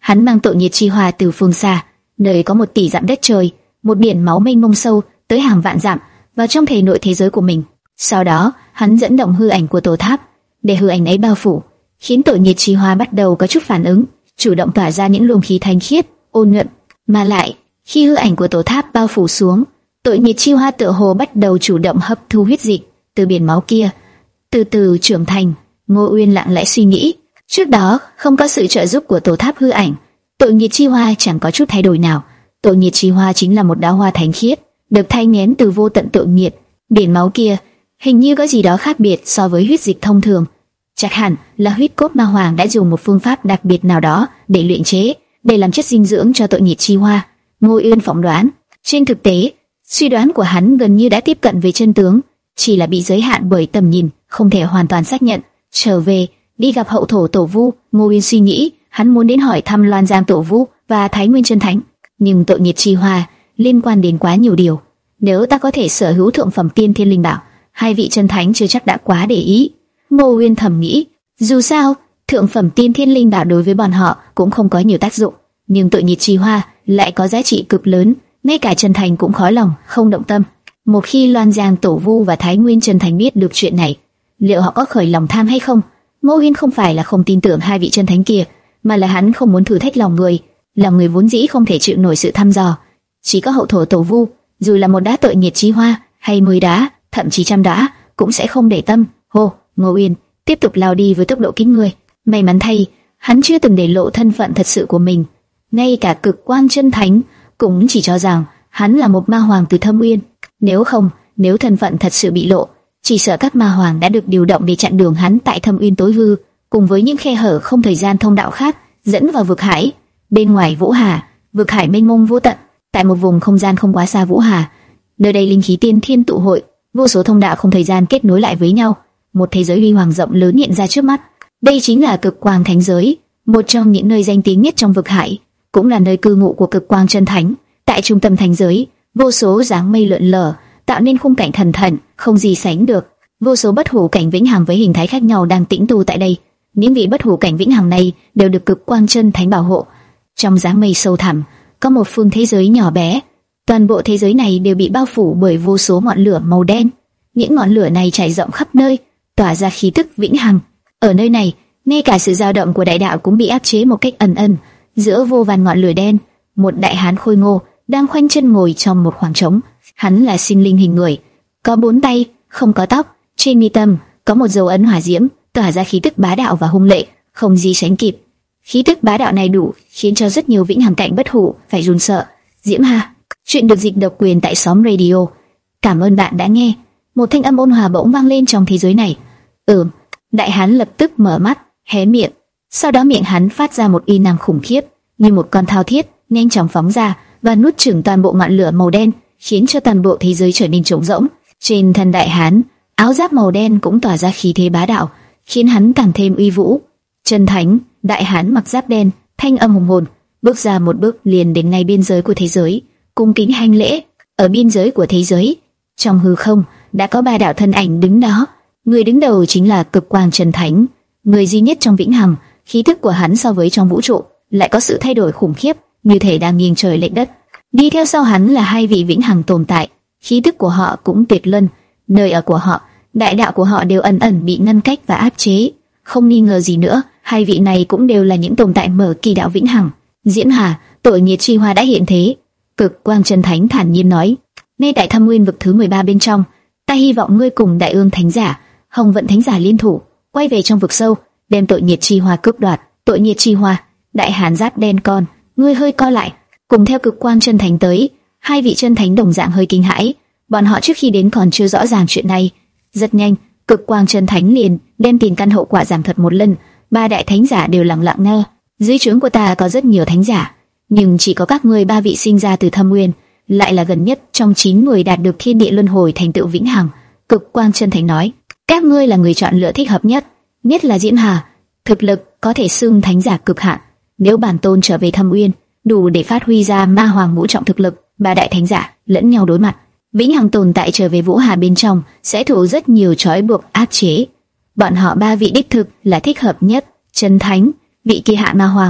A: Hắn mang tội nghiệt chi hoa từ phương xa, nơi có một tỷ dặm đất trời, một biển máu mênh mông sâu tới hàng vạn dặm, vào trong thể nội thế giới của mình. Sau đó, hắn dẫn động hư ảnh của tổ tháp, để hư ảnh ấy bao phủ, khiến tội nghiệt chi hoa bắt đầu có chút phản ứng, chủ động tỏa ra những luồng khí thanh khiết, ôn nhuận. Mà lại, khi hư ảnh của tổ tháp bao phủ xuống, tội nghiệt chi hoa tựa hồ bắt đầu chủ động hấp thu huyết dịch từ biển máu kia, từ từ trưởng thành. Ngô Uyên lặng lẽ suy nghĩ, trước đó không có sự trợ giúp của tổ tháp hư ảnh, tội nghiệt chi hoa chẳng có chút thay đổi nào. Tội nghiệt chi hoa chính là một đóa hoa thánh khiết, được thay nén từ vô tận tội nghiệt. Biển máu kia hình như có gì đó khác biệt so với huyết dịch thông thường. Chắc hẳn là huyết cốt ma hoàng đã dùng một phương pháp đặc biệt nào đó để luyện chế, để làm chất dinh dưỡng cho tội nghiệt chi hoa. Ngô Uyên phỏng đoán. Trên thực tế, suy đoán của hắn gần như đã tiếp cận về chân tướng, chỉ là bị giới hạn bởi tầm nhìn, không thể hoàn toàn xác nhận. Trở về, đi gặp hậu thổ tổ vu, Ngô Uyên suy nghĩ, hắn muốn đến hỏi thăm Loan Giang tổ vu và Thái Nguyên chân thánh, nhưng tội nghiệt chi hoa liên quan đến quá nhiều điều. Nếu ta có thể sở hữu thượng phẩm tiên thiên linh bảo, hai vị chân thánh chưa chắc đã quá để ý. Ngô Uyên thầm nghĩ, dù sao, thượng phẩm tiên thiên linh bảo đối với bọn họ cũng không có nhiều tác dụng, nhưng tội nghiệt chi hoa lại có giá trị cực lớn, ngay cả chân thành cũng khó lòng không động tâm. Một khi Loan Giang tổ vu và Thái Nguyên chân thánh biết được chuyện này, liệu họ có khởi lòng tham hay không? Ngô Uyên không phải là không tin tưởng hai vị chân thánh kia, mà là hắn không muốn thử thách lòng người. Lòng người vốn dĩ không thể chịu nổi sự thăm dò. Chỉ có hậu thổ tổ vu, dù là một đá tội nghiệt chi hoa hay mười đá, thậm chí trăm đá, cũng sẽ không để tâm. Hô, Ngô Uyên tiếp tục lao đi với tốc độ kinh người. May mắn thay, hắn chưa từng để lộ thân phận thật sự của mình. Ngay cả cực quan chân thánh cũng chỉ cho rằng hắn là một ma hoàng từ Thâm Uyên. Nếu không, nếu thân phận thật sự bị lộ, chỉ sợ các ma hoàng đã được điều động để chặn đường hắn tại Thâm Uyên tối hư, cùng với những khe hở không thời gian thông đạo khác dẫn vào vực hải. Bên ngoài Vũ Hà, vực hải mênh mông vô tận, tại một vùng không gian không quá xa Vũ Hà, nơi đây linh khí tiên thiên tụ hội, vô số thông đạo không thời gian kết nối lại với nhau, một thế giới huy hoàng rộng lớn hiện ra trước mắt. Đây chính là Cực Quang Thánh giới, một trong những nơi danh tiếng nhất trong vực hải, cũng là nơi cư ngụ của Cực Quang chân thánh. Tại trung tâm thánh giới, vô số dáng mây lượn lờ, tạo nên khung cảnh thần thần không gì sánh được. Vô số bất hủ cảnh vĩnh hằng với hình thái khác nhau đang tĩnh tu tại đây. Những vị bất hủ cảnh vĩnh hằng này đều được Cực Quang chân thánh bảo hộ. Trong dáng mây sâu thẳm, có một phương thế giới nhỏ bé. Toàn bộ thế giới này đều bị bao phủ bởi vô số ngọn lửa màu đen. Những ngọn lửa này trải rộng khắp nơi, tỏa ra khí tức vĩnh hằng. Ở nơi này, ngay cả sự dao động của đại đạo cũng bị áp chế một cách ẩn ẩn. Giữa vô vàn ngọn lửa đen, một đại hán khôi ngô đang khoanh chân ngồi trong một khoảng trống. Hắn là sinh linh hình người, có bốn tay, không có tóc. Trên mi tâm có một dấu ấn hỏa diễm, tỏa ra khí tức bá đạo và hung lệ, không gì sánh kịp. Khí tức bá đạo này đủ khiến cho rất nhiều vĩnh hằng cảnh bất hủ phải run sợ. Diễm Hà, chuyện được dịch độc quyền tại xóm radio. Cảm ơn bạn đã nghe. Một thanh âm ôn hòa bỗng vang lên trong thế giới này. Ừm. Đại hán lập tức mở mắt, hé miệng. Sau đó miệng hắn phát ra một y nam khủng khiếp, như một con thao thiết, nhanh chóng phóng ra và nuốt chửng toàn bộ ngọn lửa màu đen, khiến cho toàn bộ thế giới trở nên trống rỗng. Trên thân đại hán, áo giáp màu đen cũng tỏa ra khí thế bá đạo, khiến hắn càng thêm uy vũ. Chân thánh, đại hán mặc giáp đen, thanh âm hùng hồn, bước ra một bước liền đến ngay biên giới của thế giới, cung kính hành lễ. Ở biên giới của thế giới, trong hư không đã có ba đạo thân ảnh đứng đó. Người đứng đầu chính là Cực Quang chân thánh, người duy nhất trong vĩnh hằng. Khí tức của hắn so với trong vũ trụ lại có sự thay đổi khủng khiếp, như thể đang nghiêng trời lệch đất. Đi theo sau hắn là hai vị vĩnh hằng tồn tại, khí tức của họ cũng tuyệt luân. Nơi ở của họ, đại đạo của họ đều ẩn ẩn bị ngăn cách và áp chế. Không nghi ngờ gì nữa, hai vị này cũng đều là những tồn tại mở kỳ đạo vĩnh hằng. Diễm Hà, tội nghiệt chi hoa đã hiện thế. Cực Quang chân thánh thản nhiên nói, ngay tại Thâm Nguyên vực thứ mười ba bên trong, ta hy vọng ngươi cùng Đại Ương thánh giả, Hồng Vận thánh giả liên thủ, quay về trong vực sâu, đem tội nghiệt chi hoa cướp đoạt. Tội nghiệt chi hoa, đại hán giáp đen con, ngươi hơi co lại, cùng theo Cực Quang chân thánh tới. Hai vị chân thánh đồng dạng hơi kinh hãi, bọn họ trước khi đến còn chưa rõ ràng chuyện này. Rất nhanh, Cực Quang chân thánh liền đem tiền căn hậu quả giảng thuật một lần. Ba đại thánh giả đều lặng lặng nghe. Dưới trướng của ta có rất nhiều thánh giả, nhưng chỉ có các ngươi ba vị sinh ra từ Thâm Nguyên, lại là gần nhất trong chín người đạt được thiên địa luân hồi thành tựu vĩnh hằng. Cực Quang chân thánh nói, các ngươi là người chọn lựa thích hợp nhất, nhất là Diễm Hà, thực lực có thể xưng thánh giả cực hạn. Nếu bản tôn trở về Thâm Uyên, đủ để phát huy ra ma hoàng ngũ trọng thực lực. Ba đại thánh giả lẫn nhau đối mặt, vĩnh hằng tồn tại trở về Vũ Hà bên trong sẽ thụ rất nhiều trói buộc áp chế. Bọn họ ba vị đích thực là thích hợp nhất. Chân thánh, vị kỳ hạ ma hoàng,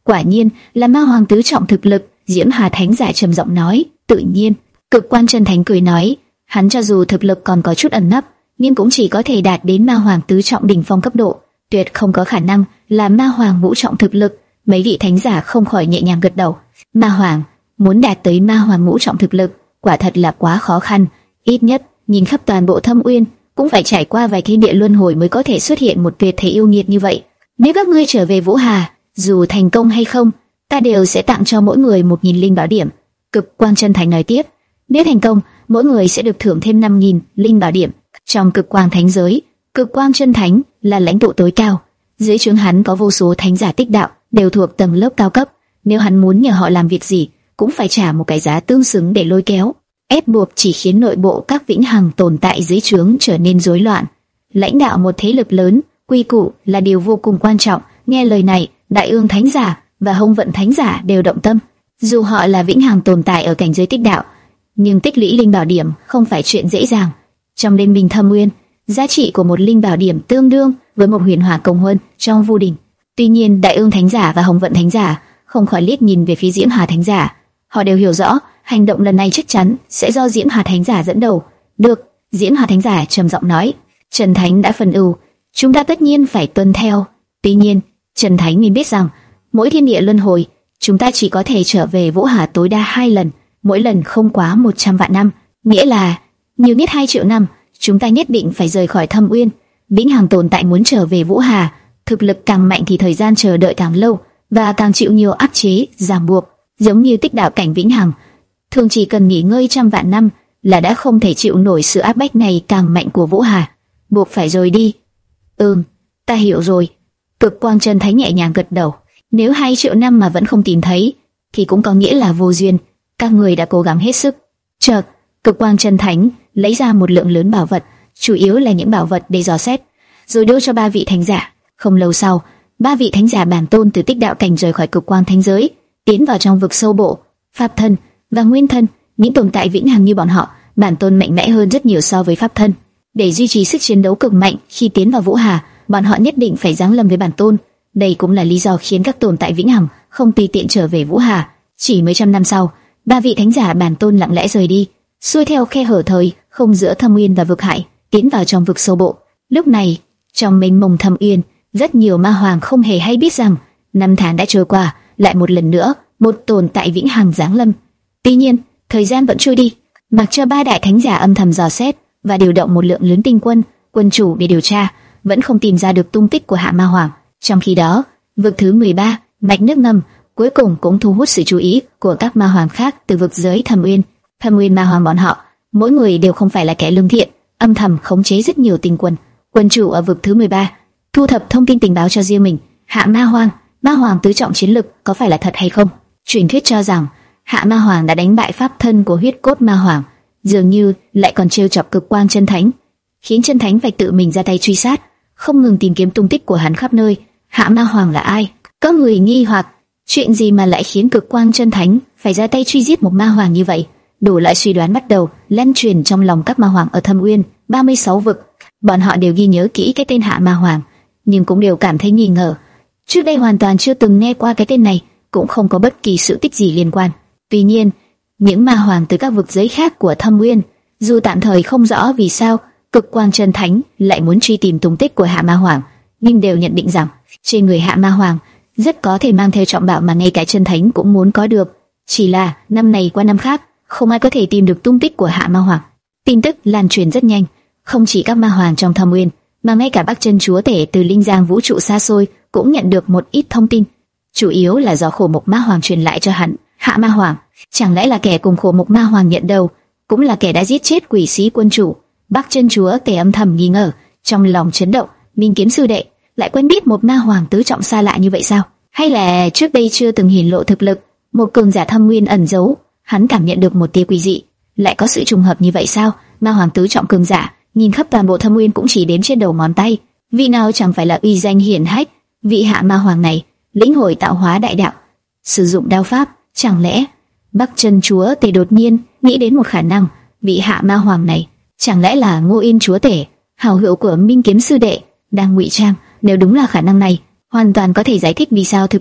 A: Quả nhiên là ma hoàng tứ trọng thực lực. Diễm Hà Thánh Giả trầm giọng nói. Tự nhiên. Cực Quang Chân Thánh cười nói, hắn cho dù thực lực còn có chút ẩn nấp, nhưng cũng chỉ có thể đạt đến ma hoàng tứ trọng đỉnh phong cấp độ, tuyệt không có khả năng là ma hoàng ngũ trọng thực lực. Mấy vị thánh giả không khỏi nhẹ nhàng gật đầu. Ma hoàng muốn đạt tới ma hoàng ngũ trọng thực lực, quả thật là quá khó khăn. Ít nhất nhìn khắp toàn bộ Thâm Uyên, cũng phải trải qua vài thiên địa luân hồi mới có thể xuất hiện một tuyệt thế yêu nghiệt như vậy. Nếu các ngươi trở về Vũ Hà, dù thành công hay không, ta đều sẽ tặng cho mỗi người một nghìn linh bảo điểm. Cực Quang Chân Thánh nói tiếp. Nếu thành công, mỗi người sẽ được thưởng thêm năm nghìn linh bảo điểm. Trong Cực Quang Thánh giới, Cực Quang Chân Thánh là lãnh tụ tối cao. Dưới trướng hắn có vô số thánh giả tích đạo, đều thuộc tầng lớp cao cấp. Nếu hắn muốn nhờ họ làm việc gì, cũng phải trả một cái giá tương xứng để lôi kéo. Ép buộc chỉ khiến nội bộ các vĩnh hằng tồn tại dưới trướng trở nên rối loạn. Lãnh đạo một thế lực lớn, quy củ là điều vô cùng quan trọng. Nghe lời này, Đại Ương Thánh Giả và Hồng Vận Thánh Giả đều động tâm. Dù họ là vĩnh hằng tồn tại ở cảnh giới tích đạo, nhưng tích lũy linh bảo điểm không phải chuyện dễ dàng. Trong Liên Minh Thâm Uyên, giá trị của một linh bảo điểm tương đương với một huyền hỏa công huân trong Vu Đình. Tuy nhiên, Đại Ương Thánh Giả và Hồng Vận Thánh Giả không khỏi liếc nhìn về phía Diễm Hà Thánh Giả. Họ đều hiểu rõ, hành động lần này chắc chắn sẽ do Diễm Hà Thánh Giả dẫn đầu. Được, Diễm Hà Thánh Giả trầm giọng nói, Trần Thánh đã phân ưu, chúng ta tất nhiên phải tuân theo. Tuy nhiên, Trần Thánh nên biết rằng, mỗi thiên địa luân hồi, chúng ta chỉ có thể trở về Vũ Hà tối đa hai lần, mỗi lần không quá một trăm vạn năm, nghĩa là nhiều nhất hai triệu năm. Chúng ta nhất định phải rời khỏi Thâm Uyên. Vĩnh hằng tồn tại muốn trở về Vũ Hà, thực lực càng mạnh thì thời gian chờ đợi càng lâu và càng chịu nhiều áp chế, ràng buộc. Giống như tích đạo cảnh vĩnh hằng, thường chỉ cần nghỉ ngơi trăm vạn năm là đã không thể chịu nổi sự áp bách này càng mạnh của Vũ Hà, buộc phải rời đi. Ừm, ta hiểu rồi. Cực Quang Chân Thánh nhẹ nhàng gật đầu. Nếu hai triệu năm mà vẫn không tìm thấy, thì cũng có nghĩa là vô duyên. Các người đã cố gắng hết sức. Chợt, Cực Quang Chân Thánh lấy ra một lượng lớn bảo vật, chủ yếu là những bảo vật để dò xét, rồi đưa cho ba vị thánh giả. Không lâu sau, ba vị thánh giả bản tôn từ tích đạo cảnh rời khỏi Cực Quang Thánh giới, tiến vào trong vực sâu bộ. Pháp thân và nguyên thân, những tồn tại vĩnh hằng như bọn họ, bản tôn mạnh mẽ hơn rất nhiều so với pháp thân. Để duy trì sức chiến đấu cực mạnh khi tiến vào Vũ Hà, bọn họ nhất định phải giáng lâm với bản tôn. Đây cũng là lý do khiến các tồn tại vĩnh hằng không tùy tiện trở về Vũ Hà. Chỉ mấy trăm năm sau, ba vị thánh giả bản tôn lặng lẽ rời đi, xuôi theo khe hở thời không giữa Thâm Uyên và vực Hải, tiến vào trong vực sâu bộ. Lúc này, trong mênh mông Thâm Uyên, rất nhiều ma hoàng không hề hay biết rằng năm tháng đã trôi qua, lại một lần nữa một tồn tại vĩnh hằng giáng lâm. Tuy nhiên, thời gian vẫn trôi đi, mặc cho ba đại thánh giả âm thầm dò xét và điều động một lượng lớn tinh quân, quân chủ để điều tra, vẫn không tìm ra được tung tích của Hạ Ma Hoàng. Trong khi đó, vực thứ mười ba, mạch nước ngầm, cuối cùng cũng thu hút sự chú ý của các ma hoàng khác từ vực giới Thâm Uyên. Thâm Uyên ma hoàng bọn họ, mỗi người đều không phải là kẻ lương thiện, âm thầm khống chế rất nhiều tinh quân, quân chủ ở vực thứ mười ba, thu thập thông tin tình báo cho riêng mình. Hạ Ma Hoàng, ma hoàng tứ trọng chiến lực, có phải là thật hay không? Truyền thuyết cho rằng Hạ Ma Hoàng đã đánh bại pháp thân của huyết cốt ma hoàng, dường như lại còn trêu chọc Cực Quang Chân Thánh, khiến Chân Thánh phải tự mình ra tay truy sát, không ngừng tìm kiếm tung tích của hắn khắp nơi. Hạ Ma Hoàng là ai? Có người nghi hoặc, chuyện gì mà lại khiến Cực Quang Chân Thánh phải ra tay truy giết một ma hoàng như vậy? Đủ loại suy đoán bắt đầu lan truyền trong lòng các ma hoàng ở Thâm Uyên, ba mươi sáu vực. Bọn họ đều ghi nhớ kỹ cái tên Hạ Ma Hoàng, nhưng cũng đều cảm thấy nghi ngờ. Trước đây hoàn toàn chưa từng nghe qua cái tên này, cũng không có bất kỳ sự tích gì liên quan. Tuy nhiên, những ma hoàng từ các vực giới khác của Thâm Uyên, dù tạm thời không rõ vì sao Cực Quang Chân Thánh lại muốn truy tìm tung tích của Hạ Ma Hoàng, nhưng đều nhận định rằng trên người Hạ Ma Hoàng rất có thể mang theo trọng bảo mà ngay cả Chân Thánh cũng muốn có được. Chỉ là năm này qua năm khác, không ai có thể tìm được tung tích của Hạ Ma Hoàng. Tin tức lan truyền rất nhanh, không chỉ các ma hoàng trong Thâm Uyên, mà ngay cả Bắc Chân Chúa Tể từ linh giang vũ trụ xa xôi cũng nhận được một ít thông tin, chủ yếu là do Khổ Mộc Ma Hoàng truyền lại cho hắn. Hạ Ma Hoàng chẳng lẽ là kẻ cùng Khổ Mộc Ma Hoàng nhận đầu, cũng là kẻ đã giết chết Quỷ Sĩ quân chủ? Bắc Chân Chúa Tể âm thầm nghi ngờ, trong lòng chấn động. Minh Kiếm sư đệ lại quen biết một ma hoàng tứ trọng xa lạ như vậy sao? Hay là trước đây chưa từng hiển lộ thực lực, một cường giả Thâm Nguyên ẩn giấu? Hắn cảm nhận được một tia quỷ dị, lại có sự trùng hợp như vậy sao? Ma hoàng tứ trọng cường giả, nhìn khắp toàn bộ Thâm Nguyên cũng chỉ đếm trên đầu ngón tay. Vị nào chẳng phải là uy danh hiển hách? Vị Hạ Ma Hoàng này lĩnh hội tạo hóa đại đạo, sử dụng đao pháp. Chẳng lẽ Bắc Chân Chúa Tể đột nhiên nghĩ đến một khả năng, vị Hạ Ma Hoàng này chẳng lẽ là Ngô Yên Chúa Tể, hảo hữu của Minh Kiếm sư đệ, đang ngụy trang? Nếu đúng là khả năng này, hoàn toàn có thể giải thích vì sao thực lực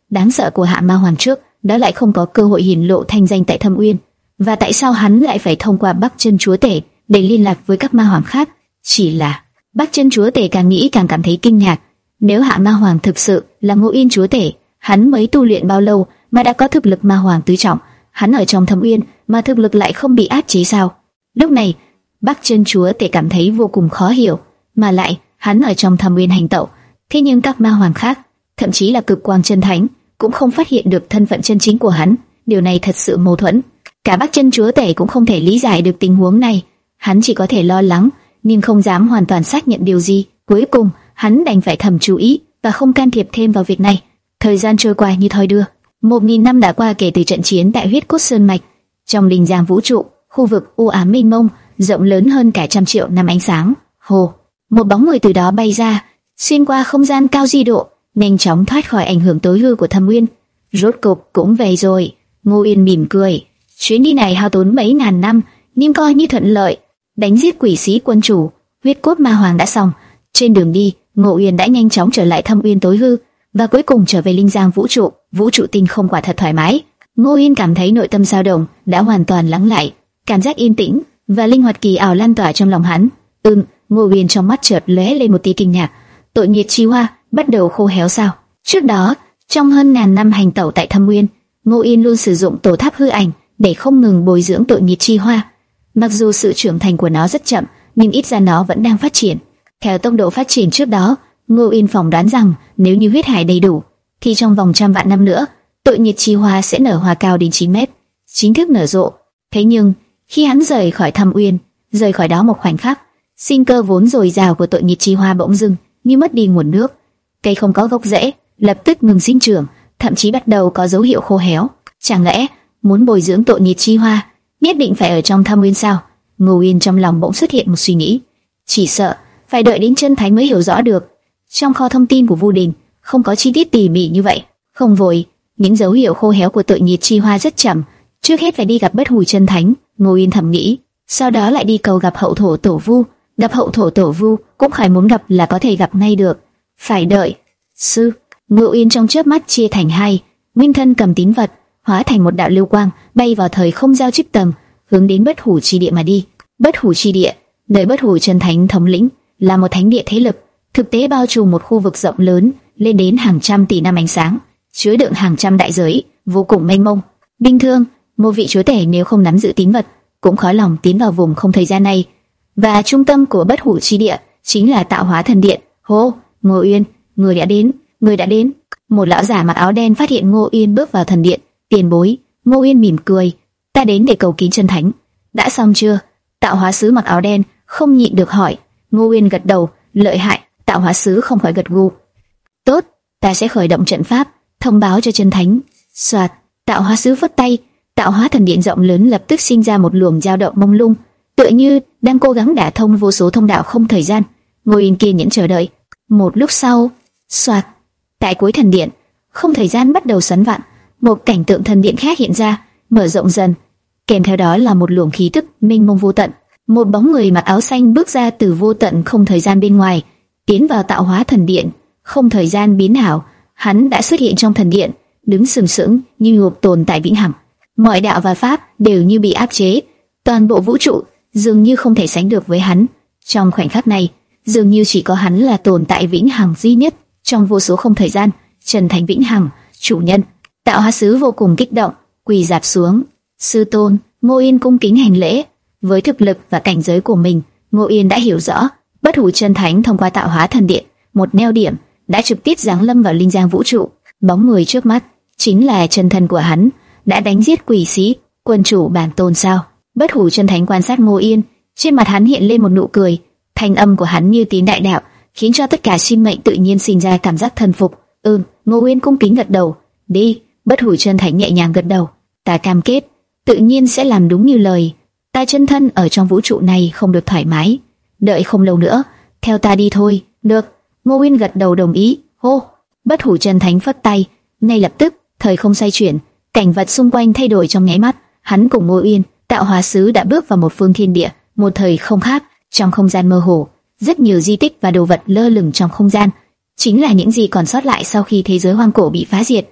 A: đáng sợ của Hạ Ma Hoàng trước, đó lại không có cơ hội hiển lộ thanh danh tại Thâm Uyên, và tại sao hắn lại phải thông qua Bắc Chân Chúa Tể để liên lạc với các ma hoàng khác? Chỉ là Bắc Chân Chúa Tể càng nghĩ càng cảm thấy kinh ngạc. Nếu Hạ Ma Hoàng thực sự là Ngô Yên Chúa Tể, hắn mới tu luyện bao lâu mà đã có thực lực ma hoàng tứ trọng? Hắn ở trong Thâm Uyên mà thực lực lại không bị áp chế sao? Lúc này, Bắc Chân Chúa Tể cảm thấy vô cùng khó hiểu, mà lại hắn ở trong Thâm Uyên hành tẩu, thế nhưng các ma hoàng khác, thậm chí là Cực Quang Chân Thánh, cũng không phát hiện được thân phận chân chính của hắn. Điều này thật sự mâu thuẫn. Cả Bắc Chân Chúa Tể cũng không thể lý giải được tình huống này. Hắn chỉ có thể lo lắng, nhưng không dám hoàn toàn xác nhận điều gì. Cuối cùng, hắn đành phải thầm chú ý và không can thiệp thêm vào việc này. Thời gian trôi qua như thoi đưa. Một nghìn năm đã qua kể từ trận chiến tại Huyết Cốt Sơn Mạch. Trong đình giang vũ trụ, khu vực u ám mênh mông, rộng lớn hơn cả trăm triệu năm ánh sáng. Hồ, một bóng người từ đó bay ra, xuyên qua không gian cao di độ, nhanh chóng thoát khỏi ảnh hưởng tối hư của Thâm Uyên. Rốt cục cũng về rồi. Ngô Yên mỉm cười. Chuyến đi này hao tốn mấy ngàn năm, nhưng coi như thuận lợi. Đánh giết quỷ sĩ quân chủ, huyết cốt ma hoàng đã xong. Trên đường đi, Ngô Yên đã nhanh chóng trở lại Thâm Uyên tối hư, và cuối cùng trở về linh giang vũ trụ. Vũ trụ tinh không quả thật thoải mái. Ngô Yên cảm thấy nội tâm dao động đã hoàn toàn lắng lại, cảm giác yên tĩnh và linh hoạt kỳ ảo lan tỏa trong lòng hắn. Ừm, Ngô Yên trong mắt chợt lóe lên một tia kinh ngạc. Tội nghiệt chi hoa bắt đầu khô héo sao? Trước đó, trong hơn ngàn năm hành tẩu tại Thâm Uyên, Ngô Yên luôn sử dụng tổ tháp hư ảnh để không ngừng bồi dưỡng tội nghiệt chi hoa. Mặc dù sự trưởng thành của nó rất chậm, nhưng ít ra nó vẫn đang phát triển. Theo tốc độ phát triển trước đó, Ngô Yên phỏng đoán rằng nếu như huyết hải đầy đủ, thì trong vòng trăm vạn năm nữa, tội nghiệt chi hoa sẽ nở hoa cao đến chín mét, chính thức nở rộ. Thế nhưng, khi hắn rời khỏi Thâm Uyên, rời khỏi đó một khoảnh khắc, sinh cơ vốn dồi dào của tội nghiệt chi hoa bỗng dưng như mất đi nguồn nước. Cây không có gốc rễ, lập tức ngừng sinh trưởng, thậm chí bắt đầu có dấu hiệu khô héo. Chẳng lẽ muốn bồi dưỡng tội nghiệt chi hoa, nhất định phải ở trong Thâm Uyên sao? Ngô Yên trong lòng bỗng xuất hiện một suy nghĩ. Chỉ sợ phải đợi đến chân thánh mới hiểu rõ được. Trong kho thông tin của Vu Đình không có chi tiết tỉ mỉ như vậy. Không vội, những dấu hiệu khô héo của tội nghiệt chi hoa rất chậm. Trước hết phải đi gặp Bất Hủ chân thánh, Ngô Yên thầm nghĩ. Sau đó lại đi cầu gặp Hậu Thổ Tổ Vu. Gặp Hậu Thổ Tổ Vu cũng phải muốn gặp là có thể gặp ngay được. Phải đợi. Sư, Ngô Yên trong chớp mắt chia thành hai, nguyên thân cầm tín vật, hóa thành một đạo lưu quang, bay vào thời không giao trích tầng, hướng đến Bất Hủ chi địa mà đi. Bất Hủ chi địa, nơi Bất Hủ chân thánh thống lĩnh, là một thánh địa thế lực, thực tế bao trùm một khu vực rộng lớn, lên đến hàng trăm tỷ năm ánh sáng, chứa đựng hàng trăm đại giới, vô cùng mênh mông. Bình thường, một vị chúa tể nếu không nắm giữ tín vật, cũng khó lòng tiến vào vùng không thời gian này. Và trung tâm của Bất Hủ chi địa chính là Tạo Hóa thần điện. Hô, Ngô Yên, người đã đến, người đã đến. Một lão giả mặc áo đen phát hiện Ngô Yên bước vào thần điện. Tiền bối, Ngô Yên mỉm cười, ta đến để cầu kính chân thánh. Đã xong chưa? Tạo Hóa sứ mặc áo đen không nhịn được hỏi. Ngô Yên gật đầu, lợi hại. Tạo Hóa sứ không khỏi gật gù. Tốt, ta sẽ khởi động trận pháp, thông báo cho chân thánh. Soạt, Tạo Hóa sứ phất tay, Tạo Hóa thần điện rộng lớn lập tức sinh ra một luồng dao động mông lung, tựa như đang cố gắng đả thông vô số thông đạo không thời gian. Ngô Yên kiên nhẫn chờ đợi. Một lúc sau, soạt, tại cuối thần điện, không thời gian bắt đầu xoắn vặn, một cảnh tượng thần điện khác hiện ra, mở rộng dần, kèm theo đó là một luồng khí tức mênh mông vô tận. Một bóng người mặc áo xanh bước ra từ vô tận không thời gian bên ngoài, tiến vào Tạo Hóa thần điện. Không thời gian biến ảo, hắn đã xuất hiện trong thần điện, đứng sừng sững như một tồn tại vĩnh hằng. Mọi đạo và pháp đều như bị áp chế, toàn bộ vũ trụ dường như không thể sánh được với hắn. Trong khoảnh khắc này, dường như chỉ có hắn là tồn tại vĩnh hằng duy nhất trong vô số không thời gian. Trần Thánh vĩnh hằng, chủ nhân. Tạo Hóa sứ vô cùng kích động, quỳ rạp xuống. Sư tôn. Ngô Yên cung kính hành lễ. Với thực lực và cảnh giới của mình, Ngô Yên đã hiểu rõ, Bất Hủ chân thánh thông qua Tạo Hóa thần điện, một neo điểm, đã trực tiếp giáng lâm vào linh giang vũ trụ. Bóng người trước mắt chính là chân thân của hắn, đã đánh giết quỷ sĩ, quân chủ bản tôn sao? Bất Hủ chân thánh quan sát Ngô Yên, trên mặt hắn hiện lên một nụ cười, thanh âm của hắn như tín đại đạo, khiến cho tất cả sinh mệnh tự nhiên sinh ra cảm giác thần phục. Ừm, Ngô Yên cung kính gật đầu. Đi. Bất Hủ chân thánh nhẹ nhàng gật đầu. Ta cam kết, tự nhiên sẽ làm đúng như lời. Ta chân thân ở trong vũ trụ này không được thoải mái, đợi không lâu nữa, theo ta đi thôi. Được. Ngô Yên gật đầu đồng ý. Hô. Bất Hủ chân thánh phất tay, ngay lập tức thời không xoay chuyển, cảnh vật xung quanh thay đổi trong nháy mắt. Hắn cùng Ngô Yên, Tạo Hóa sứ đã bước vào một phương thiên địa, một thời không khác. Trong không gian mơ hồ, rất nhiều di tích và đồ vật lơ lửng trong không gian, chính là những gì còn sót lại sau khi thế giới hoang cổ bị phá diệt.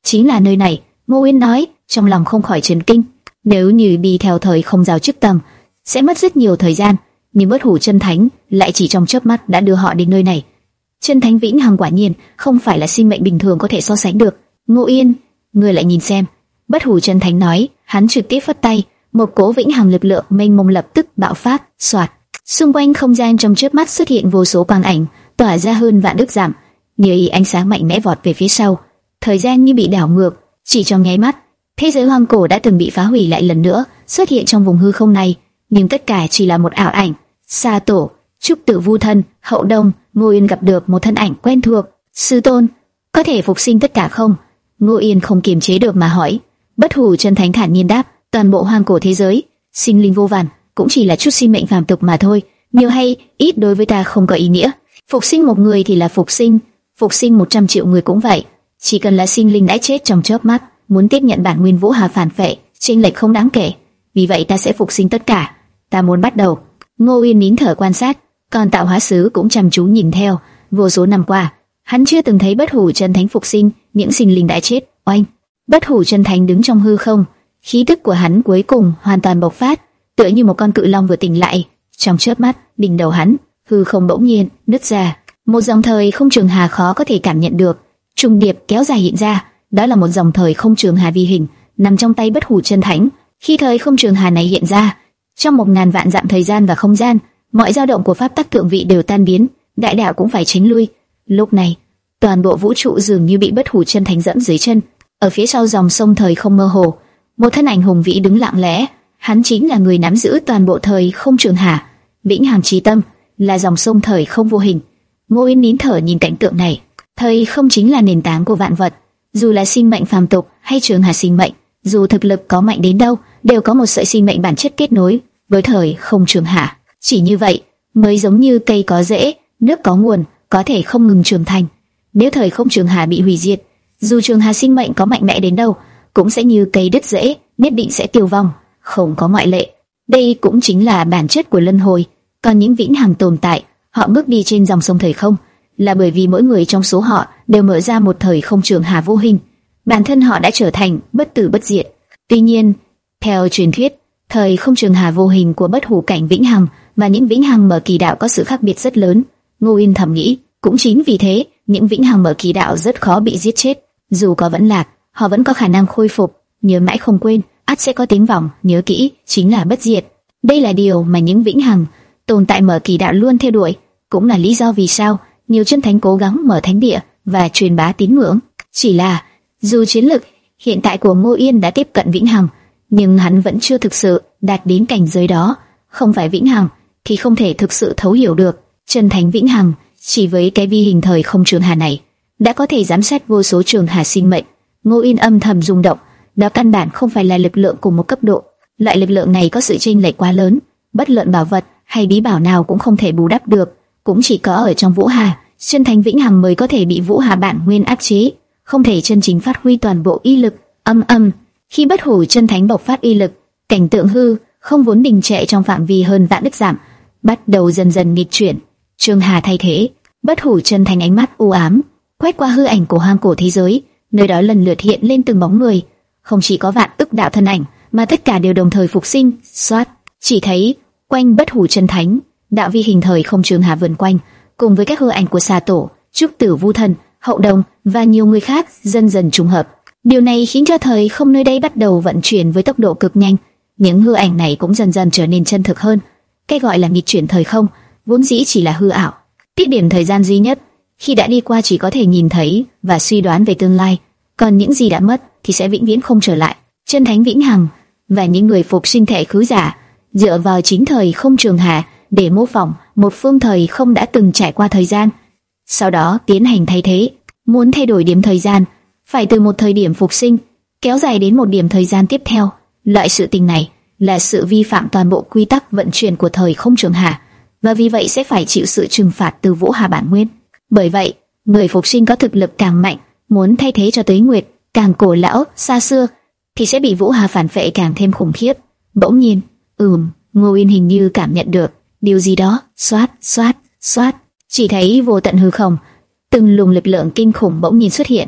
A: chính là nơi này. Ngô Uyên nói, trong lòng không khỏi chấn kinh. Nếu như đi theo thời không giao chức tầng, sẽ mất rất nhiều thời gian, nhưng Bất Hủ Chân Thánh lại chỉ trong chớp mắt đã đưa họ đến nơi này. Chân Thánh vĩnh hằng quả nhiên không phải là sinh mệnh bình thường có thể so sánh được. Ngô Uyên, ngươi lại nhìn xem. Bất Hủ Chân Thánh nói, hắn trực tiếp phất tay, một cỗ vĩnh hằng lực lượng mênh mông lập tức bạo phát, xoạt. Xung quanh không gian trong chớp mắt xuất hiện vô số quang ảnh, tỏa ra hơn vạn ức dặm, như ý ánh sáng mạnh mẽ vọt về phía sau. Thời gian như bị đảo ngược, chỉ trong nháy mắt, thế giới hoang cổ đã từng bị phá hủy lại lần nữa xuất hiện trong vùng hư không này, nhưng tất cả chỉ là một ảo ảnh. Sa Tổ, Trúc Tử Vu Thân, Hậu Đông, Ngô Yên gặp được một thân ảnh quen thuộc. Sư tôn, có thể phục sinh tất cả không? Ngô Yên không kiềm chế được mà hỏi. Bất Hủ Chân Thánh thản nhiên đáp, toàn bộ hoang cổ thế giới, sinh linh vô vàn, cũng chỉ là chút sinh mệnh phàm tục mà thôi, nhiều hay ít đối với ta không có ý nghĩa. Phục sinh một người thì là phục sinh, phục sinh một trăm triệu người cũng vậy. Chỉ cần là sinh linh đã chết trong chớp mắt, muốn tiếp nhận bản nguyên Vũ Hà phản phệ, chênh lệch không đáng kể. Vì vậy ta sẽ phục sinh tất cả. Ta muốn bắt đầu. Ngô Uyên nín thở quan sát, còn Tạo Hóa Sứ cũng chăm chú nhìn theo. Vô số năm qua, hắn chưa từng thấy Bất Hủ Chân Thánh phục sinh những sinh linh đã chết. Oanh! Bất Hủ Chân Thánh đứng trong hư không, khí tức của hắn cuối cùng hoàn toàn bộc phát, tựa như một con cự long vừa tỉnh lại. Trong chớp mắt, đỉnh đầu hắn, hư không bỗng nhiên nứt ra, một dòng thời không trường hà khó có thể cảm nhận được, trùng điệp kéo dài hiện ra. Đó là một dòng thời không trường hà vi hình, nằm trong tay Bất Hủ Chân Thánh. Khi thời không trường hà này hiện ra, trong một ngàn vạn dặm thời gian và không gian, mọi dao động của pháp tắc thượng vị đều tan biến, đại đạo cũng phải tránh lui. Lúc này, toàn bộ vũ trụ dường như bị Bất Hủ Chân Thánh dẫm dưới chân. Ở phía sau dòng sông thời không mơ hồ, một thân ảnh hùng vĩ đứng lặng lẽ. Hắn chính là người nắm giữ toàn bộ thời không trường hà, vĩnh hằng chí tâm, là dòng sông thời không vô hình. Ngô Yên nín thở nhìn cảnh tượng này. Thời không chính là nền tảng của vạn vật, dù là sinh mệnh phàm tục hay trường hà sinh mệnh, dù thực lực có mạnh đến đâu, đều có một sợi sinh mệnh bản chất kết nối với thời không trường hà. Chỉ như vậy mới giống như cây có rễ, nước có nguồn, có thể không ngừng trưởng thành. Nếu thời không trường hà bị hủy diệt, dù trường hà sinh mệnh có mạnh mẽ đến đâu, cũng sẽ như cây đứt rễ, nhất định sẽ tiêu vong, không có ngoại lệ. Đây cũng chính là bản chất của luân hồi. Còn những vĩnh hằng tồn tại, họ bước đi trên dòng sông thời không, là bởi vì mỗi người trong số họ đều mở ra một thời không trường hà vô hình, bản thân họ đã trở thành bất tử bất diệt. Tuy nhiên, theo truyền thuyết, thời không trường hà vô hình của bất hủ cảnh vĩnh hằng và những vĩnh hằng mở kỳ đạo có sự khác biệt rất lớn. Ngô Yên thầm nghĩ, cũng chính vì thế, những vĩnh hằng mở kỳ đạo rất khó bị giết chết. Dù có vẫn lạc, họ vẫn có khả năng khôi phục, nhớ mãi không quên, ắt sẽ có tiếng vọng, nhớ kỹ, chính là bất diệt. Đây là điều mà những vĩnh hằng tồn tại mở kỳ đạo luôn theo đuổi, cũng là lý do vì sao nhiều chân thánh cố gắng mở thánh địa và truyền bá tín ngưỡng. Chỉ là, dù chiến lực hiện tại của Ngô Yên đã tiếp cận vĩnh hằng, nhưng hắn vẫn chưa thực sự đạt đến cảnh giới đó. Không phải vĩnh hằng thì không thể thực sự thấu hiểu được chân thánh vĩnh hằng. Chỉ với cái vi hình thời không trường hà này, đã có thể giám sát vô số trường hà sinh mệnh. Ngô Yên âm thầm rung động. Đó căn bản không phải là lực lượng cùng một cấp độ. Loại lực lượng này có sự chênh lệch quá lớn, bất luận bảo vật hay bí bảo nào cũng không thể bù đắp được. Cũng chỉ có ở trong Vũ Hà, chân thánh vĩnh hằng mới có thể bị Vũ Hà bản nguyên áp chế, không thể chân chính phát huy toàn bộ uy lực. Âm âm, khi bất hủ chân thánh bộc phát uy lực, cảnh tượng hư không vốn đình trệ trong phạm vi hơn vạn ức dặm, bắt đầu dần dần nghịch chuyển. Trường hà thay thế, bất hủ chân thánh ánh mắt u ám quét qua hư ảnh của hoang cổ thế giới, nơi đó lần lượt hiện lên từng bóng người. Không chỉ có vạn ức đạo thân ảnh, mà tất cả đều đồng thời phục sinh. Xoát, chỉ thấy quanh bất hủ chân thánh, đạo vi hình thời không trường hà vần quanh, cùng với các hư ảnh của Sa Tổ, Trúc Tử Vu Thần, Hậu Đông và nhiều người khác dần dần trùng hợp. Điều này khiến cho thời không nơi đây bắt đầu vận chuyển với tốc độ cực nhanh. Những hư ảnh này cũng dần dần trở nên chân thực hơn. Cái gọi là nghịch chuyển thời không vốn dĩ chỉ là hư ảo, tiết điểm thời gian duy nhất, khi đã đi qua chỉ có thể nhìn thấy và suy đoán về tương lai, còn những gì đã mất thì sẽ vĩnh viễn không trở lại. Chân thánh vĩnh hằng và những người phục sinh thể khứ giả dựa vào chính thời không trường hà để mô phỏng một phương thời không đã từng trải qua thời gian, sau đó tiến hành thay thế. Muốn thay đổi điểm thời gian, phải từ một thời điểm phục sinh kéo dài đến một điểm thời gian tiếp theo. Loại sự tình này là sự vi phạm toàn bộ quy tắc vận chuyển của thời không trường hà, và vì vậy sẽ phải chịu sự trừng phạt từ Vũ Hà bản nguyên. Bởi vậy, người phục sinh có thực lực càng mạnh, muốn thay thế cho tuế nguyệt càng cổ lão xa xưa, thì sẽ bị Vũ Hà phản phệ càng thêm khủng khiếp. Bỗng nhiên, ừm, Ngô Yên hình như cảm nhận được điều gì đó. Xoát, xoát, xoát, chỉ thấy vô tận hư không, từng luồng lực lượng kinh khủng bỗng nhiên xuất hiện,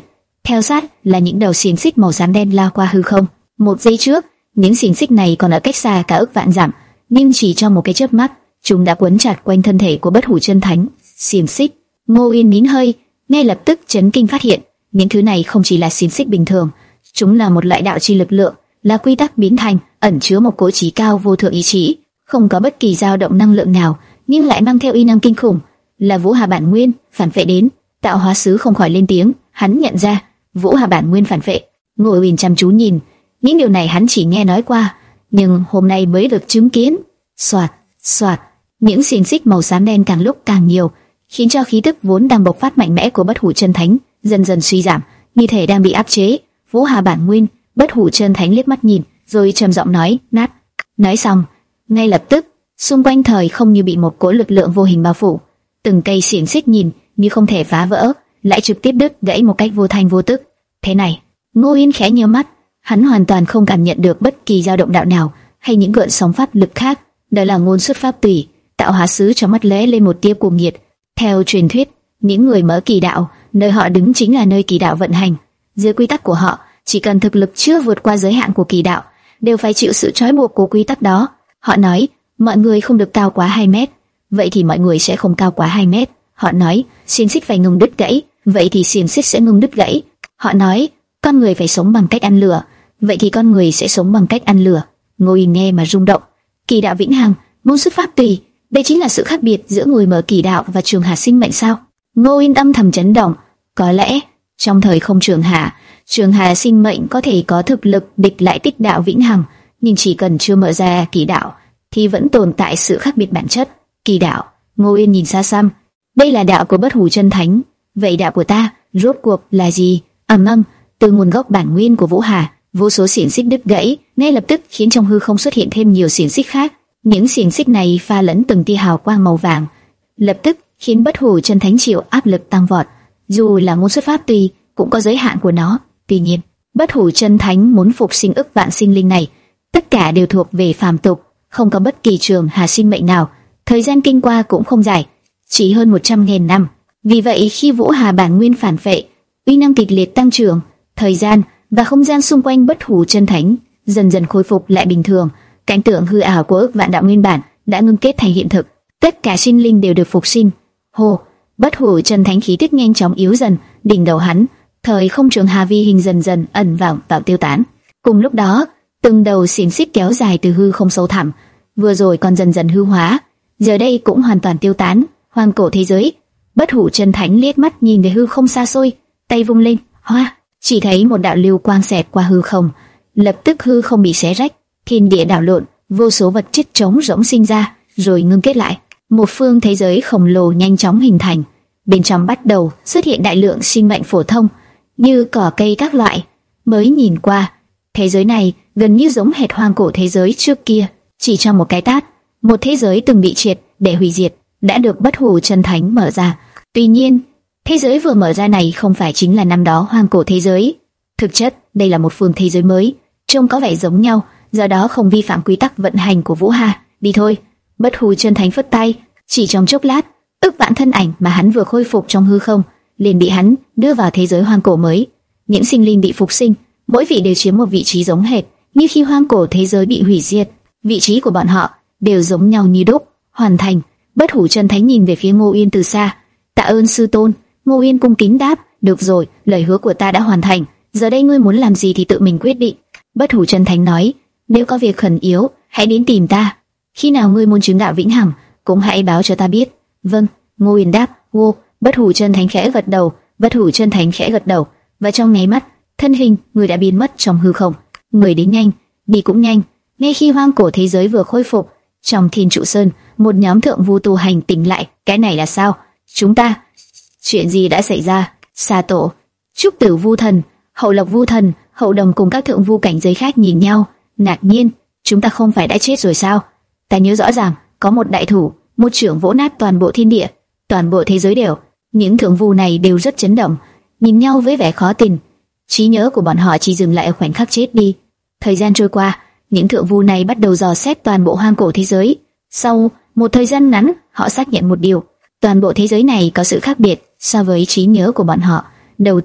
A: theo sát là những đầu xiềng xích màu xám đen lao qua hư không. Một giây trước, những xiềng xích này còn ở cách xa cả ức vạn dặm, nhưng chỉ trong một cái chớp mắt, chúng đã quấn chặt quanh thân thể của Bất Hủ Chân Thánh. Xiềng xích. Ngô Uyên nín hơi, ngay lập tức chấn kinh phát hiện, những thứ này không chỉ là xiềng xích bình thường, chúng là một loại đạo chi lực lượng, là quy tắc biến thành, ẩn chứa một cỗ trí cao vô thượng ý chí, không có bất kỳ dao động năng lượng nào, nhưng lại mang theo uy năng kinh khủng, là Vũ Hà bản nguyên phản phệ đến. Tạo hóa sứ không khỏi lên tiếng, hắn nhận ra Vũ Hà bản nguyên phản phệ. Ngô Uyên chăm chú nhìn, những điều này hắn chỉ nghe nói qua, nhưng hôm nay mới được chứng kiến. Soạt, soạt, những xiềng xích màu xám đen càng lúc càng nhiều, khiến cho khí tức vốn đang bộc phát mạnh mẽ của Bất Hủ Chân Thánh dần dần suy giảm, như thể đang bị áp chế. Vũ Hà bản nguyên. Bất Hủ Chân Thánh liếc mắt nhìn, rồi trầm giọng nói, nát. Nói xong, ngay lập tức, xung quanh thời không như bị một cỗ lực lượng vô hình bao phủ. Từng cây xiềng xích nhìn như không thể phá vỡ, lại trực tiếp đứt gãy một cách vô thanh vô tức. Thế này, Ngô Uyên khẽ nhíu mắt, hắn hoàn toàn không cảm nhận được bất kỳ dao động đạo nào hay những gợn sóng pháp lực khác. Đó là ngôn xuất pháp tùy. Tạo hóa sứ trong mắt lóe lên một tia cuồng nhiệt. Theo truyền thuyết, những người mở kỳ đạo, nơi họ đứng chính là nơi kỳ đạo vận hành. Dưới quy tắc của họ, chỉ cần thực lực chưa vượt qua giới hạn của kỳ đạo, đều phải chịu sự trói buộc của quy tắc đó. Họ nói, mọi người không được cao quá hai mét, vậy thì mọi người sẽ không cao quá hai mét. Họ nói, xiềng xích phải ngừng đứt gãy, vậy thì xiềng xích sẽ ngừng đứt gãy. Họ nói, con người phải sống bằng cách ăn lửa, vậy thì con người sẽ sống bằng cách ăn lửa. Ngô Uyên nghe mà rung động. Kỳ đạo vĩnh hằng, ngôn xuất pháp tùy, đây chính là sự khác biệt giữa người mở kỳ đạo và Trường Hà sinh mệnh sao? Ngô Uyên âm thầm chấn động. Có lẽ trong thời không Trường Hà, Trường Hà sinh mệnh có thể có thực lực địch lại tích đạo vĩnh hằng, nhưng chỉ cần chưa mở ra kỳ đạo thì vẫn tồn tại sự khác biệt bản chất. Kỳ đạo. Ngô Uyên nhìn xa xăm. Đây là đạo của Bất Hủ Chân Thánh, vậy đạo của ta rốt cuộc là gì? Ầm ầm, từ nguồn gốc bản nguyên của Vũ Hà, vô số xiềng xích đứt gãy, ngay lập tức khiến trong hư không xuất hiện thêm nhiều xiềng xích khác. Những xiềng xích này pha lẫn từng tia hào quang màu vàng, lập tức khiến Bất Hủ Chân Thánh chịu áp lực tăng vọt. Dù là ngôn xuất pháp tùy, cũng có giới hạn của nó. Tuy nhiên, Bất Hủ Chân Thánh muốn phục sinh ức vạn sinh linh này, tất cả đều thuộc về phàm tục, không có bất kỳ Trường Hà sinh mệnh nào. Thời gian kinh qua cũng không dài, chỉ hơn một trăm nghìn năm. Vì vậy khi Vũ Hà bản nguyên phản phệ, uy năng kịch liệt tăng trưởng, thời gian và không gian xung quanh Bất Hủ Chân Thánh dần dần khôi phục lại bình thường. Cảnh tượng hư ảo của ức vạn đạo nguyên bản đã ngưng kết thành hiện thực, tất cả sinh linh đều được phục sinh. Hồ, Bất Hủ Chân Thánh khí tức nhanh chóng yếu dần, đỉnh đầu hắn, thời không Trường Hà vi hình dần dần ẩn vào tạo tiêu tán. Cùng lúc đó, từng đầu xiềng xích kéo dài từ hư không sâu thẳm, vừa rồi còn dần dần hư hóa, giờ đây cũng hoàn toàn tiêu tán. Hoang cổ thế giới. Bất Hủ Chân Thánh liếc mắt nhìn về hư không xa xôi, tay vung lên, hoa, chỉ thấy một đạo lưu quang xẹt qua hư không, lập tức hư không bị xé rách, thiên địa đảo lộn, vô số vật chất trống rỗng sinh ra, rồi ngưng kết lại. Một phương thế giới khổng lồ nhanh chóng hình thành, bên trong bắt đầu xuất hiện đại lượng sinh mệnh phổ thông, như cỏ cây các loại. Mới nhìn qua, thế giới này gần như giống hệt hoang cổ thế giới trước kia, chỉ trong một cái tát, một thế giới từng bị triệt để hủy diệt đã được Bất Hủ Chân Thánh mở ra. Tuy nhiên, thế giới vừa mở ra này không phải chính là năm đó hoang cổ thế giới. Thực chất, đây là một phương thế giới mới, trông có vẻ giống nhau, do đó không vi phạm quy tắc vận hành của Vũ Hà. Đi thôi. Bất Hủ Chân Thánh phất tay, chỉ trong chốc lát, ức vạn thân ảnh mà hắn vừa khôi phục trong hư không liền bị hắn đưa vào thế giới hoang cổ mới. Những sinh linh bị phục sinh, mỗi vị đều chiếm một vị trí giống hệt như khi hoang cổ thế giới bị hủy diệt. Vị trí của bọn họ đều giống nhau như đúc. Hoàn thành. Bất Hủ Chân Thánh nhìn về phía Ngô Uyên từ xa. Tạ ơn sư tôn. Ngô Uyên cung kính đáp. Được rồi, lời hứa của ta đã hoàn thành. Giờ đây ngươi muốn làm gì thì tự mình quyết định. Bất Hủ Chân Thánh nói. Nếu có việc khẩn yếu, hãy đến tìm ta. Khi nào ngươi muốn chứng đạo vĩnh hằng, cũng hãy báo cho ta biết. Vâng. Ngô Uyên đáp. Ô. Bất Hủ Chân Thánh khẽ gật đầu. Bất Hủ Chân Thánh khẽ gật đầu. Và trong nháy mắt, thân hình người đã biến mất trong hư không. Người đến nhanh, đi cũng nhanh. Ngay khi hoang cổ thế giới vừa khôi phục, trong Thiên Trụ Sơn, một nhóm thượng vu tu hành tỉnh lại. Cái này là sao? Chúng ta, chuyện gì đã xảy ra? Sa Tổ, Trúc Tử Vu Thần, Hậu Lộc Vu Thần, Hậu Đồng cùng các thượng vu cảnh giới khác nhìn nhau, ngạc nhiên. Chúng ta không phải đã chết rồi sao? Ta nhớ rõ ràng, có một đại thủ, một chưởng vỗ nát toàn bộ thiên địa, toàn bộ thế giới đều. Những thượng vu này đều rất chấn động, nhìn nhau với vẻ khó tin. Trí nhớ của bọn họ chỉ dừng lại ở khoảnh khắc chết đi. Thời gian trôi qua, những thượng vu này bắt đầu dò xét toàn bộ hoang cổ thế giới. Sau một thời gian ngắn, họ xác nhận một điều: toàn bộ thế giới này có sự khác biệt so với trí nhớ của bọn họ. Đầu tiên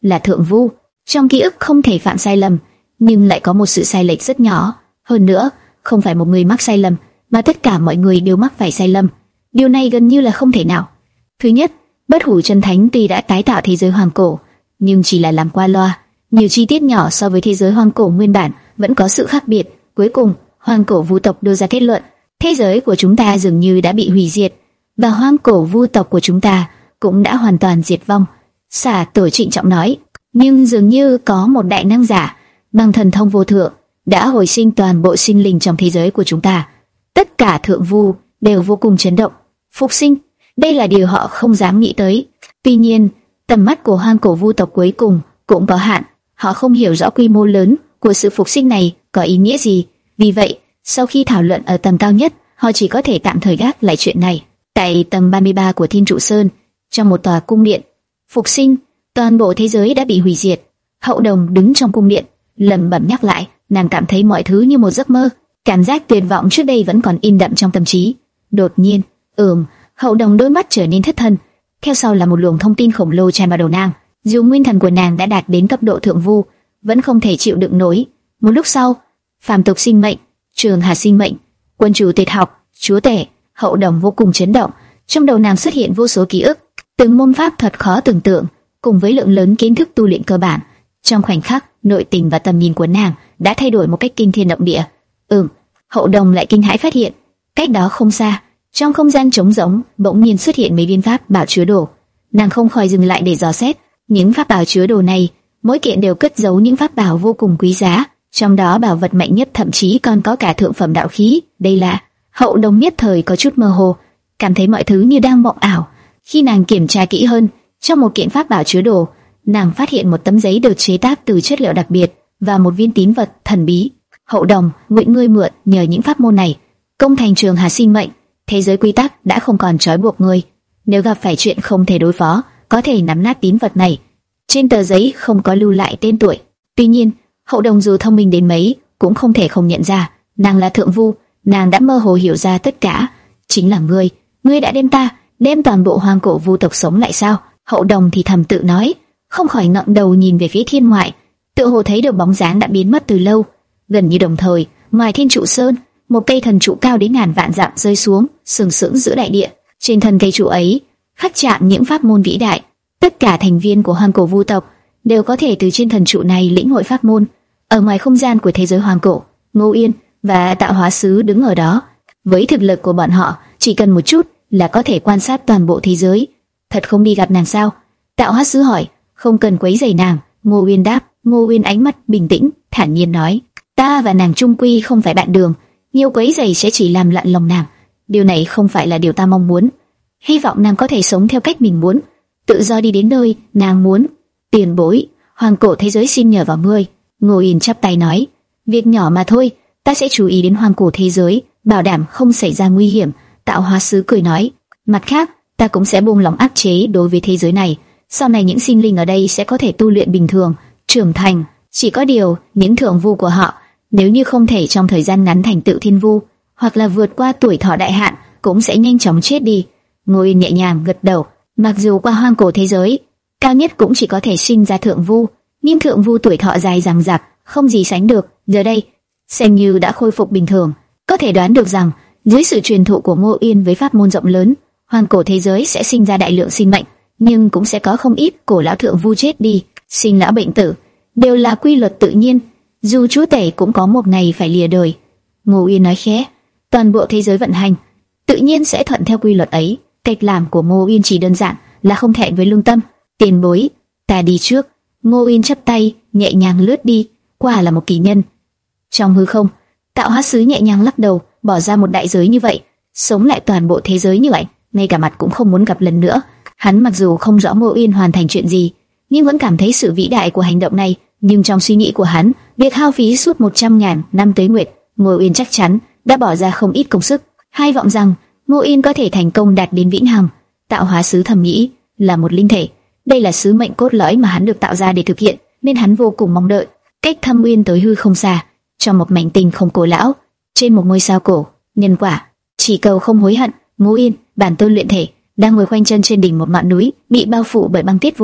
A: là thượng vu, trong ký ức không thể phạm sai lầm, nhưng lại có một sự sai lệch rất nhỏ. Hơn nữa, không phải một người mắc sai lầm, mà tất cả mọi người đều mắc phải sai lầm. Điều này gần như là không thể nào. Thứ nhất, Bất Hủ Chân Thánh tuy đã tái tạo thế giới hoang cổ, nhưng chỉ là làm qua loa. Nhiều chi tiết nhỏ so với thế giới hoang cổ nguyên bản vẫn có sự khác biệt. Cuối cùng, hoang cổ vu tộc đưa ra kết luận: thế giới của chúng ta dường như đã bị hủy diệt, và hoang cổ vu tộc của chúng ta cũng đã hoàn toàn diệt vong. Xả Tổ trịnh trọng nói. Nhưng dường như có một đại năng giả bằng thần thông vô thượng đã hồi sinh toàn bộ sinh linh trong thế giới của chúng ta. Tất cả thượng vu đều vô cùng chấn động. Phục sinh, đây là điều họ không dám nghĩ tới. Tuy nhiên, tầm mắt của hoang cổ vu tộc cuối cùng cũng có hạn. Họ không hiểu rõ quy mô lớn của sự phục sinh này có ý nghĩa gì. Vì vậy, sau khi thảo luận ở tầng cao nhất, họ chỉ có thể tạm thời gác lại chuyện này. Tại tầng ba mươi ba của Thiên Trụ Sơn, trong một tòa cung điện, phục sinh, toàn bộ thế giới đã bị hủy diệt. Hậu Đồng đứng trong cung điện, lẩm bẩm nhắc lại, nàng cảm thấy mọi thứ như một giấc mơ. Cảm giác tuyệt vọng trước đây vẫn còn in đậm trong tâm trí. Đột nhiên, ừm, Hậu Đồng đôi mắt trở nên thất thần. Theo sau là một luồng thông tin khổng lồ tràn vào đầu nàng. Dù nguyên thần của nàng đã đạt đến cấp độ thượng vu, vẫn không thể chịu đựng nổi. Một lúc sau, phàm tục sinh mệnh, trường hà sinh mệnh, quân chủ tuyệt học, chúa tể. Hậu Đồng vô cùng chấn động. Trong đầu nàng xuất hiện vô số ký ức, từng môn pháp thuật khó tưởng tượng, cùng với lượng lớn kiến thức tu luyện cơ bản. Trong khoảnh khắc, nội tình và tầm nhìn của nàng đã thay đổi một cách kinh thiên động địa. Ừm, Hậu Đồng lại kinh hãi phát hiện, cách đó không xa, trong không gian trống rỗng, bỗng nhiên xuất hiện mấy viên pháp bảo chứa đồ. Nàng không khỏi dừng lại để dò xét. Những pháp bảo chứa đồ này, mỗi kiện đều cất giấu những pháp bảo vô cùng quý giá, trong đó bảo vật mạnh nhất thậm chí còn có cả thượng phẩm đạo khí. Đây là... Hậu Đồng nhất thời có chút mơ hồ, cảm thấy mọi thứ như đang mộng ảo. Khi nàng kiểm tra kỹ hơn, trong một kiện pháp bảo chứa đồ, nàng phát hiện một tấm giấy được chế tác từ chất liệu đặc biệt và một viên tín vật thần bí. Hậu Đồng, nguyện ngươi mượn nhờ những pháp môn này công thành trường hà sinh mệnh. Thế giới quy tắc đã không còn trói buộc ngươi. Nếu gặp phải chuyện không thể đối phó, có thể nắm nát tín vật này. Trên tờ giấy không có lưu lại tên tuổi. Tuy nhiên, Hậu Đồng dù thông minh đến mấy cũng không thể không nhận ra nàng là thượng vu. Nàng đã mơ hồ hiểu ra tất cả. Chính là ngươi, ngươi đã đem ta, đem toàn bộ hoang cổ vu tộc sống lại sao? Hậu Đồng thì thầm tự nói, không khỏi ngẩng đầu nhìn về phía thiên ngoại, tựa hồ thấy được bóng dáng đã biến mất từ lâu. Gần như đồng thời, ngoài Thiên Trụ Sơn, một cây thần trụ cao đến ngàn vạn dặm rơi xuống, sừng sững giữa đại địa. Trên thân cây trụ ấy khắc chạm những pháp môn vĩ đại. Tất cả thành viên của hoang cổ vu tộc đều có thể từ trên thần trụ này lĩnh hội pháp môn. Ở ngoài không gian của thế giới hoang cổ, Ngô Yên và Tạo Hóa Sứ đứng ở đó. Với thực lực của bọn họ, chỉ cần một chút là có thể quan sát toàn bộ thế giới. Thật không đi gặp nàng sao? Tạo Hóa Sứ hỏi. Không cần quấy rầy nàng. Ngô Uyên đáp. Ngô Uyên ánh mắt bình tĩnh, thản nhiên nói: ta và nàng chung quy không phải bạn đường, nhiều quấy rầy sẽ chỉ làm lạnh lòng nàng. Điều này không phải là điều ta mong muốn. Hy vọng nàng có thể sống theo cách mình muốn, tự do đi đến nơi nàng muốn. Tiền bối, hoàng cổ thế giới xin nhờ vào ngươi. Ngô Uyên chắp tay nói: việc nhỏ mà thôi, ta sẽ chú ý đến hoàng cổ thế giới, bảo đảm không xảy ra nguy hiểm. Tạo Hóa Sứ cười nói: mặt khác, ta cũng sẽ buông lòng áp chế đối với thế giới này. Sau này những sinh linh ở đây sẽ có thể tu luyện bình thường, trưởng thành. Chỉ có điều, những thượng vu của họ, nếu như không thể trong thời gian ngắn thành tựu thiên vu, hoặc là vượt qua tuổi thọ đại hạn, cũng sẽ nhanh chóng chết đi. Ngô Yên nhẹ nhàng gật đầu. Mặc dù qua hoang cổ thế giới, cao nhất cũng chỉ có thể sinh ra thượng vu, nhưng thượng vu tuổi thọ dài dằng dặc, không gì sánh được. Giờ đây, xem như đã khôi phục bình thường. Có thể đoán được rằng, dưới sự truyền thụ của Ngô Yên với pháp môn rộng lớn, hoang cổ thế giới sẽ sinh ra đại lượng sinh mệnh, nhưng cũng sẽ có không ít cổ lão thượng vu chết đi. Sinh lão bệnh tử đều là quy luật tự nhiên, dù chúa tể cũng có một ngày phải lìa đời. Ngô Uyên nói khẽ, toàn bộ thế giới vận hành tự nhiên sẽ thuận theo quy luật ấy. Cách làm của Ngô Uyên chỉ đơn giản là không thẹn với lương tâm. Tiền bối, ta đi trước. Ngô Uyên chắp tay, nhẹ nhàng lướt đi. Quả là một kỳ nhân. Trong hư không, Tạo Hóa Sứ nhẹ nhàng lắc đầu, bỏ ra một đại giới như vậy, sống lại toàn bộ thế giới như vậy, ngay cả mặt cũng không muốn gặp lần nữa. Hắn mặc dù không rõ Ngô Uyên hoàn thành chuyện gì, nhưng vẫn cảm thấy sự vĩ đại của hành động này. Nhưng trong suy nghĩ của hắn, việc hao phí suốt một trăm ngàn năm tuế nguyệt, Ngô Uyên chắc chắn đã bỏ ra không ít công sức. Hy vọng rằng Ngô Uyên có thể thành công đạt đến vĩnh hằng. Tạo Hóa Sứ thầm nghĩ, là một linh thể, đây là sứ mệnh cốt lõi mà hắn được tạo ra để thực hiện, nên hắn vô cùng mong đợi. Cách Thâm Uyên tới hư không xa, trong một mảnh tinh không cổ lão, trên một ngôi sao cổ, nhân quả, chỉ cầu không hối hận. Ngô Uyên, bản tôn luyện thể, đang ngồi khoanh chân trên đỉnh một ngọn núi bị bao phủ bởi băng tuyết vô tận.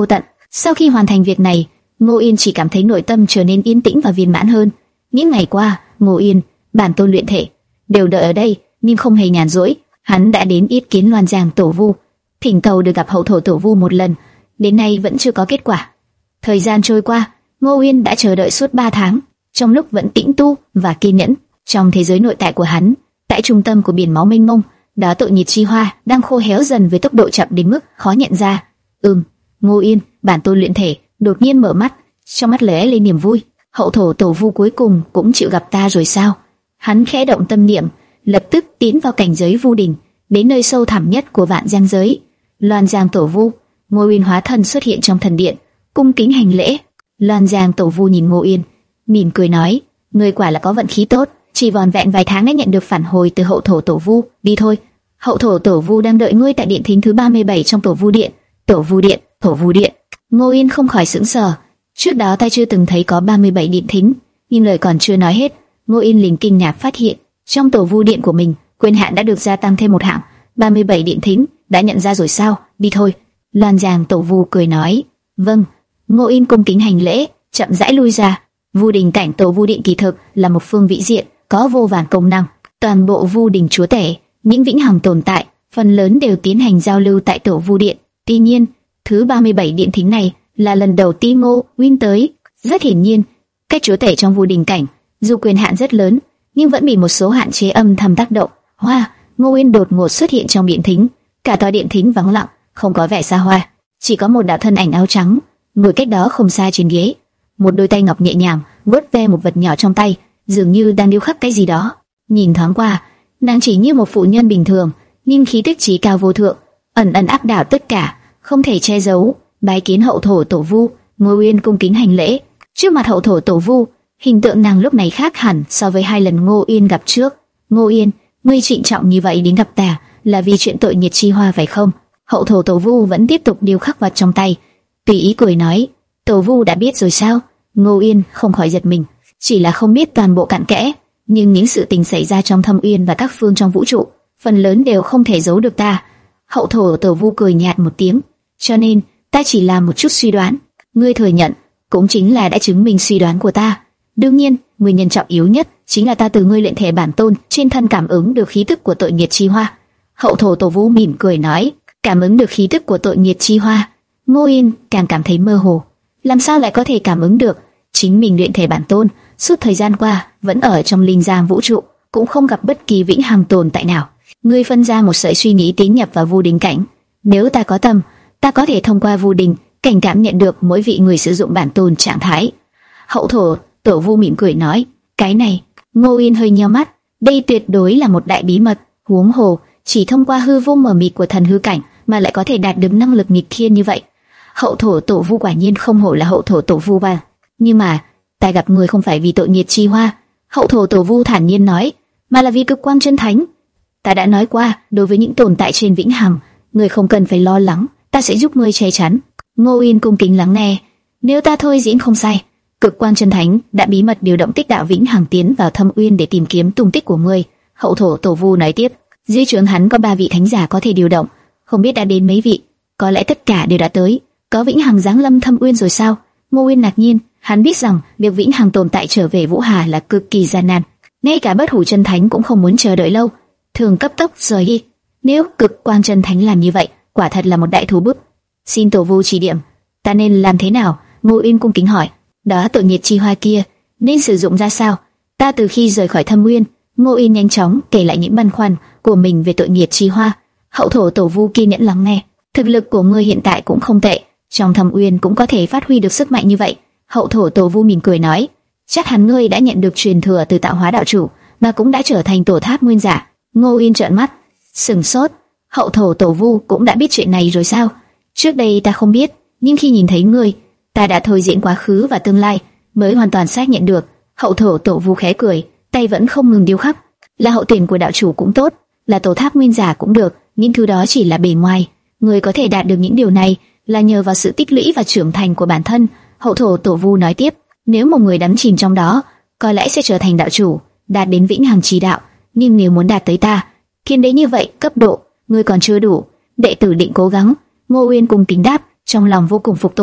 A: Sau khi hoàn thành việc này, Ngô Yên chỉ cảm thấy nội tâm trở nên yên tĩnh và viên mãn hơn. Những ngày qua, Ngô Yên, bản tôn luyện thể, đều đợi ở đây, nhưng không hề nhàn rỗi. Hắn đã đến yết kiến Loan Giang Tổ Vu, thỉnh cầu được gặp hậu thổ Tổ Vu một lần, đến nay vẫn chưa có kết quả. Thời gian trôi qua, Ngô Yên đã chờ đợi suốt ba tháng, trong lúc vẫn tĩnh tu và kiên nhẫn. Trong thế giới nội tại của hắn, tại trung tâm của biển máu mênh mông, đó tội nhiệt chi hoa đang khô héo dần với tốc độ chậm đến mức khó nhận ra. Ừm, Ngô Yên, bản tôn luyện thể, đột nhiên mở mắt, trong mắt lóe lên niềm vui. Hậu thổ Tổ Vu cuối cùng cũng chịu gặp ta rồi sao? Hắn khẽ động tâm niệm, lập tức tiến vào cảnh giới vu đình, đến nơi sâu thẳm nhất của vạn giang giới. Loan Giang Tổ Vu, Ngô Yên hóa thân xuất hiện trong thần điện, cung kính hành lễ. Loan Giang Tổ Vu nhìn Ngô Yên, mỉm cười nói: ngươi quả là có vận khí tốt, chỉ vòn vẹn vài tháng đã nhận được phản hồi từ hậu thổ Tổ Vu. Đi thôi, hậu thổ Tổ Vu đang đợi ngươi tại điện thính thứ ba mươi bảy trong Tổ Vu điện. Tổ Vu điện, Tổ Vu điện. Ngô Yên không khỏi sững sờ. Trước đó ta chưa từng thấy có ba mươi bảy điện thính, nhưng lời còn chưa nói hết, Ngô Yên liền kinh ngạc phát hiện trong Tổ Vu điện của mình, quyền hạn đã được gia tăng thêm một hạng. ba mươi bảy điện thính, đã nhận ra rồi sao? Đi thôi. Loan Giang Tổ Vu cười nói: vâng. Ngô Yên cung kính hành lễ, chậm rãi lui ra. Vu đình cảnh Tổ Vu điện kỳ thực là một phương vĩ diện, có vô vàn công năng. Toàn bộ Vu đình chúa tể, những vĩnh hằng tồn tại, phần lớn đều tiến hành giao lưu tại Tổ Vu điện. Tuy nhiên, thứ ba mươi bảy điện thính này là lần đầu tiên Ngô Uyên tới. Rất hiển nhiên, các chúa tể trong Vu đình cảnh, dù quyền hạn rất lớn, nhưng vẫn bị một số hạn chế âm thầm tác động. Hoa, Ngô Uyên đột ngột xuất hiện trong điện thính, cả tòa điện thính vắng lặng, không có vẻ xa hoa, chỉ có một đạo thân ảnh áo trắng ngồi cách đó không xa trên ghế, một đôi tay ngọc nhẹ nhàng vuốt ve một vật nhỏ trong tay, dường như đang điêu khắc cái gì đó. Nhìn thoáng qua, nàng chỉ như một phụ nhân bình thường, nhưng khí tức trí cao vô thượng, ẩn ẩn áp đảo tất cả, không thể che giấu. Bái kiến hậu thổ Tổ Vu. Ngô Uyên cung kính hành lễ. Trước mặt hậu thổ Tổ Vu, hình tượng nàng lúc này khác hẳn so với hai lần Ngô Uyên gặp trước. Ngô Uyên, ngươi trịnh trọng như vậy đến gặp ta, là vì chuyện tội nhiệt chi hoa phải không? Hậu thổ Tổ Vu vẫn tiếp tục điêu khắc vật trong tay, tùy ý cười nói: Tổ Vu đã biết rồi sao? Ngô Uyên không khỏi giật mình, chỉ là không biết toàn bộ cặn kẽ, nhưng những sự tình xảy ra trong Thâm Uyên và các phương trong vũ trụ, phần lớn đều không thể giấu được ta. Hậu thổ Tổ Vu cười nhạt một tiếng, cho nên ta chỉ làm một chút suy đoán, ngươi thừa nhận, cũng chính là đã chứng minh suy đoán của ta. Đương nhiên, nguyên nhân trọng yếu nhất chính là ta từ ngươi luyện thể bản tôn trên thân cảm ứng được khí tức của tội nhiệt chi hoa. Hậu thổ Tổ Vu mỉm cười nói: cảm ứng được khí tức của tội nhiệt chi hoa. Ngô Yên càng cảm thấy mơ hồ, làm sao lại có thể cảm ứng được? Chính mình luyện thể bản tôn suốt thời gian qua vẫn ở trong linh giang vũ trụ, cũng không gặp bất kỳ vĩnh hằng tồn tại nào. Ngươi phân ra một sợi suy nghĩ tiến nhập vào vu đình cảnh, nếu ta có tâm, ta có thể thông qua vu đình cảnh cảm nhận được mỗi vị người sử dụng bản tôn trạng thái. Hậu thổ Tổ Vu mỉm cười nói: cái này. Ngô Yên hơi nheo mắt, đây tuyệt đối là một đại bí mật, huống hồ chỉ thông qua hư vô mờ mịt của thần hư cảnh mà lại có thể đạt được năng lực nghịch thiên như vậy. Hậu thổ Tổ Vu quả nhiên không hổ là hậu thổ Tổ Vu ba. Nhưng mà ta gặp người không phải vì tội nhiệt chi hoa, hậu thổ Tổ Vu thản nhiên nói, mà là vì cực quang chân thánh. Ta đã nói qua, đối với những tồn tại trên vĩnh hằng, người không cần phải lo lắng, ta sẽ giúp ngươi che chắn. Ngô Uyên cung kính lắng nghe. Nếu ta thôi diễn không sai, cực quang chân thánh đã bí mật điều động tích đạo vĩnh hằng tiến vào Thâm Uyên để tìm kiếm tung tích của ngươi. Hậu thổ Tổ Vu nói tiếp, dưới trướng hắn có ba vị thánh giả có thể điều động, không biết đã đến mấy vị, có lẽ tất cả đều đã tới. Có vĩnh hằng giáng lâm Thâm Uyên rồi sao? Ngô Uyên ngạc nhiên, hắn biết rằng việc vĩnh hằng tồn tại trở về Vũ Hà là cực kỳ gian nan, ngay cả bất hủ chân thánh cũng không muốn chờ đợi lâu, thường cấp tốc rời đi. Nếu cực quang chân thánh làm như vậy, quả thật là một đại thú bút. Xin Tổ Vu chỉ điểm, ta nên làm thế nào? Ngô Uyên cung kính hỏi. Đó tội nhiệt chi hoa kia nên sử dụng ra sao? Ta từ khi rời khỏi Thâm Uyên, Ngô Uyên nhanh chóng kể lại những băn khoăn của mình về tội nhiệt chi hoa. Hậu thổ Tổ Vu kiên nhẫn lắng nghe. Thực lực của ngươi hiện tại cũng không tệ, trong Thâm Uyên cũng có thể phát huy được sức mạnh như vậy. Hậu thổ Tổ Vu mỉm cười nói, chắc hẳn ngươi đã nhận được truyền thừa từ tạo hóa đạo chủ, và cũng đã trở thành tổ tháp nguyên giả. Ngô Uyên trợn mắt, sừng sốt. Hậu thổ Tổ Vu cũng đã biết chuyện này rồi sao? Trước đây ta không biết, nhưng khi nhìn thấy ngươi, ta đã thôi diễn quá khứ và tương lai, mới hoàn toàn xác nhận được. Hậu thổ Tổ Vu khẽ cười, tay vẫn không ngừng điêu khắc. Là hậu tuyển của đạo chủ cũng tốt, là tổ tháp nguyên giả cũng được, những thứ đó chỉ là bề ngoài. Người có thể đạt được những điều này là nhờ vào sự tích lũy và trưởng thành của bản thân. Hậu thổ Tổ Vu nói tiếp, nếu một người đắm chìm trong đó, có lẽ sẽ trở thành đạo chủ, đạt đến vĩnh hằng chi đạo. Nhưng nếu muốn đạt tới ta, kiên đế như vậy cấp độ, ngươi còn chưa đủ. Đệ tử định cố gắng. Ngô Uyên cùng kính đáp, trong lòng vô cùng phục tùng.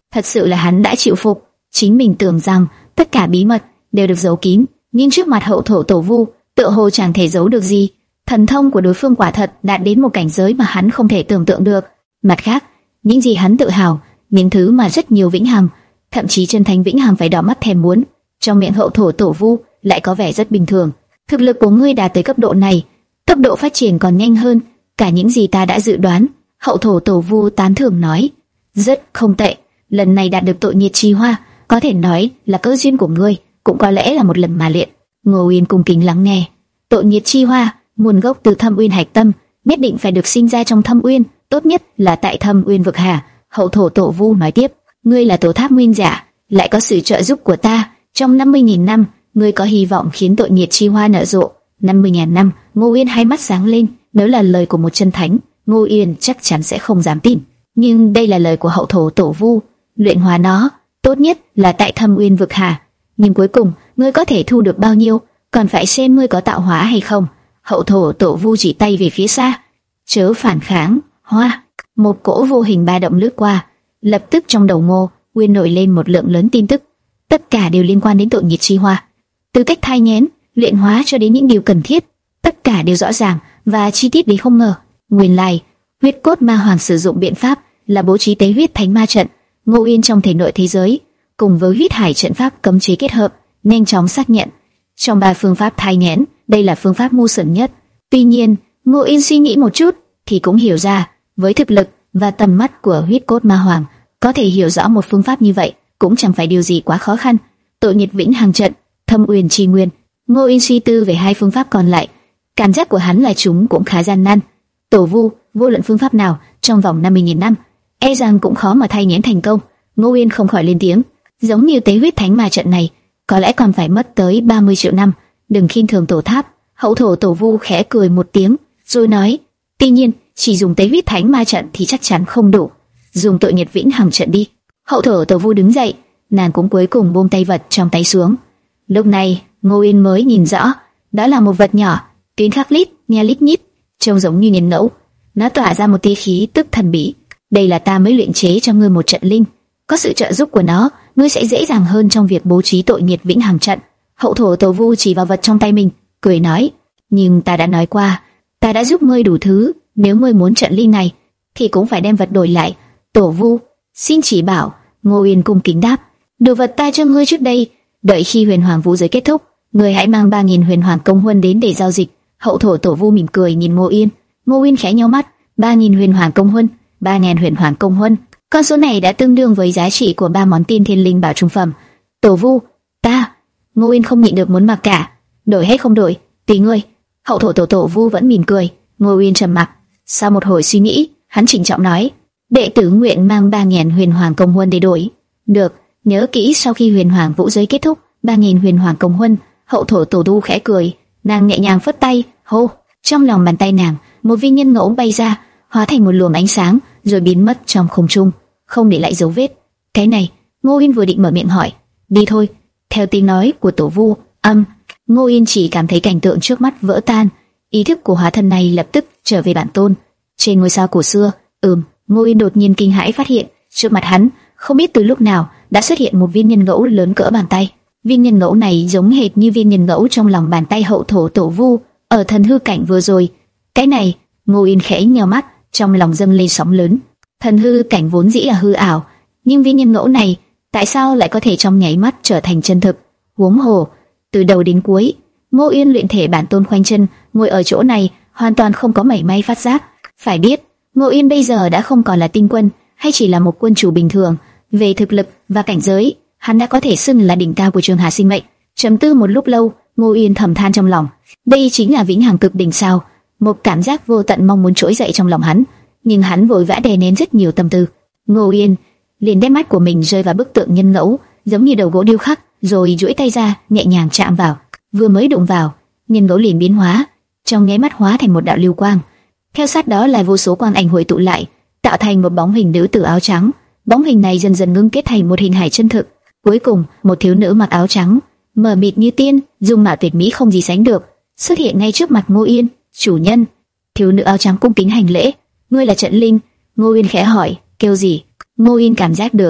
A: Thật sự là hắn đã chịu phục. Chính mình tưởng rằng tất cả bí mật đều được giấu kín, nhưng trước mặt hậu thổ tổ vu, tựa hồ chẳng thể giấu được gì. Thần thông của đối phương quả thật đạt đến một cảnh giới mà hắn không thể tưởng tượng được. Mặt khác, những gì hắn tự hào, những thứ mà rất nhiều vĩnh hằng, thậm chí chân thánh vĩnh hằng phải đỏ mắt thèm muốn, trong miệng hậu thổ tổ vu lại có vẻ rất bình thường. Thực lực của ngươi đạt tới cấp độ này, tốc độ phát triển còn nhanh hơn cả những gì ta đã dự đoán. Hậu thổ tổ vu tán thưởng nói, rất không tệ. Lần này đạt được tội nhiệt chi hoa, có thể nói là cơ duyên của ngươi, cũng có lẽ là một lần mà luyện. Ngô Uyên cung kính lắng nghe. Tội nhiệt chi hoa nguồn gốc từ Thâm Uyên hạch tâm, nhất định phải được sinh ra trong Thâm Uyên, tốt nhất là tại Thâm Uyên vực hà. Hậu thổ tổ vu nói tiếp, ngươi là tổ tháp nguyên giả, lại có sự trợ giúp của ta, trong năm mươi nghìn năm, ngươi có hy vọng khiến tội nhiệt chi hoa nở rộ. năm mươi nghìn năm, Ngô Uyên hai mắt sáng lên, nếu là lời của một chân thánh, Ngô Uyên chắc chắn sẽ không dám tin, nhưng đây là lời của hậu thổ tổ vu, luyện hóa nó, tốt nhất là tại Thâm Uyên vực hà. Nhưng cuối cùng, ngươi có thể thu được bao nhiêu, còn phải xem ngươi có tạo hóa hay không. Hậu thổ tổ vu chỉ tay về phía xa, chớ phản kháng. Hoa, một cỗ vô hình ba động lướt qua, lập tức trong đầu Ngô Uyên nổi lên một lượng lớn tin tức, tất cả đều liên quan đến tội nhiệt chi hoa, từ cách thai nghén, luyện hóa cho đến những điều cần thiết, tất cả đều rõ ràng và chi tiết đến không ngờ. Nguyên lai, huyết cốt ma hoàng sử dụng biện pháp là bố trí tế huyết thánh ma trận. Ngô Uyên trong thể nội thế giới cùng với huyết hải trận pháp cấm chế kết hợp, nhanh chóng xác nhận trong ba phương pháp thai nghén, đây là phương pháp ngu xuẩn nhất. Tuy nhiên, Ngô Uyên suy nghĩ một chút thì cũng hiểu ra, với thực lực và tầm mắt của huyết cốt ma hoàng, có thể hiểu rõ một phương pháp như vậy cũng chẳng phải điều gì quá khó khăn. Tội nhiệt vĩnh hằng trận, Thâm Uyên chi nguyên. Ngô Uyên suy tư về hai phương pháp còn lại, cảm giác của hắn là chúng cũng khá gian nan. Tổ vu, vô luận phương pháp nào, trong vòng năm mươi nghìn năm, e rằng cũng khó mà thay nhén thành công. Ngô Uyên không khỏi lên tiếng, giống như tế huyết thánh ma trận này, có lẽ còn phải mất tới ba mươi triệu năm. Đừng khinh thường tổ tháp. Hậu thổ tổ vu khẽ cười một tiếng, rồi nói, tuy nhiên, chỉ dùng tế huyết thánh ma trận thì chắc chắn không đủ, dùng tội nhiệt vĩnh hằng trận đi. Hậu thổ tổ vu đứng dậy, nàng cũng cuối cùng buông tay vật trong tay xuống. Lúc này, Ngô Uyên mới nhìn rõ, đó là một vật nhỏ, tuyến khắc lít, nha lít nhít, trông giống như nhân ngẫu. Nó tỏa ra một tia khí tức thần bí. Đây là ta mới luyện chế cho ngươi một trận linh, có sự trợ giúp của nó, ngươi sẽ dễ dàng hơn trong việc bố trí tội nhiệt vĩnh hằng trận. Hậu thổ tổ vu chỉ vào vật trong tay mình, cười nói, nhưng ta đã nói qua, ta đã giúp ngươi đủ thứ, nếu ngươi muốn trận linh này, thì cũng phải đem vật đổi lại. Tổ vu, xin chỉ bảo. Ngô Uyên cung kính đáp, đồ vật ta cho ngươi trước đây, đợi khi huyền hoàng vũ giới kết thúc, ngươi hãy mang ba nghìn huyền hoàng công huân đến để giao dịch. Hậu thổ tổ vu mỉm cười nhìn Ngô Uyên. Ngô Uyên khẽ nhíu mắt, ba nghìn huyền hoàng công huân, ba nghìn huyền hoàng công huân, con số này đã tương đương với giá trị của ba món tiên thiên linh bảo trung phẩm. Tổ vu, ta. Ngô Uyên không nhịn được muốn mặc cả, đổi hay không đổi, tùy ngươi. Hậu thổ tổ tổ vu vẫn mỉm cười. Ngô Uyên trầm mặc, sau một hồi suy nghĩ, hắn chỉnh trọng nói, đệ tử nguyện mang ba nghìn huyền hoàng công huân để đổi. Được, nhớ kỹ sau khi huyền hoàng vũ giới kết thúc, ba nghìn huyền hoàng công huân. Hậu thổ tổ vu khẽ cười, nàng nhẹ nhàng phất tay, hô, trong lòng bàn tay nàng, một viên nhân ngẫu bay ra, hóa thành một luồng ánh sáng, rồi biến mất trong không trung, không để lại dấu vết. Cái này, Ngô Uyên vừa định mở miệng hỏi, đi thôi. Theo tiếng nói của tổ vu, âm, Ngô Uyên chỉ cảm thấy cảnh tượng trước mắt vỡ tan, ý thức của hóa thân này lập tức trở về bản tôn. Trên ngôi sao cổ xưa, ừm, Ngô Uyên đột nhiên kinh hãi phát hiện, trước mặt hắn, không biết từ lúc nào đã xuất hiện một viên nhân ngẫu lớn cỡ bàn tay. Viên nhân ngẫu này giống hệt như viên nhân ngẫu trong lòng bàn tay hậu thổ tổ vu ở thần hư cảnh vừa rồi. Cái này, Ngô Uyên khẽ nhíu mắt, trong lòng dâng lên sóng lớn. Thần hư cảnh vốn dĩ là hư ảo, nhưng viên nhân ngẫu này, tại sao lại có thể trong nháy mắt trở thành chân thực? Huống hồ, từ đầu đến cuối, Ngô Uyên luyện thể bản tôn khoanh chân, ngồi ở chỗ này, hoàn toàn không có mảy may phát giác. Phải biết, Ngô Uyên bây giờ đã không còn là tinh quân, hay chỉ là một quân chủ bình thường. Về thực lực và cảnh giới, hắn đã có thể xưng là đỉnh cao của Trường Hà sinh mệnh. Trầm tư một lúc lâu, Ngô Uyên thầm than trong lòng, đây chính là vĩnh hằng cực đỉnh sao? Một cảm giác vô tận mong muốn trỗi dậy trong lòng hắn, nhưng hắn vội vã đè nén rất nhiều tâm tư. Ngô Uyên liền đem mắt của mình rơi vào bức tượng nhân ngẫu, giống như đầu gỗ điêu khắc, rồi duỗi tay ra, nhẹ nhàng chạm vào. Vừa mới đụng vào, nhân ngẫu liền biến hóa, trong nháy mắt hóa thành một đạo lưu quang. Theo sát đó là vô số quang ảnh hội tụ lại, tạo thành một bóng hình nữ tử áo trắng. Bóng hình này dần dần ngưng kết thành một hình hài chân thực. Cuối cùng, một thiếu nữ mặc áo trắng, mờ mịt như tiên, dung mạo tuyệt mỹ không gì sánh được, xuất hiện ngay trước mặt Ngô Uyên. Chủ nhân. Thiếu nữ áo trắng cung kính hành lễ. Ngươi là trận linh? Ngô Uyên khẽ hỏi. Kêu gì? Ngô Uyên cảm giác được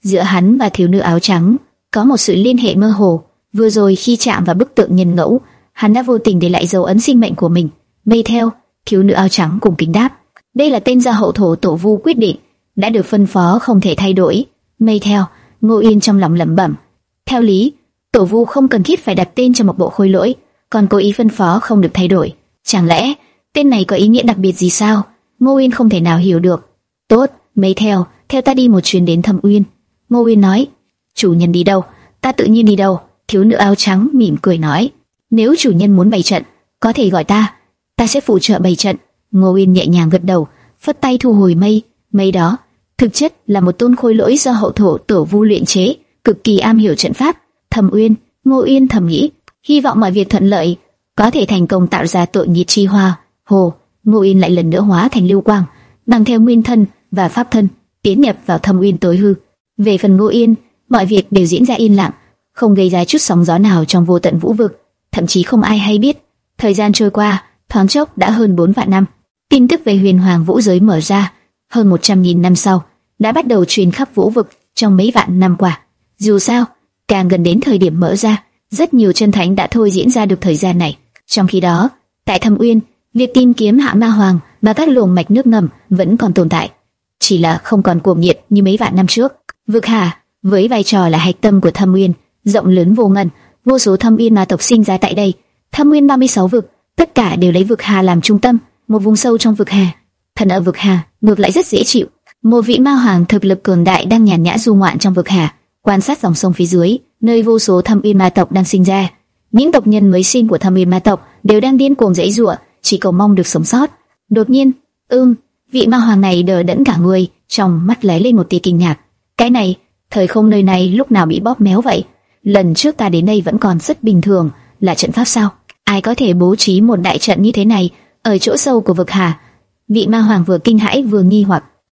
A: giữa hắn và thiếu nữ áo trắng có một sự liên hệ mơ hồ. Vừa rồi khi chạm vào bức tượng nhân ngẫu, hắn đã vô tình để lại dấu ấn sinh mệnh của mình. Mây theo, thiếu nữ áo trắng cùng kính đáp. Đây là tên do hậu thổ tổ vu quyết định, đã được phân phó không thể thay đổi. Mây theo, Ngô Yên trong lòng lẩm bẩm. Theo lý, tổ vu không cần thiết phải đặt tên cho một bộ khôi lỗi, còn cố ý phân phó không được thay đổi. Chẳng lẽ tên này có ý nghĩa đặc biệt gì sao? Ngô Yên không thể nào hiểu được. Tốt, Mây theo, theo ta đi một chuyến đến Thâm Uyên. Ngô Yên nói. Chủ nhân đi đâu? Ta tự nhiên đi đâu. Thiếu nữ áo trắng mỉm cười nói. Nếu chủ nhân muốn bày trận, có thể gọi ta, ta sẽ phụ trợ bày trận. Ngô Yên nhẹ nhàng gật đầu, phất tay thu hồi mây. Mây đó thực chất là một tôn khôi lỗi do hậu thổ tổ vu luyện chế, cực kỳ am hiểu trận pháp. Thâm Uyên, Ngô Yên thầm nghĩ, hy vọng mọi việc thuận lợi, có thể thành công tạo ra tội nghiệp chi hoa. Hồ, Ngô Yên lại lần nữa hóa thành lưu quang, bằng theo nguyên thân và pháp thân, tiến nhập vào Thâm Uyên tối hư. Về phần Ngô Yên, mọi việc đều diễn ra yên lặng, không gây ra chút sóng gió nào trong vô tận vũ vực, thậm chí không ai hay biết. Thời gian trôi qua, thoáng chốc đã hơn bốn vạn năm. Tin tức về huyền hoàng vũ giới mở ra, hơn một trăm nghìn năm sau, đã bắt đầu truyền khắp vũ vực trong mấy vạn năm qua. Dù sao, càng gần đến thời điểm mở ra, rất nhiều chân thánh đã thôi diễn ra được thời gian này. Trong khi đó, tại Thâm Uyên, việc tìm kiếm Hạ Ma Hoàng và các luồng mạch nước ngầm vẫn còn tồn tại, chỉ là không còn cuồng nhiệt như mấy vạn năm trước. Vực Hà với vai trò là hạch tâm của Thâm Uyên, rộng lớn vô ngần, vô số Thâm Uyên ma tộc sinh ra tại đây. Thâm Uyên ba mươi sáu vực, tất cả đều lấy vực Hà làm trung tâm, một vùng sâu trong vực Hà. Thần ở vực Hà ngược lại rất dễ chịu. Một vị ma hoàng thực lực cường đại đang nhàn nhã du ngoạn trong vực Hà, quan sát dòng sông phía dưới, nơi vô số Thâm Uyên ma tộc đang sinh ra. Những tộc nhân mới sinh của Thâm Uyên ma tộc đều đang điên cuồng giãy giụa, chỉ cầu mong được sống sót. Đột nhiên, ưm, vị ma hoàng này đờ đẫn cả người, trong mắt lóe lên một tia kinh ngạc. Cái này, thời không nơi này lúc nào bị bóp méo vậy? Lần trước ta đến đây vẫn còn rất bình thường, là trận pháp sao? Ai có thể bố trí một đại trận như thế này ở chỗ sâu của vực Hà? Vị ma hoàng vừa kinh hãi vừa nghi hoặc.